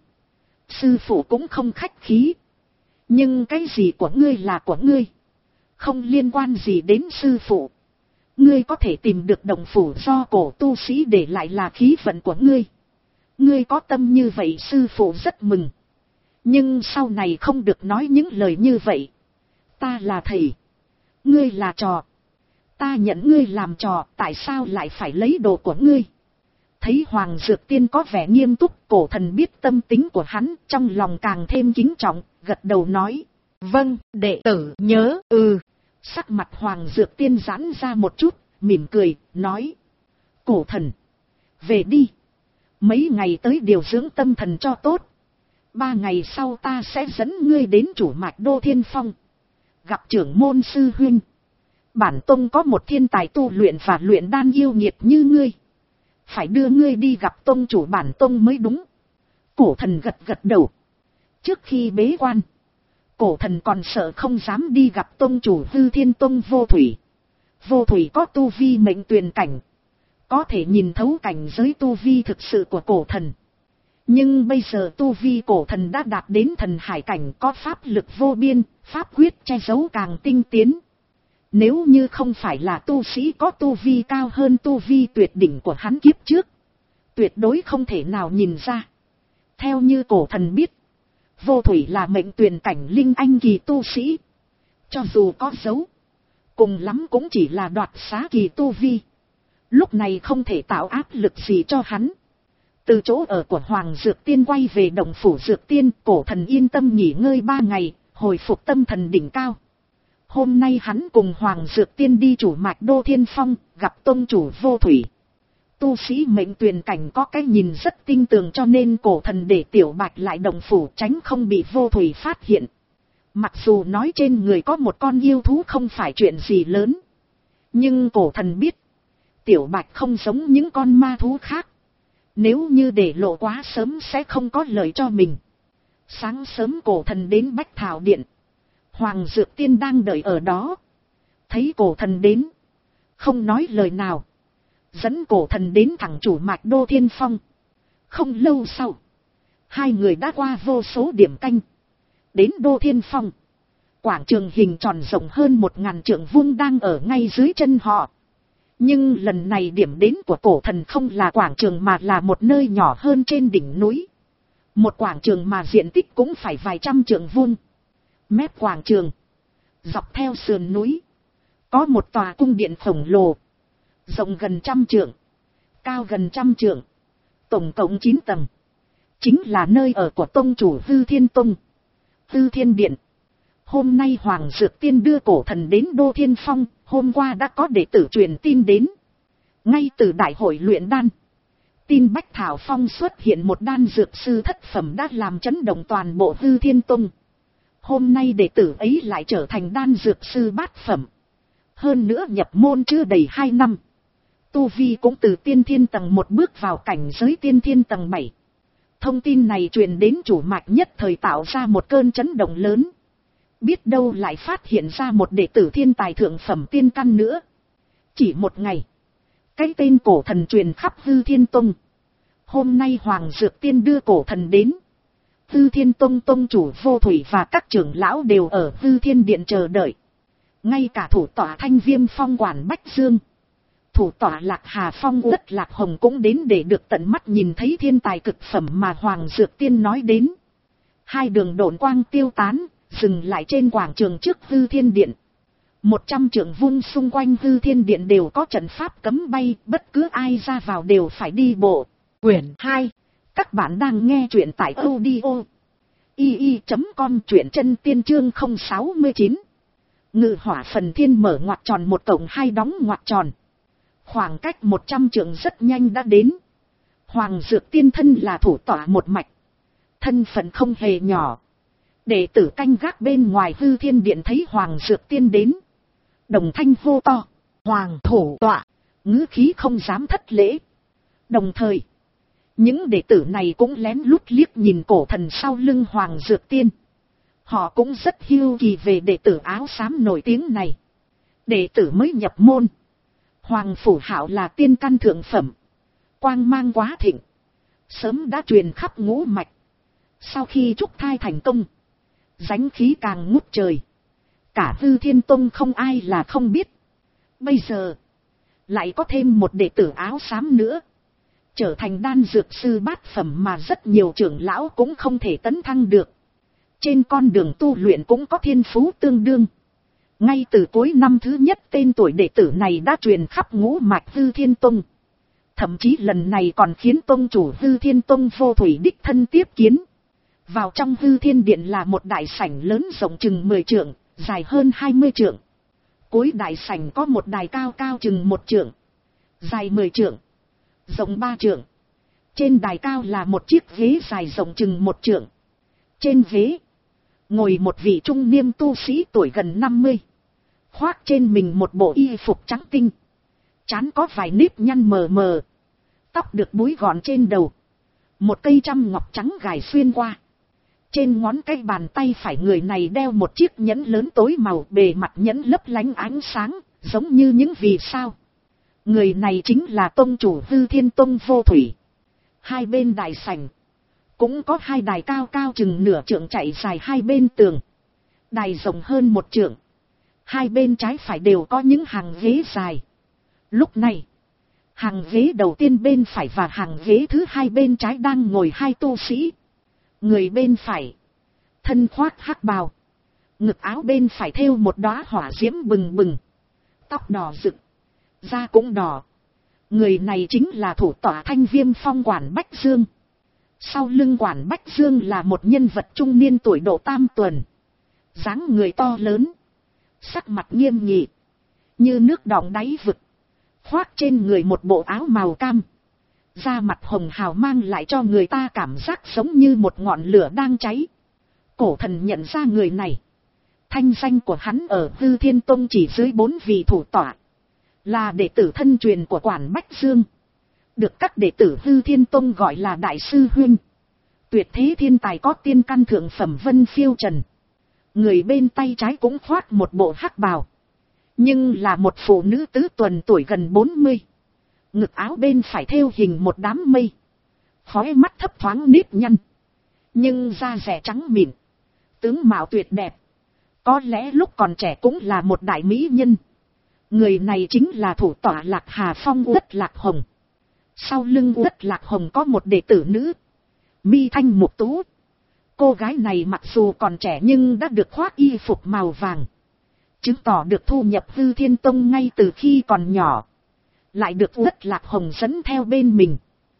sư phụ cũng không khách khí. Nhưng cái gì của ngươi là của ngươi, không liên quan gì đến sư phụ. Ngươi có thể tìm được đồng phủ do cổ tu sĩ để lại là khí vận của ngươi. Ngươi có tâm như vậy sư phụ rất mừng. Nhưng sau này không được nói những lời như vậy. Ta là thầy, ngươi là trò. Ta nhận ngươi làm trò, tại sao lại phải lấy đồ của ngươi? Thấy Hoàng Dược Tiên có vẻ nghiêm túc, cổ thần biết tâm tính của hắn, trong lòng càng thêm kính trọng, gật đầu nói. Vâng, đệ tử nhớ, ừ. Sắc mặt Hoàng Dược Tiên giãn ra một chút, mỉm cười, nói. Cổ thần, về đi. Mấy ngày tới điều dưỡng tâm thần cho tốt. Ba ngày sau ta sẽ dẫn ngươi đến chủ mạch Đô Thiên Phong. Gặp trưởng môn sư huynh. Bản tông có một thiên tài tu luyện và luyện đan yêu nghiệt như ngươi. Phải đưa ngươi đi gặp tông chủ bản tông mới đúng. Cổ thần gật gật đầu. Trước khi bế quan, cổ thần còn sợ không dám đi gặp tông chủ Hư Thiên Tông Vô Thủy. Vô Thủy có tu vi mệnh tuyền cảnh, có thể nhìn thấu cảnh giới tu vi thực sự của cổ thần. Nhưng bây giờ tu vi cổ thần đã đạt đến thần hải cảnh, có pháp lực vô biên, pháp quyết che giấu càng tinh tiến. Nếu như không phải là tu sĩ có tu vi cao hơn tu vi tuyệt đỉnh của hắn kiếp trước, tuyệt đối không thể nào nhìn ra. Theo như cổ thần biết, Vô Thủy là mệnh tuyền cảnh linh anh kỳ tu sĩ. Cho dù có dấu, cùng lắm cũng chỉ là đoạt xá kỳ tu vi. Lúc này không thể tạo áp lực gì cho hắn. Từ chỗ ở của Hoàng Dược Tiên quay về Động Phủ Dược Tiên, cổ thần yên tâm nghỉ ngơi ba ngày, hồi phục tâm thần đỉnh cao. Hôm nay hắn cùng Hoàng Dược Tiên đi chủ mạch Đô Thiên Phong, gặp tông chủ Vô Thủy. Tu sĩ mệnh tuyền cảnh có cái nhìn rất tinh tường, cho nên cổ thần để Tiểu Bạch lại Động Phủ tránh không bị Vô Thủy phát hiện. Mặc dù nói trên người có một con yêu thú không phải chuyện gì lớn, nhưng cổ thần biết Tiểu Bạch không giống những con ma thú khác. Nếu như để lộ quá sớm sẽ không có lợi cho mình. Sáng sớm cổ thần đến Bách Thảo Điện. Hoàng Dược Tiên đang đợi ở đó. Thấy cổ thần đến, không nói lời nào, dẫn cổ thần đến thẳng chủ mạch Đô Thiên Phong. Không lâu sau, hai người đã qua vô số điểm canh. Đến Đô Thiên Phong, quảng trường hình tròn rộng hơn một ngàn trượng vuông đang ở ngay dưới chân họ. Nhưng lần này điểm đến của cổ thần không là quảng trường mà là một nơi nhỏ hơn trên đỉnh núi. Một quảng trường mà diện tích cũng phải vài trăm trượng vuông. Mép quảng trường, dọc theo sườn núi, có một tòa cung điện khổng lồ, rộng gần trăm trượng, cao gần trăm trượng, tổng cộng chín tầng. Chính là nơi ở của tông chủ Hư Thiên Tông, Hư Thiên Điện. Hôm nay Hoàng Dược Tiên đưa cổ thần đến Đô Thiên Phong, hôm qua đã có đệ tử truyền tin đến. Ngay từ đại hội luyện đan, tin Bách Thảo Phong xuất hiện một đan dược sư thất phẩm đã làm chấn động toàn bộ Hư Thiên Tông. Hôm nay đệ tử ấy lại trở thành đan dược sư bát phẩm. Hơn nữa nhập môn chưa đầy hai năm. Tu vi cũng từ tiên thiên tầng một bước vào cảnh giới tiên thiên tầng bảy. Thông tin này truyền đến chủ mạch nhất thời tạo ra một cơn chấn động lớn. Biết đâu lại phát hiện ra một đệ tử thiên tài thượng phẩm tiên căn nữa. Chỉ một ngày, cái tên cổ thần truyền khắp Hư Thiên Tông. Hôm nay Hoàng Dược Tiên đưa cổ thần đến. Hư Thiên Tông tông chủ Vô Thủy và các trưởng lão đều ở Hư Thiên Điện chờ đợi. Ngay cả thủ tọa Thanh Viêm Phong quản Bách Dương, thủ tọa Lạc Hà Phong Uất Lạc Hồng cũng đến để được tận mắt nhìn thấy thiên tài cực phẩm mà Hoàng Dược Tiên nói đến. Hai đường độn quang tiêu tán, dừng lại trên quảng trường trước Hư Thiên Điện. Một trăm trượng vuông xung quanh Hư Thiên Điện đều có trận pháp cấm bay, bất cứ ai ra vào đều phải đi bộ. Quyển hai. Các bạn đang nghe truyện tại audio i i chấm com, truyện chân tiên chương không sáu chín. Ngự hỏa phần thiên mở ngoặc tròn một cổng hai đóng ngoặc tròn. Khoảng cách một trăm trượng rất nhanh đã đến. Hoàng Dược Tiên thân là thủ tọa một mạch, thân phận không hề nhỏ. Đệ tử canh gác bên ngoài Hư Thiên Điện thấy Hoàng Dược Tiên đến, đồng thanh hô to, Hoàng thủ tọa, ngữ khí không dám thất lễ. Đồng thời, những đệ tử này cũng lén lút liếc nhìn cổ thần sau lưng Hoàng Dược Tiên. Họ cũng rất hiếu kỳ về đệ tử áo xám nổi tiếng này. Đệ tử mới nhập môn, Hoàng Phủ Hạo là tiên căn thượng phẩm, quang mang quá thịnh, sớm đã truyền khắp ngũ mạch. Sau khi trúc thai thành công, danh khí càng ngút trời, cả Hư Thiên Tông không ai là không biết. Bây giờ lại có thêm một đệ tử áo xám nữa, trở thành đan dược sư bát phẩm mà rất nhiều trưởng lão cũng không thể tấn thăng được. Trên con đường tu luyện cũng có thiên phú tương đương. Ngay từ cuối năm thứ nhất, tên tuổi đệ tử này đã truyền khắp ngũ mạch Hư Thiên Tông. Thậm chí lần này còn khiến tông chủ Hư Thiên Tông Vô Thủy đích thân tiếp kiến. Vào trong Hư Thiên Điện là một đại sảnh lớn rộng chừng mười trượng, dài hơn hai mươi trượng. Cuối đại sảnh có một đài cao cao chừng một trượng, dài mười trượng, rộng ba trượng. Trên đài cao là một chiếc ghế dài rộng chừng một trượng. Trên ghế ngồi một vị trung niên tu sĩ tuổi gần năm mươi, khoác trên mình một bộ y phục trắng tinh, trán có vài nếp nhăn mờ mờ, tóc được búi gọn trên đầu, một cây trăm ngọc trắng gài xuyên qua. Trên ngón cái bàn tay phải người này đeo một chiếc nhẫn lớn tối màu, bề mặt nhẫn lấp lánh ánh sáng, giống như những vì sao. Người này chính là tông chủ Hư Thiên Tông Vô Thủy. Hai bên đài sảnh cũng có hai đài cao cao chừng nửa trượng chạy dài hai bên tường. Đài rộng hơn một trượng. Hai bên trái phải đều có những hàng ghế dài. Lúc này, hàng ghế đầu tiên bên phải và hàng ghế thứ hai bên trái đang ngồi hai tu sĩ. Người bên phải thân khoác hắc bào, ngực áo bên phải thêu một đóa hỏa diễm bừng bừng, tóc đỏ rực, da cũng đỏ. Người này chính là thủ tọa Thanh Viêm Phong Quản Bách Dương. Sau lưng Quản Bách Dương là một nhân vật trung niên tuổi độ tam tuần, dáng người to lớn, sắc mặt nghiêm nghị, như nước đọng đáy vực, khoác trên người một bộ áo màu cam, da mặt hồng hào mang lại cho người ta cảm giác giống như một ngọn lửa đang cháy. Cổ thần nhận ra người này. Thanh danh của hắn ở Hư Thiên Tông chỉ dưới bốn vị thủ tọa, là đệ tử thân truyền của Quản Bách Dương, được các đệ tử Hư Thiên Tông gọi là đại sư huynh. Tuyệt thế thiên tài có tiên căn thượng phẩm Vân Phiêu Trần. Người bên tay trái cũng khoác một bộ hắc bào, nhưng là một phụ nữ tứ tuần tuổi gần bốn mươi. Ngực áo bên phải thêu hình một đám mây, khóe mắt thấp thoáng nếp nhăn, nhưng da dẻ trắng mịn, tướng mạo tuyệt đẹp, có lẽ lúc còn trẻ cũng là một đại mỹ nhân. Người này chính là thủ tọa Lạc Hà Phong Uất Lạc Hồng. Sau lưng Uất Lạc Hồng có một đệ tử nữ, Mi Thanh Mục Tú. Cô gái này mặc dù còn trẻ nhưng đã được khoác y phục màu vàng, chứng tỏ được thu nhập Hư Thiên Tông ngay từ khi còn nhỏ, lại được Uất Lạc Hồng dẫn theo bên mình.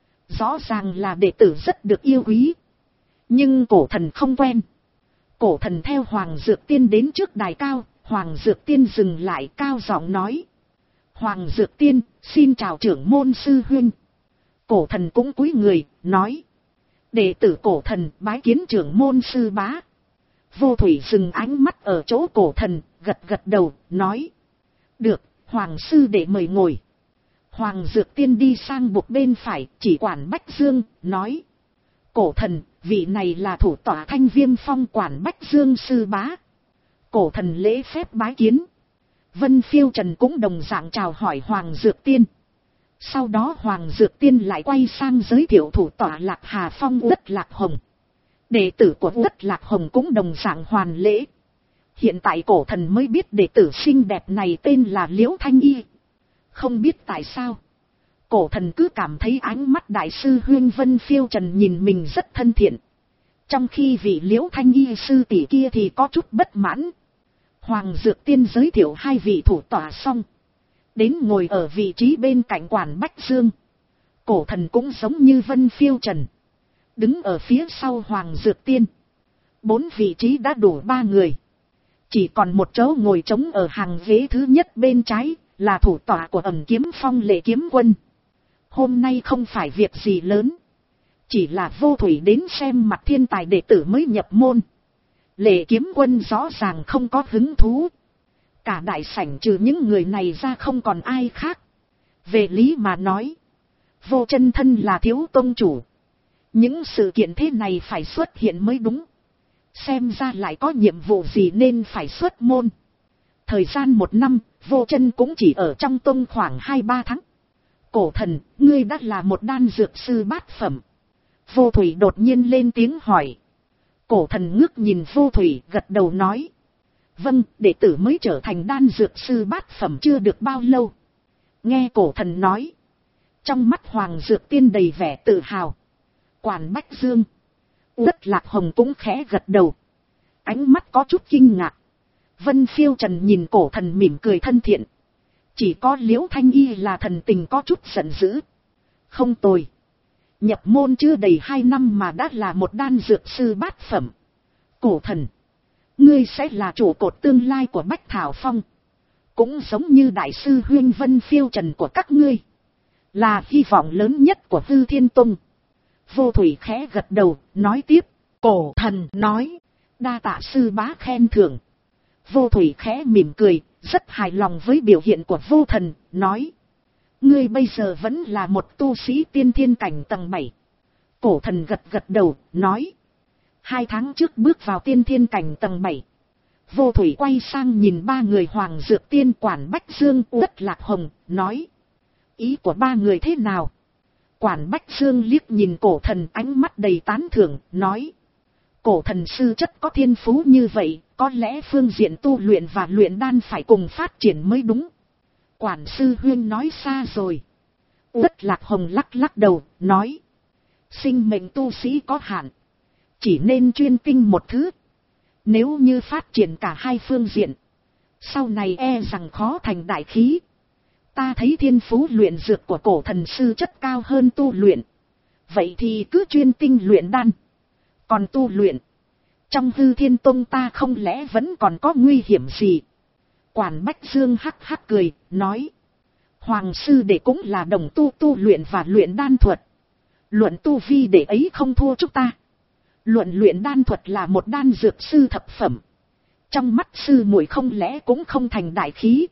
Rõ ràng là đệ tử rất được yêu quý. Nhưng cổ thần không quen. Cổ thần theo Hoàng Dược Tiên đến trước đài cao. Hoàng Dược Tiên dừng lại, cao giọng nói: Hoàng Dược Tiên, xin chào trưởng môn sư huynh. Cổ thần cũng cúi người, nói: đệ tử cổ thần bái kiến trưởng môn sư bá. Vô Thủy dừng ánh mắt ở chỗ cổ thần, gật gật đầu, nói: được, Hoàng sư đệ mời ngồi. Hoàng Dược Tiên đi sang bục bên phải, chỉ Quản Bách Dương, nói: cổ thần, vị này là thủ tọa Thanh Viêm Phong Quản Bách Dương sư bá. Cổ thần lễ phép bái kiến. Vân Phiêu Trần cũng đồng dạng chào hỏi Hoàng Dược Tiên. Sau đó Hoàng Dược Tiên lại quay sang giới thiệu thủ tọa Lạc Hà Phong Uất Lạc Hồng. Đệ tử của Uất Lạc Hồng cũng đồng dạng hoàn lễ. Hiện tại cổ thần mới biết đệ tử xinh đẹp này tên là Liễu Thanh Y. Không biết tại sao, cổ thần cứ cảm thấy ánh mắt đại sư huynh Vân Phiêu Trần nhìn mình rất thân thiện, trong khi vị Liễu Thanh Y sư tỷ kia thì có chút bất mãn. Hoàng Dược Tiên giới thiệu hai vị thủ tọa xong, đến ngồi ở vị trí bên cạnh Quản Bách Dương. Cổ thần cũng giống như Vân Phiêu Trần, đứng ở phía sau Hoàng Dược Tiên. Bốn vị trí đã đủ ba người, chỉ còn một chỗ ngồi trống ở hàng ghế thứ nhất bên trái, là thủ tọa của Ẩm Kiếm Phong Lệ Kiếm Quân. Hôm nay không phải việc gì lớn. Chỉ là Vô Thủy đến xem mặt thiên tài đệ tử mới nhập môn. Lệ Kiếm Quân rõ ràng không có hứng thú. Cả đại sảnh trừ những người này ra không còn ai khác. Về lý mà nói, Vô Chân thân là thiếu tông chủ. Những sự kiện thế này phải xuất hiện mới đúng. Xem ra lại có nhiệm vụ gì nên phải xuất môn. Thời gian một năm, Vô Chân cũng chỉ ở trong tông khoảng hai ba tháng. Cổ thần, ngươi đã là một đan dược sư bát phẩm. Vô Thủy đột nhiên lên tiếng hỏi. Cổ thần ngước nhìn Vô Thủy gật đầu nói. Vâng, đệ tử mới trở thành đan dược sư bát phẩm chưa được bao lâu. Nghe cổ thần nói. Trong mắt Hoàng Dược Tiên đầy vẻ tự hào. Quản Bách Dương, Đất Lạc Hồng cũng khẽ gật đầu. Ánh mắt có chút kinh ngạc. Vân Phiêu Trần nhìn cổ thần mỉm cười thân thiện. Chỉ có Liễu Thanh Y là thần tình có chút giận dữ. Không tồi. Nhập môn chưa đầy hai năm mà đã là một đan dược sư bát phẩm. Cổ thần, ngươi sẽ là trụ cột tương lai của Bách Thảo Phong. Cũng giống như đại sư Huyên Vân Phiêu Trần của các ngươi. Là hy vọng lớn nhất của Hư Thiên Tông. Vô Thủy khẽ gật đầu, nói tiếp. Cổ thần nói. Đa tạ sư bá khen thưởng. Vô Thủy khẽ mỉm cười, rất hài lòng với biểu hiện của Vô Thần, nói. Ngươi bây giờ vẫn là một tu sĩ tiên thiên cảnh tầng bảy. Cổ thần gật gật đầu, nói. Hai tháng trước bước vào tiên thiên cảnh tầng bảy. Vô Thủy quay sang nhìn ba người Hoàng Dược Tiên, Quản Bách Dương, Đất Lạc Hồng, nói. Ý của ba người thế nào? Quản Bách Dương liếc nhìn cổ thần, ánh mắt đầy tán thưởng, nói. Cổ thần sư chất có thiên phú như vậy, có lẽ phương diện tu luyện và luyện đan phải cùng phát triển mới đúng. Quản sư Huyên nói xa rồi. Đất Lạc Hồng lắc lắc đầu, nói. Sinh mệnh tu sĩ có hạn. Chỉ nên chuyên tinh một thứ. Nếu như phát triển cả hai phương diện, sau này e rằng khó thành đại khí. Ta thấy thiên phú luyện dược của cổ thần sư chất cao hơn tu luyện. Vậy thì cứ chuyên tinh luyện đan. Còn tu luyện, trong Hư Thiên Tông ta không lẽ vẫn còn có nguy hiểm gì? Quản Bách Dương hắc hắc cười, nói. Hoàng sư đệ cũng là đồng tu tu luyện và luyện đan thuật. Luận tu vi đệ ấy không thua chúng ta. Luận luyện đan thuật là một đan dược sư thập phẩm. Trong mắt sư muội không lẽ cũng không thành đại khí?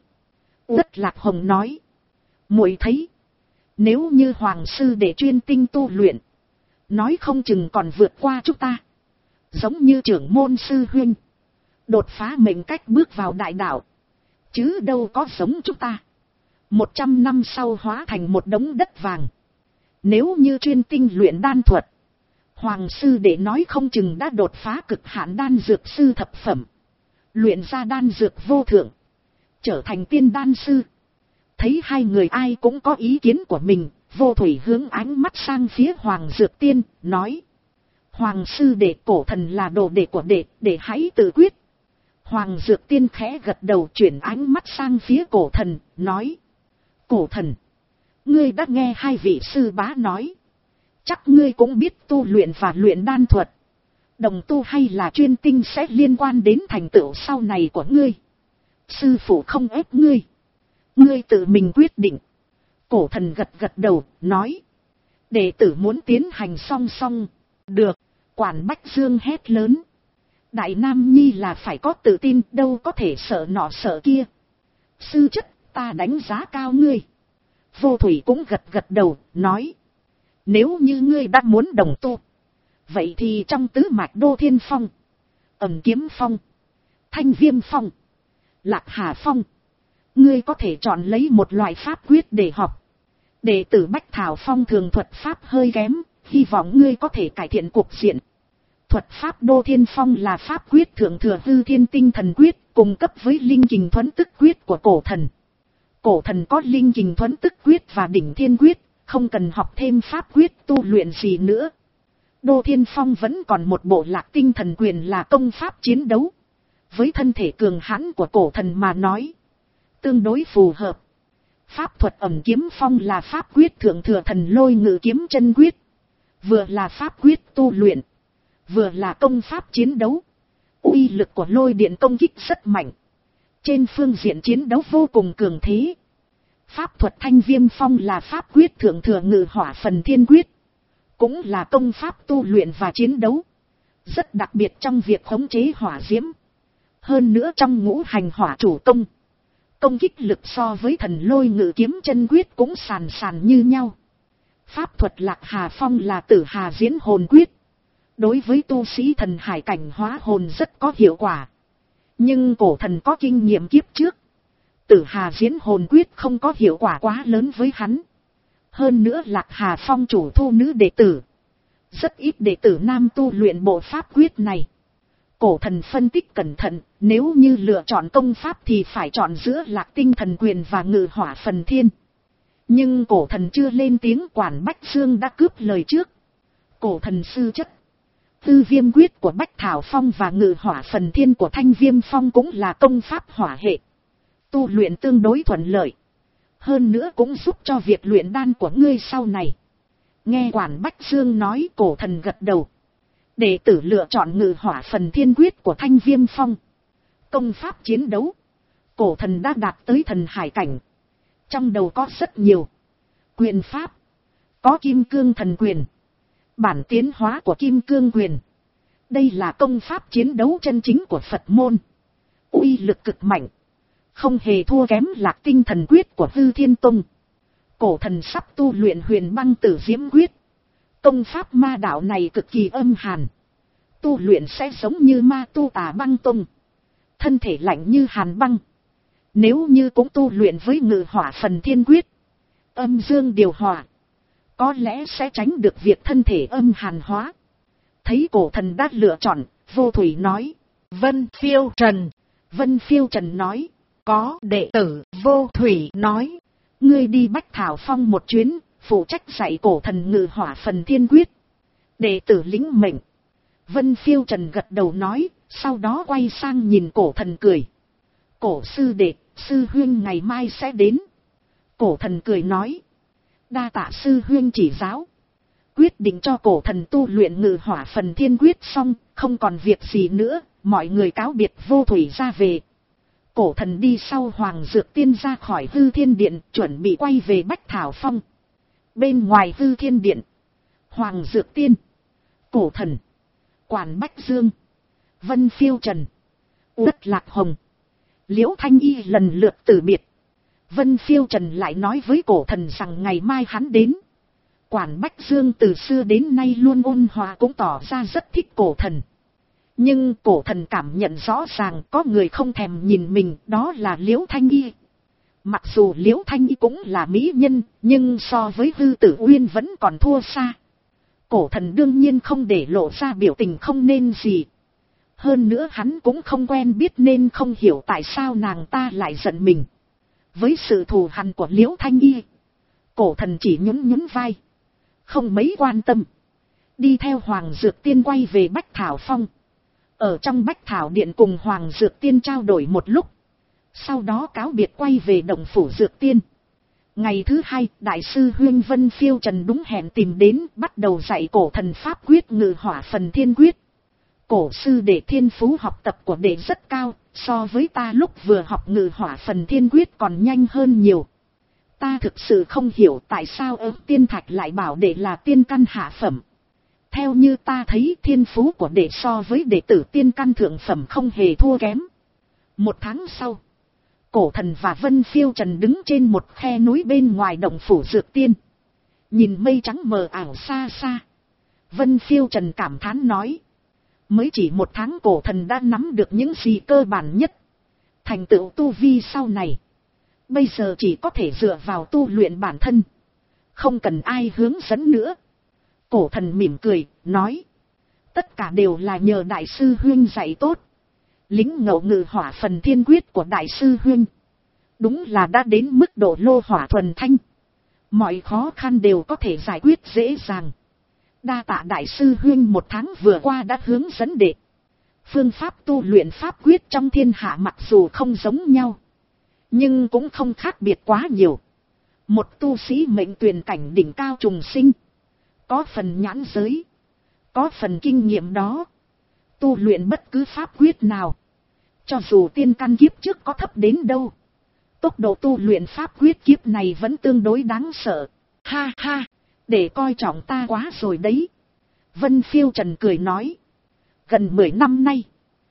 Đất Lạc Hồng nói. Muội thấy, nếu như Hoàng sư đệ chuyên tinh tu luyện, nói không chừng còn vượt qua chúng ta. Giống như trưởng môn sư huynh, đột phá mệnh cách bước vào đại đạo. Chứ đâu có giống chúng ta, một trăm năm sau hóa thành một đống đất vàng. Nếu như chuyên tinh luyện đan thuật, Hoàng sư đệ nói không chừng đã đột phá cực hạn đan dược sư thập phẩm, luyện ra đan dược vô thượng, trở thành tiên đan sư. Thấy hai người ai cũng có ý kiến của mình, Vô Thủy hướng ánh mắt sang phía Hoàng Dược Tiên, nói. Hoàng sư đệ, cổ thần là đồ đệ của đệ, đệ hãy tự quyết. Hoàng Dược Tiên khẽ gật đầu, chuyển ánh mắt sang phía cổ thần, nói. Cổ thần, ngươi đã nghe hai vị sư bá nói. Chắc ngươi cũng biết tu luyện và luyện đan thuật. Đồng tu hay là chuyên tinh sẽ liên quan đến thành tựu sau này của ngươi. Sư phụ không ép ngươi. Ngươi tự mình quyết định. Cổ thần gật gật đầu, nói. Đệ tử muốn tiến hành song song. Được. Quản Bách Dương hét lớn. Đại Nam Nhi là phải có tự tin, đâu có thể sợ nọ sợ kia. Sư chất, ta đánh giá cao ngươi. Vô Thủy cũng gật gật đầu, nói. Nếu như ngươi đã muốn đồng tu, vậy thì trong tứ mạch Đô Thiên Phong, Ẩn Kiếm Phong, Thanh Viêm Phong, Lạc Hà Phong, ngươi có thể chọn lấy một loại pháp quyết để học. Đệ tử Bách Thảo Phong thường thuật pháp hơi kém, hy vọng ngươi có thể cải thiện cuộc diện. Thuật pháp Đô Thiên Phong là pháp quyết thượng thừa Hư Thiên Tinh Thần Quyết, cung cấp với Linh Kình Thuấn Tức Quyết của cổ thần. Cổ thần có Linh Kình Thuấn Tức Quyết và Đỉnh Thiên Quyết, không cần học thêm pháp quyết tu luyện gì nữa. Đô Thiên Phong vẫn còn một bộ Lạc Tinh Thần Quyền là công pháp chiến đấu. Với thân thể cường hãn của cổ thần mà nói, tương đối phù hợp. Pháp thuật Ẩn Kiếm Phong là pháp quyết thượng thừa Thần Lôi Ngự Kiếm Chân Quyết. Vừa là pháp quyết tu luyện, vừa là công pháp chiến đấu. Uy lực của lôi điện công kích rất mạnh. Trên phương diện chiến đấu vô cùng cường thế. Pháp thuật Thanh Viêm Phong là pháp quyết thượng thừa ngự hỏa phần thiên quyết. Cũng là công pháp tu luyện và chiến đấu. Rất đặc biệt trong việc khống chế hỏa diễm. Hơn nữa trong ngũ hành hỏa chủ công. Công kích lực so với thần lôi ngự kiếm chân quyết cũng sàn sàn như nhau. Pháp thuật Lạc Hà Phong là tử hà diễn hồn quyết. Đối với tu sĩ thần hải cảnh hóa hồn rất có hiệu quả. Nhưng cổ thần có kinh nghiệm kiếp trước. Tử hà diễn hồn quyết không có hiệu quả quá lớn với hắn. Hơn nữa Lạc Hà Phong chủ thu nữ đệ tử. Rất ít đệ tử nam tu luyện bộ pháp quyết này. Cổ thần phân tích cẩn thận, nếu như lựa chọn công pháp thì phải chọn giữa Lạc Tinh Thần Quyền và Ngự Hỏa Phần Thiên. Nhưng cổ thần chưa lên tiếng, Quản Bách Dương đã cướp lời trước. Cổ thần sư chất. Tư Viêm quyết của Bách Thảo Phong và Ngự Hỏa Phần Thiên của Thanh Viêm Phong cũng là công pháp hỏa hệ. Tu luyện tương đối thuận lợi. Hơn nữa cũng giúp cho việc luyện đan của ngươi sau này. Nghe Quản Bách Dương nói, cổ thần gật đầu. Đệ tử lựa chọn Ngự Hỏa Phần Thiên quyết của Thanh Viêm Phong. Công pháp chiến đấu. Cổ thần đã đạt tới thần hải cảnh. Trong đầu có rất nhiều quyền pháp. Có Kim Cương Thần Quyền. Bản tiến hóa của Kim Cương Quyền. Đây là công pháp chiến đấu chân chính của Phật môn. Uy lực cực mạnh. Không hề thua kém Lạc Tinh Thần Quyết của Hư Thiên Tông. Cổ thần sắp tu luyện Huyền Băng Tử Diễm Quyết. Công pháp ma đạo này cực kỳ âm hàn. Tu luyện sẽ giống như ma tu Tà Băng Tông. Thân thể lạnh như hàn băng. Nếu như cũng tu luyện với Ngự Hỏa Phần Thiên Quyết. Âm dương điều hòa. Có lẽ sẽ tránh được việc thân thể âm hàn hóa. Thấy cổ thần đã lựa chọn, Vô Thủy nói. Vân Phiêu Trần. Vân Phiêu Trần nói. Có đệ tử. Vô Thủy nói. Ngươi đi Bách Thảo Phong một chuyến, phụ trách dạy cổ thần Ngự Hỏa Phần Thiên Quyết. Đệ tử lĩnh mệnh. Vân Phiêu Trần gật đầu nói, sau đó quay sang nhìn cổ thần cười. Cổ sư đệ, sư huynh ngày mai sẽ đến. Cổ thần cười nói. Đa tạ sư huynh chỉ giáo. Quyết định cho cổ thần tu luyện Ngự Hỏa Phần Thiên Quyết xong, không còn việc gì nữa, mọi người cáo biệt. Vô Thủy ra về. Cổ thần đi sau Hoàng Dược Tiên ra khỏi Hư Thiên Điện, chuẩn bị quay về Bách Thảo Phong. Bên ngoài Hư Thiên Điện, Hoàng Dược Tiên, cổ thần, Quản Bách Dương, Vân Phiêu Trần, Uất Lạc Hồng, Liễu Thanh Y lần lượt từ biệt. Vân Phiêu Trần lại nói với cổ thần rằng ngày mai hắn đến. Quản Bách Dương từ xưa đến nay luôn ôn hòa, cũng tỏ ra rất thích cổ thần. Nhưng cổ thần cảm nhận rõ ràng có người không thèm nhìn mình, đó là Liễu Thanh Y. Mặc dù Liễu Thanh Y cũng là mỹ nhân, nhưng so với Hư Tử Uyên vẫn còn thua xa. Cổ thần đương nhiên không để lộ ra biểu tình không nên gì. Hơn nữa hắn cũng không quen biết nên không hiểu tại sao nàng ta lại giận mình. Với sự thù hằn của Liễu Thanh Y, cổ thần chỉ nhún nhún vai, không mấy quan tâm. Đi theo Hoàng Dược Tiên quay về Bách Thảo Phong. Ở trong Bách Thảo Điện cùng Hoàng Dược Tiên trao đổi một lúc. Sau đó cáo biệt quay về Động Phủ Dược Tiên. Ngày thứ hai, Đại sư huynh Vân Phiêu Trần đúng hẹn tìm đến, bắt đầu dạy cổ thần pháp quyết Ngự Hỏa Phần Thiên Quyết. Cổ sư đệ thiên phú học tập của đệ rất cao, so với ta lúc vừa học Ngự Hỏa Phần Thiên Quyết còn nhanh hơn nhiều. Ta thực sự không hiểu tại sao ớt tiên thạch lại bảo đệ là tiên căn hạ phẩm. Theo như ta thấy thiên phú của đệ so với đệ tử tiên căn thượng phẩm không hề thua kém. Một tháng sau, cổ thần và Vân Phiêu Trần đứng trên một khe núi bên ngoài Động Phủ Dược Tiên. Nhìn mây trắng mờ ảo xa xa. Vân Phiêu Trần cảm thán nói. Mới chỉ một tháng cổ thần đã nắm được những gì cơ bản nhất. Thành tựu tu vi sau này. Bây giờ chỉ có thể dựa vào tu luyện bản thân. Không cần ai hướng dẫn nữa. Cổ thần mỉm cười, nói. Tất cả đều là nhờ đại sư huynh dạy tốt. Lính ngộ Ngự Hỏa Phần Thiên Quyết của đại sư huynh. Đúng là đã đến mức độ lô hỏa thuần thanh. Mọi khó khăn đều có thể giải quyết dễ dàng. Đa tạ đại sư huynh một tháng vừa qua đã hướng dẫn đệ. Phương pháp tu luyện pháp quyết trong thiên hạ mặc dù không giống nhau. Nhưng cũng không khác biệt quá nhiều. Một tu sĩ mệnh tuyển cảnh đỉnh cao trùng sinh. Có phần nhãn giới. Có phần kinh nghiệm đó. Tu luyện bất cứ pháp quyết nào. Cho dù tiên căn kiếp trước có thấp đến đâu. Tốc độ tu luyện pháp quyết kiếp này vẫn tương đối đáng sợ. Ha ha, để coi trọng ta quá rồi đấy. Vân Phiêu Trần cười nói. Gần mười năm nay,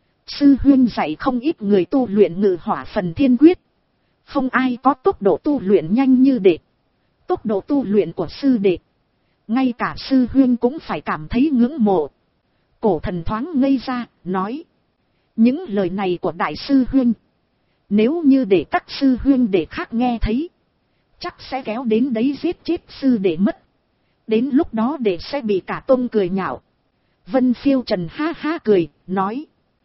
sư huynh dạy không ít người tu luyện ngự hỏa phần thiên quyết. Không ai có tốc độ tu luyện nhanh như đệ. Tốc độ tu luyện của sư đệ, ngay cả sư huynh cũng phải cảm thấy ngưỡng mộ. Cổ Thần thoáng ngây ra, nói. Những lời này của đại sư huynh, nếu như để các sư huynh đệ khác nghe thấy, chắc sẽ kéo đến đấy giết chết sư đệ mất. Đến lúc đó đệ sẽ bị cả tông cười nhạo. Vân Phiêu Trần ha ha cười, nói.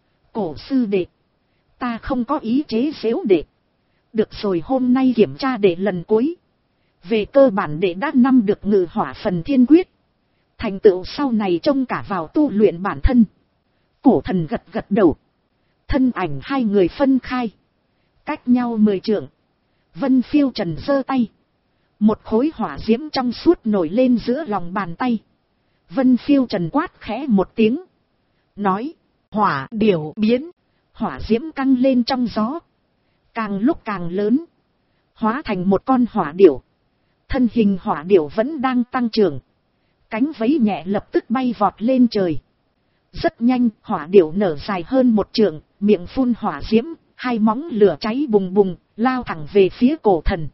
Cổ sư đệ, ta không có ý chế giễu đệ. Được rồi, hôm nay kiểm tra đệ lần cuối. Về cơ bản đệ đã nắm được ngự hỏa phần thiên quyết. Thành tựu sau này trông cả vào tu luyện bản thân. Cổ Thần gật gật đầu. Thân ảnh hai người phân khai, cách nhau mười trượng. Vân Phiêu Trần giơ tay, một khối hỏa diễm trong suốt nổi lên giữa lòng bàn tay. Vân Phiêu Trần quát khẽ một tiếng, nói. Hỏa điểu biến. Hỏa diễm căng lên trong gió, càng lúc càng lớn, hóa thành một con hỏa điểu. Thân hình hỏa điểu vẫn đang tăng trưởng, cánh vẫy nhẹ lập tức bay vọt lên trời. Rất nhanh, hỏa điểu nở dài hơn một trượng, miệng phun hỏa diễm, hai móng lửa cháy bùng bùng, lao thẳng về phía Cổ Thần.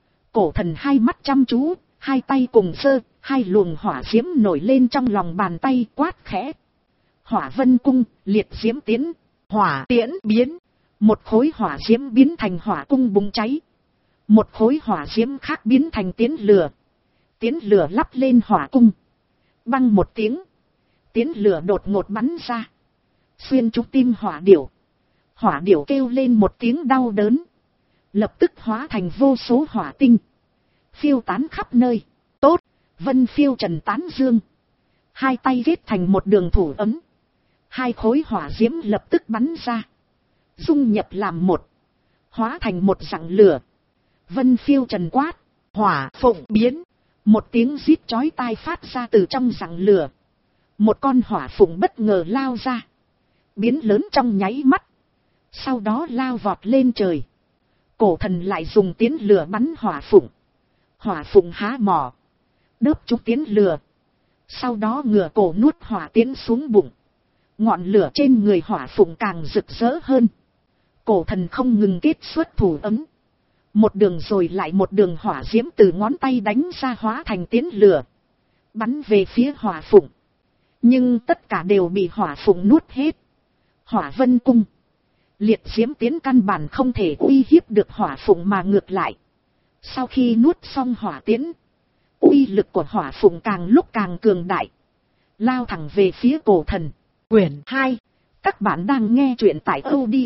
Cổ Thần hai mắt chăm chú, hai tay cùng giơ, hai luồng hỏa diễm nổi lên trong lòng bàn tay, quát khẽ. Hỏa vân cung, liệt diễm tiến, hỏa tiễn biến. Một khối hỏa diễm biến thành hỏa cung bùng cháy. Một khối hỏa diễm khác biến thành tiến lửa. Tiến lửa lắp lên hỏa cung. Băng một tiếng, tiến lửa đột ngột bắn ra, xuyên trúng tim hỏa điểu. Hỏa điểu kêu lên một tiếng đau đớn, lập tức hóa thành vô số hỏa tinh, phiêu tán khắp nơi. Tốt, Vân Phiêu Trần tán dương, hai tay ghét thành một đường thủ ấm. Hai khối hỏa diễm lập tức bắn ra, dung nhập làm một, hóa thành một giằng lửa. Vân Phiêu Trần quát. Hỏa phụng biến. Một tiếng rít chói tai phát ra từ trong giằng lửa. Một con hỏa phụng bất ngờ lao ra, biến lớn trong nháy mắt, sau đó lao vọt lên trời. Cổ Thần lại dùng tiến lửa bắn hỏa phụng. Hỏa phụng há mỏ, đớp trúng tiến lửa, sau đó ngửa cổ nuốt hỏa tiến xuống bụng. Ngọn lửa trên người hỏa phụng càng rực rỡ hơn. Cổ Thần không ngừng kết xuất thủ ấm, một đường rồi lại một đường hỏa diễm từ ngón tay đánh ra hóa thành tiến lửa, bắn về phía hỏa phụng. Nhưng tất cả đều bị hỏa phụng nuốt hết. Hỏa vân cung, liệt diễm tiến căn bản không thể uy hiếp được hỏa phụng, mà ngược lại, sau khi nuốt xong hỏa tiến, uy lực của hỏa phụng càng lúc càng cường đại, lao thẳng về phía Cổ Thần. Quyển hai, các bạn đang nghe truyện tại audio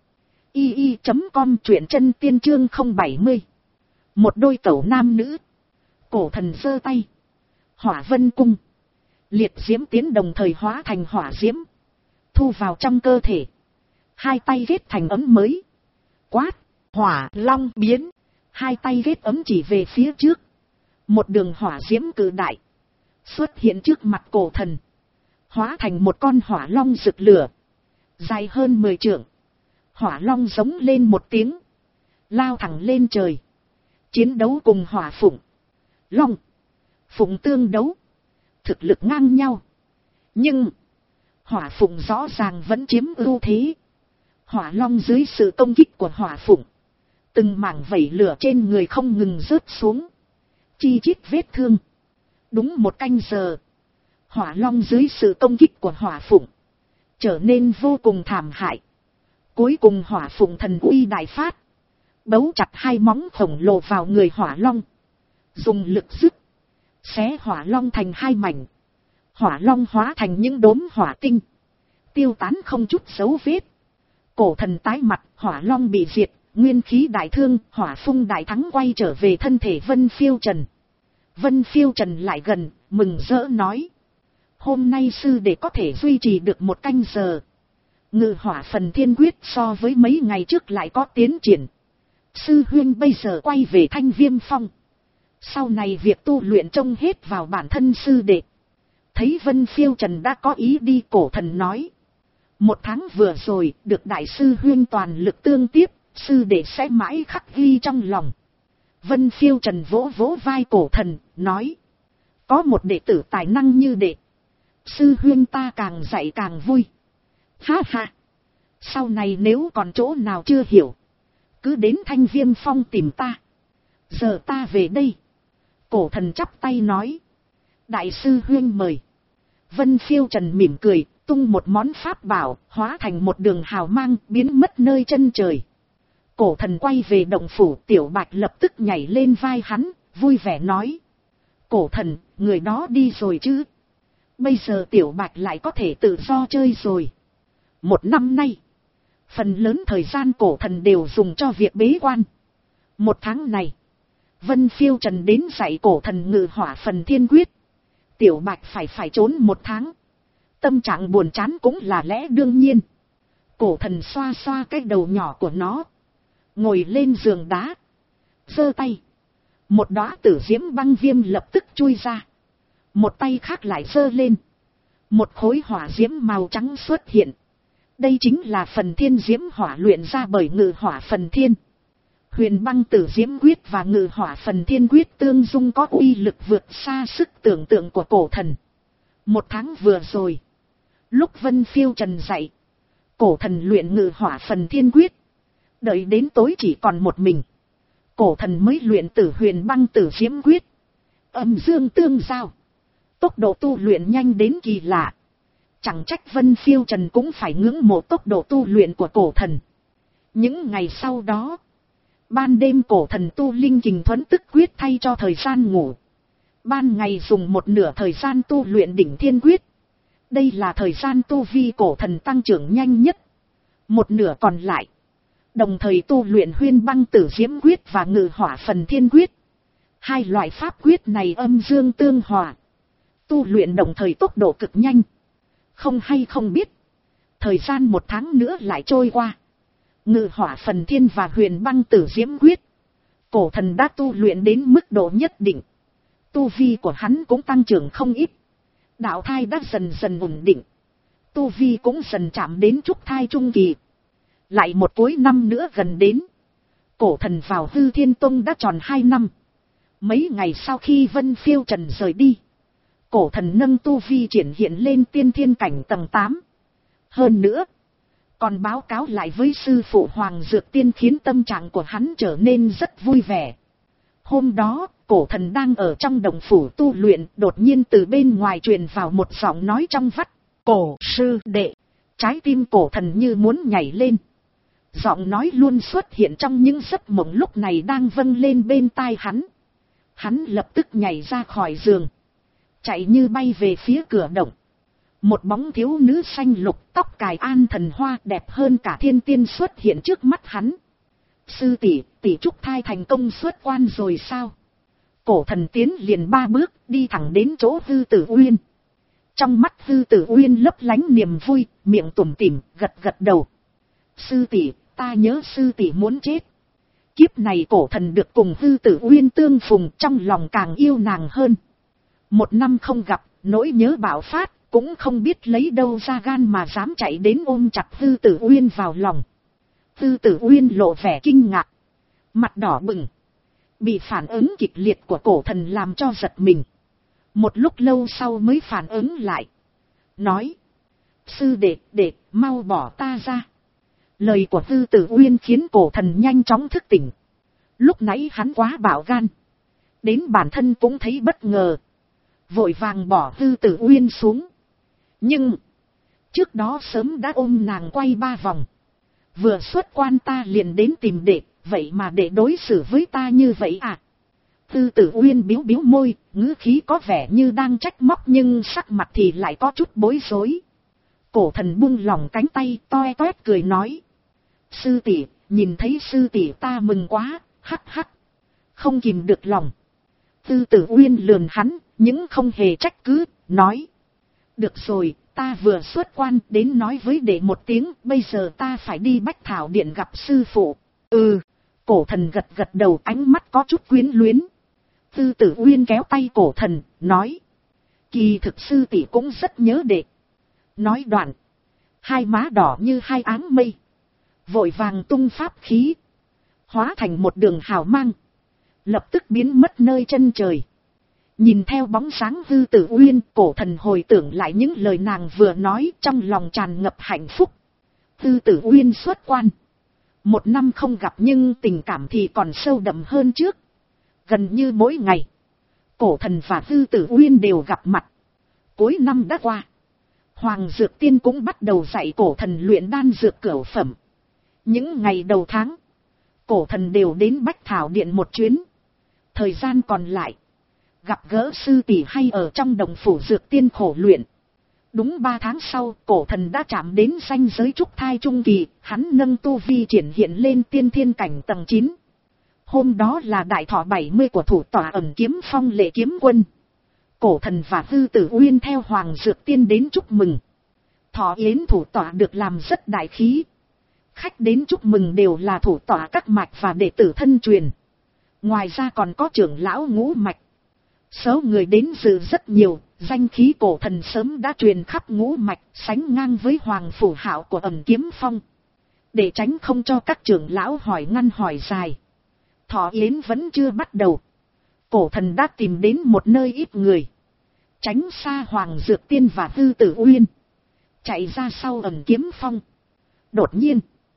i i chấm com, truyện chân tiên chương không bảy mươi. Một đôi tẩu nam nữ. Cổ Thần giơ tay, hỏa vân cung, liệt diễm tiến đồng thời hóa thành hỏa diễm, thu vào trong cơ thể. Hai tay ghét thành ấm mới, quát. Hỏa long biến. Hai tay ghét ấm chỉ về phía trước, một đường hỏa diễm cự đại xuất hiện trước mặt Cổ Thần, hóa thành một con hỏa long rực lửa, dài hơn mười trượng. Hỏa long giống lên một tiếng, lao thẳng lên trời, chiến đấu cùng hỏa phụng. Long, phụng tương đấu, thực lực ngang nhau, nhưng hỏa phụng rõ ràng vẫn chiếm ưu thế. Hỏa long dưới sự công kích của hỏa phụng, từng mảng vẩy lửa trên người không ngừng rớt xuống, chi chít vết thương. Đúng một canh giờ, hỏa long dưới sự công kích của hỏa phụng trở nên vô cùng thảm hại. Cuối cùng hỏa phụng thần uy đại phát, bấu chặt hai móng khổng lồ vào người hỏa long, dùng lực dứt, xé hỏa long thành hai mảnh. Hỏa long hóa thành những đốm hỏa tinh, tiêu tán không chút dấu vết. Cổ Thần tái mặt, hỏa long bị diệt, nguyên khí đại thương, hỏa phung đại thắng quay trở về thân thể Vân Phiêu Trần. Vân Phiêu Trần lại gần, mừng rỡ nói. Hôm nay sư đệ có thể duy trì được một canh giờ. Ngự hỏa phần thiên quyết so với mấy ngày trước lại có tiến triển. Sư huynh bây giờ quay về Thanh Viêm Phong, sau này việc tu luyện trông hết vào bản thân sư đệ. Thấy Vân Phiêu Trần đã có ý đi, Cổ Thần nói. Một tháng vừa rồi, được đại sư huynh toàn lực tương tiếp, sư đệ sẽ mãi khắc ghi trong lòng. Vân Phiêu Trần vỗ vỗ vai cổ thần, nói. Có một đệ tử tài năng như đệ. Sư huyên ta càng dạy càng vui. Ha ha. Sau này nếu còn chỗ nào chưa hiểu, cứ đến Thanh Viêm Phong tìm ta. Giờ ta về đây. Cổ thần chắp tay nói. Đại sư huyên mời. Vân Phiêu Trần mỉm cười, tung một món pháp bảo, hóa thành một đường hào mang, biến mất nơi chân trời. Cổ thần quay về động phủ, Tiểu Bạch lập tức nhảy lên vai hắn, vui vẻ nói. Cổ thần, người đó đi rồi chứ? Bây giờ Tiểu Bạch lại có thể tự do chơi rồi. Một năm nay, phần lớn thời gian cổ thần đều dùng cho việc bế quan. Một tháng này, Vân Phiêu Trần đến dạy cổ thần ngự hỏa phần thiên quyết. Tiểu Bạch phải phải trốn một tháng. Tâm trạng buồn chán cũng là lẽ đương nhiên. Cổ thần xoa xoa cái đầu nhỏ của nó, ngồi lên giường đá, giơ tay. Một đóa tử diễm băng viêm lập tức chui ra. Một tay khác lại giơ lên. Một khối hỏa diễm màu trắng xuất hiện. Đây chính là phần thiên diễm hỏa luyện ra bởi ngự hỏa phần thiên. Huyền băng tử diễm quyết và ngự hỏa phần thiên quyết tương dung có uy lực vượt xa sức tưởng tượng của cổ thần. Một tháng vừa rồi, lúc Vân Phiêu Trần dạy, cổ thần luyện ngự hỏa phần thiên quyết. Đợi đến tối chỉ còn một mình, cổ thần mới luyện tử huyền băng tử diễm quyết. Âm dương tương giao, tốc độ tu luyện nhanh đến kỳ lạ. Chẳng trách Vân Phiêu Trần cũng phải ngưỡng mộ tốc độ tu luyện của cổ thần. Những ngày sau đó, ban đêm cổ thần tu linh kình thuẫn tức quyết thay cho thời gian ngủ. Ban ngày dùng một nửa thời gian tu luyện đỉnh thiên quyết. Đây là thời gian tu vi cổ thần tăng trưởng nhanh nhất. Một nửa còn lại, đồng thời tu luyện huyên băng tử diễm quyết và ngự hỏa phần thiên quyết. Hai loại pháp quyết này âm dương tương hòa, tu luyện đồng thời tốc độ cực nhanh. Không hay không biết, thời gian một tháng nữa lại trôi qua. Ngự hỏa phần thiên và huyền băng tử diễm quyết, cổ thần đã tu luyện đến mức độ nhất định. Tu vi của hắn cũng tăng trưởng không ít. Đạo thai đã dần dần ổn định. Tu vi cũng dần chạm đến trúc thai trung kỳ. Lại một cuối năm nữa gần đến, cổ thần vào Hư Thiên Tông đã tròn hai năm. Mấy ngày sau khi Vân Phiêu Trần rời đi, cổ thần nâng tu vi triển hiện lên tiên thiên cảnh tầng tám. Hơn nữa, còn báo cáo lại với sư phụ Hoàng Dược Tiên, khiến tâm trạng của hắn trở nên rất vui vẻ. Hôm đó, cổ thần đang ở trong động phủ tu luyện, đột nhiên từ bên ngoài truyền vào một giọng nói trong vắt. Cổ sư đệ. Trái tim cổ thần như muốn nhảy lên. Giọng nói luôn xuất hiện trong những giấc mộng lúc này đang vâng lên bên tai hắn. Hắn lập tức nhảy ra khỏi giường, chạy như bay về phía cửa động. Một bóng thiếu nữ xanh lục, tóc cài an thần hoa, đẹp hơn cả thiên tiên xuất hiện trước mắt hắn. Sư tỷ, tỷ trúc thai thành công xuất quan rồi sao? Cổ thần tiến liền ba bước, đi thẳng đến chỗ Hư Tử Uyên. Trong mắt Hư Tử Uyên lấp lánh niềm vui, miệng tủm tỉm, gật gật đầu. Sư tỷ, ta nhớ sư tỷ muốn chết. Kiếp này cổ thần được cùng Hư Tử Uyên tương phùng, trong lòng càng yêu nàng hơn. Một năm không gặp, nỗi nhớ bạo phát, cũng không biết lấy đâu ra gan mà dám chạy đến ôm chặt Hư Tử Uyên vào lòng. Hư Tử Uyên lộ vẻ kinh ngạc, mặt đỏ bừng, bị phản ứng kịch liệt của cổ thần làm cho giật mình. Một lúc lâu sau mới phản ứng lại, nói: Sư đệ, đệ, mau bỏ ta ra. Lời của Hư Tử Uyên khiến cổ thần nhanh chóng thức tỉnh. Lúc nãy hắn quá bạo gan, đến bản thân cũng thấy bất ngờ, vội vàng bỏ Hư Tử Uyên xuống. Nhưng trước đó sớm đã ôm nàng quay ba vòng. Vừa xuất quan ta liền đến tìm đệ, vậy mà đệ đối xử với ta như vậy à? Hư Tử Uyên biếu biếu môi, ngữ khí có vẻ như đang trách móc nhưng sắc mặt thì lại có chút bối rối. Cổ thần buông lỏng cánh tay, toe toét cười nói: Sư tỷ, nhìn thấy sư tỷ ta mừng quá, hắc hắc. Không kìm được lòng. Hư Tử Uyên lườn hắn, nhưng không hề trách cứ, nói: Được rồi, ta vừa xuất quan đến nói với đệ một tiếng, bây giờ ta phải đi Bách Thảo Điện gặp sư phụ. Ừ. Cổ thần gật gật đầu, ánh mắt có chút quyến luyến. Hư Tử Uyên kéo tay cổ thần, nói: Kỳ thực sư tỷ cũng rất nhớ đệ. Nói đoạn, hai má đỏ như hai áng mây, vội vàng tung pháp khí, hóa thành một đường hào mang, lập tức biến mất nơi chân trời. Nhìn theo bóng sáng Hư Tử Uyên, cổ thần hồi tưởng lại những lời nàng vừa nói, trong lòng tràn ngập hạnh phúc. Hư Tử Uyên xuất quan, một năm không gặp nhưng tình cảm thì còn sâu đậm hơn trước. Gần như mỗi ngày, cổ thần và Hư Tử Uyên đều gặp mặt. Cuối năm đã qua, Hoàng Dược Tiên cũng bắt đầu dạy cổ thần luyện đan dược cửu phẩm. Những ngày đầu tháng, cổ thần đều đến Bách Thảo Điện một chuyến. Thời gian còn lại, gặp gỡ sư tỷ hay ở trong đồng phủ Dược Tiên khổ luyện. Đúng ba tháng sau, cổ thần đã chạm đến ranh giới trúc thai trung kỳ, hắn nâng tu vi triển hiện lên tiên thiên cảnh tầng chín. Hôm đó là đại thọ bảy mươi của thủ tọa ẩn kiếm phong lệ kiếm quân. Cổ thần và Hư Tử Uyên theo Hoàng Dược Tiên đến chúc mừng. Thọ yến thủ tọa được làm rất đại khí. Khách đến chúc mừng đều là thủ tọa các mạch và đệ tử thân truyền. Ngoài ra còn có trưởng lão ngũ mạch. Số người đến dự rất nhiều, danh khí cổ thần sớm đã truyền khắp ngũ mạch, sánh ngang với Hoàng Phủ Hạo của ẩn kiếm phong. Để tránh không cho các trưởng lão hỏi ngăn hỏi dài, thọ yến vẫn chưa bắt đầu. Cổ thần đã tìm đến một nơi ít người, tránh xa Hoàng Dược Tiên và Hư Tử Uyên, chạy ra sau ẩn kiếm phong. Đột nhiên,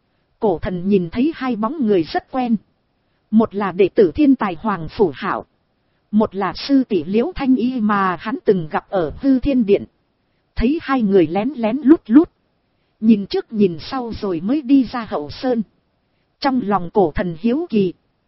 cổ thần nhìn thấy hai bóng người rất quen. Một là đệ tử thiên tài Hoàng Phủ Hạo, một là sư tỷ Liễu Thanh Y mà hắn từng gặp ở Hư Thiên Điện. Thấy hai người lén lén lút lút, nhìn trước nhìn sau rồi mới đi ra hậu sơn. Trong lòng cổ thần hiếu kỳ,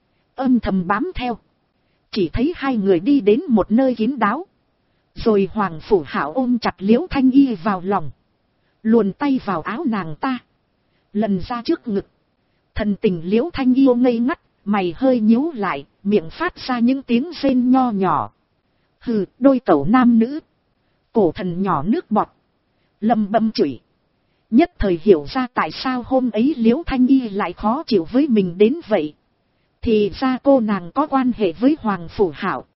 âm thầm bám theo. Chỉ thấy hai người đi đến một nơi kín đáo, rồi Hoàng Phủ Hạo ôm chặt Liễu Thanh Y vào lòng, luồn tay vào áo nàng ta, lần ra trước ngực. Thần tình Liễu Thanh Y ngây ngắt, mày hơi nhíu lại, miệng phát ra những tiếng rên nho nhỏ. Hừ, đôi cẩu nam nữ. Cổ thần nhỏ nước bọt, lầm bầm chửi. Nhất thời hiểu ra tại sao hôm ấy Liễu Thanh Y lại khó chịu với mình đến vậy. Thì ra cô nàng có quan hệ với Hoàng Phủ Hạo.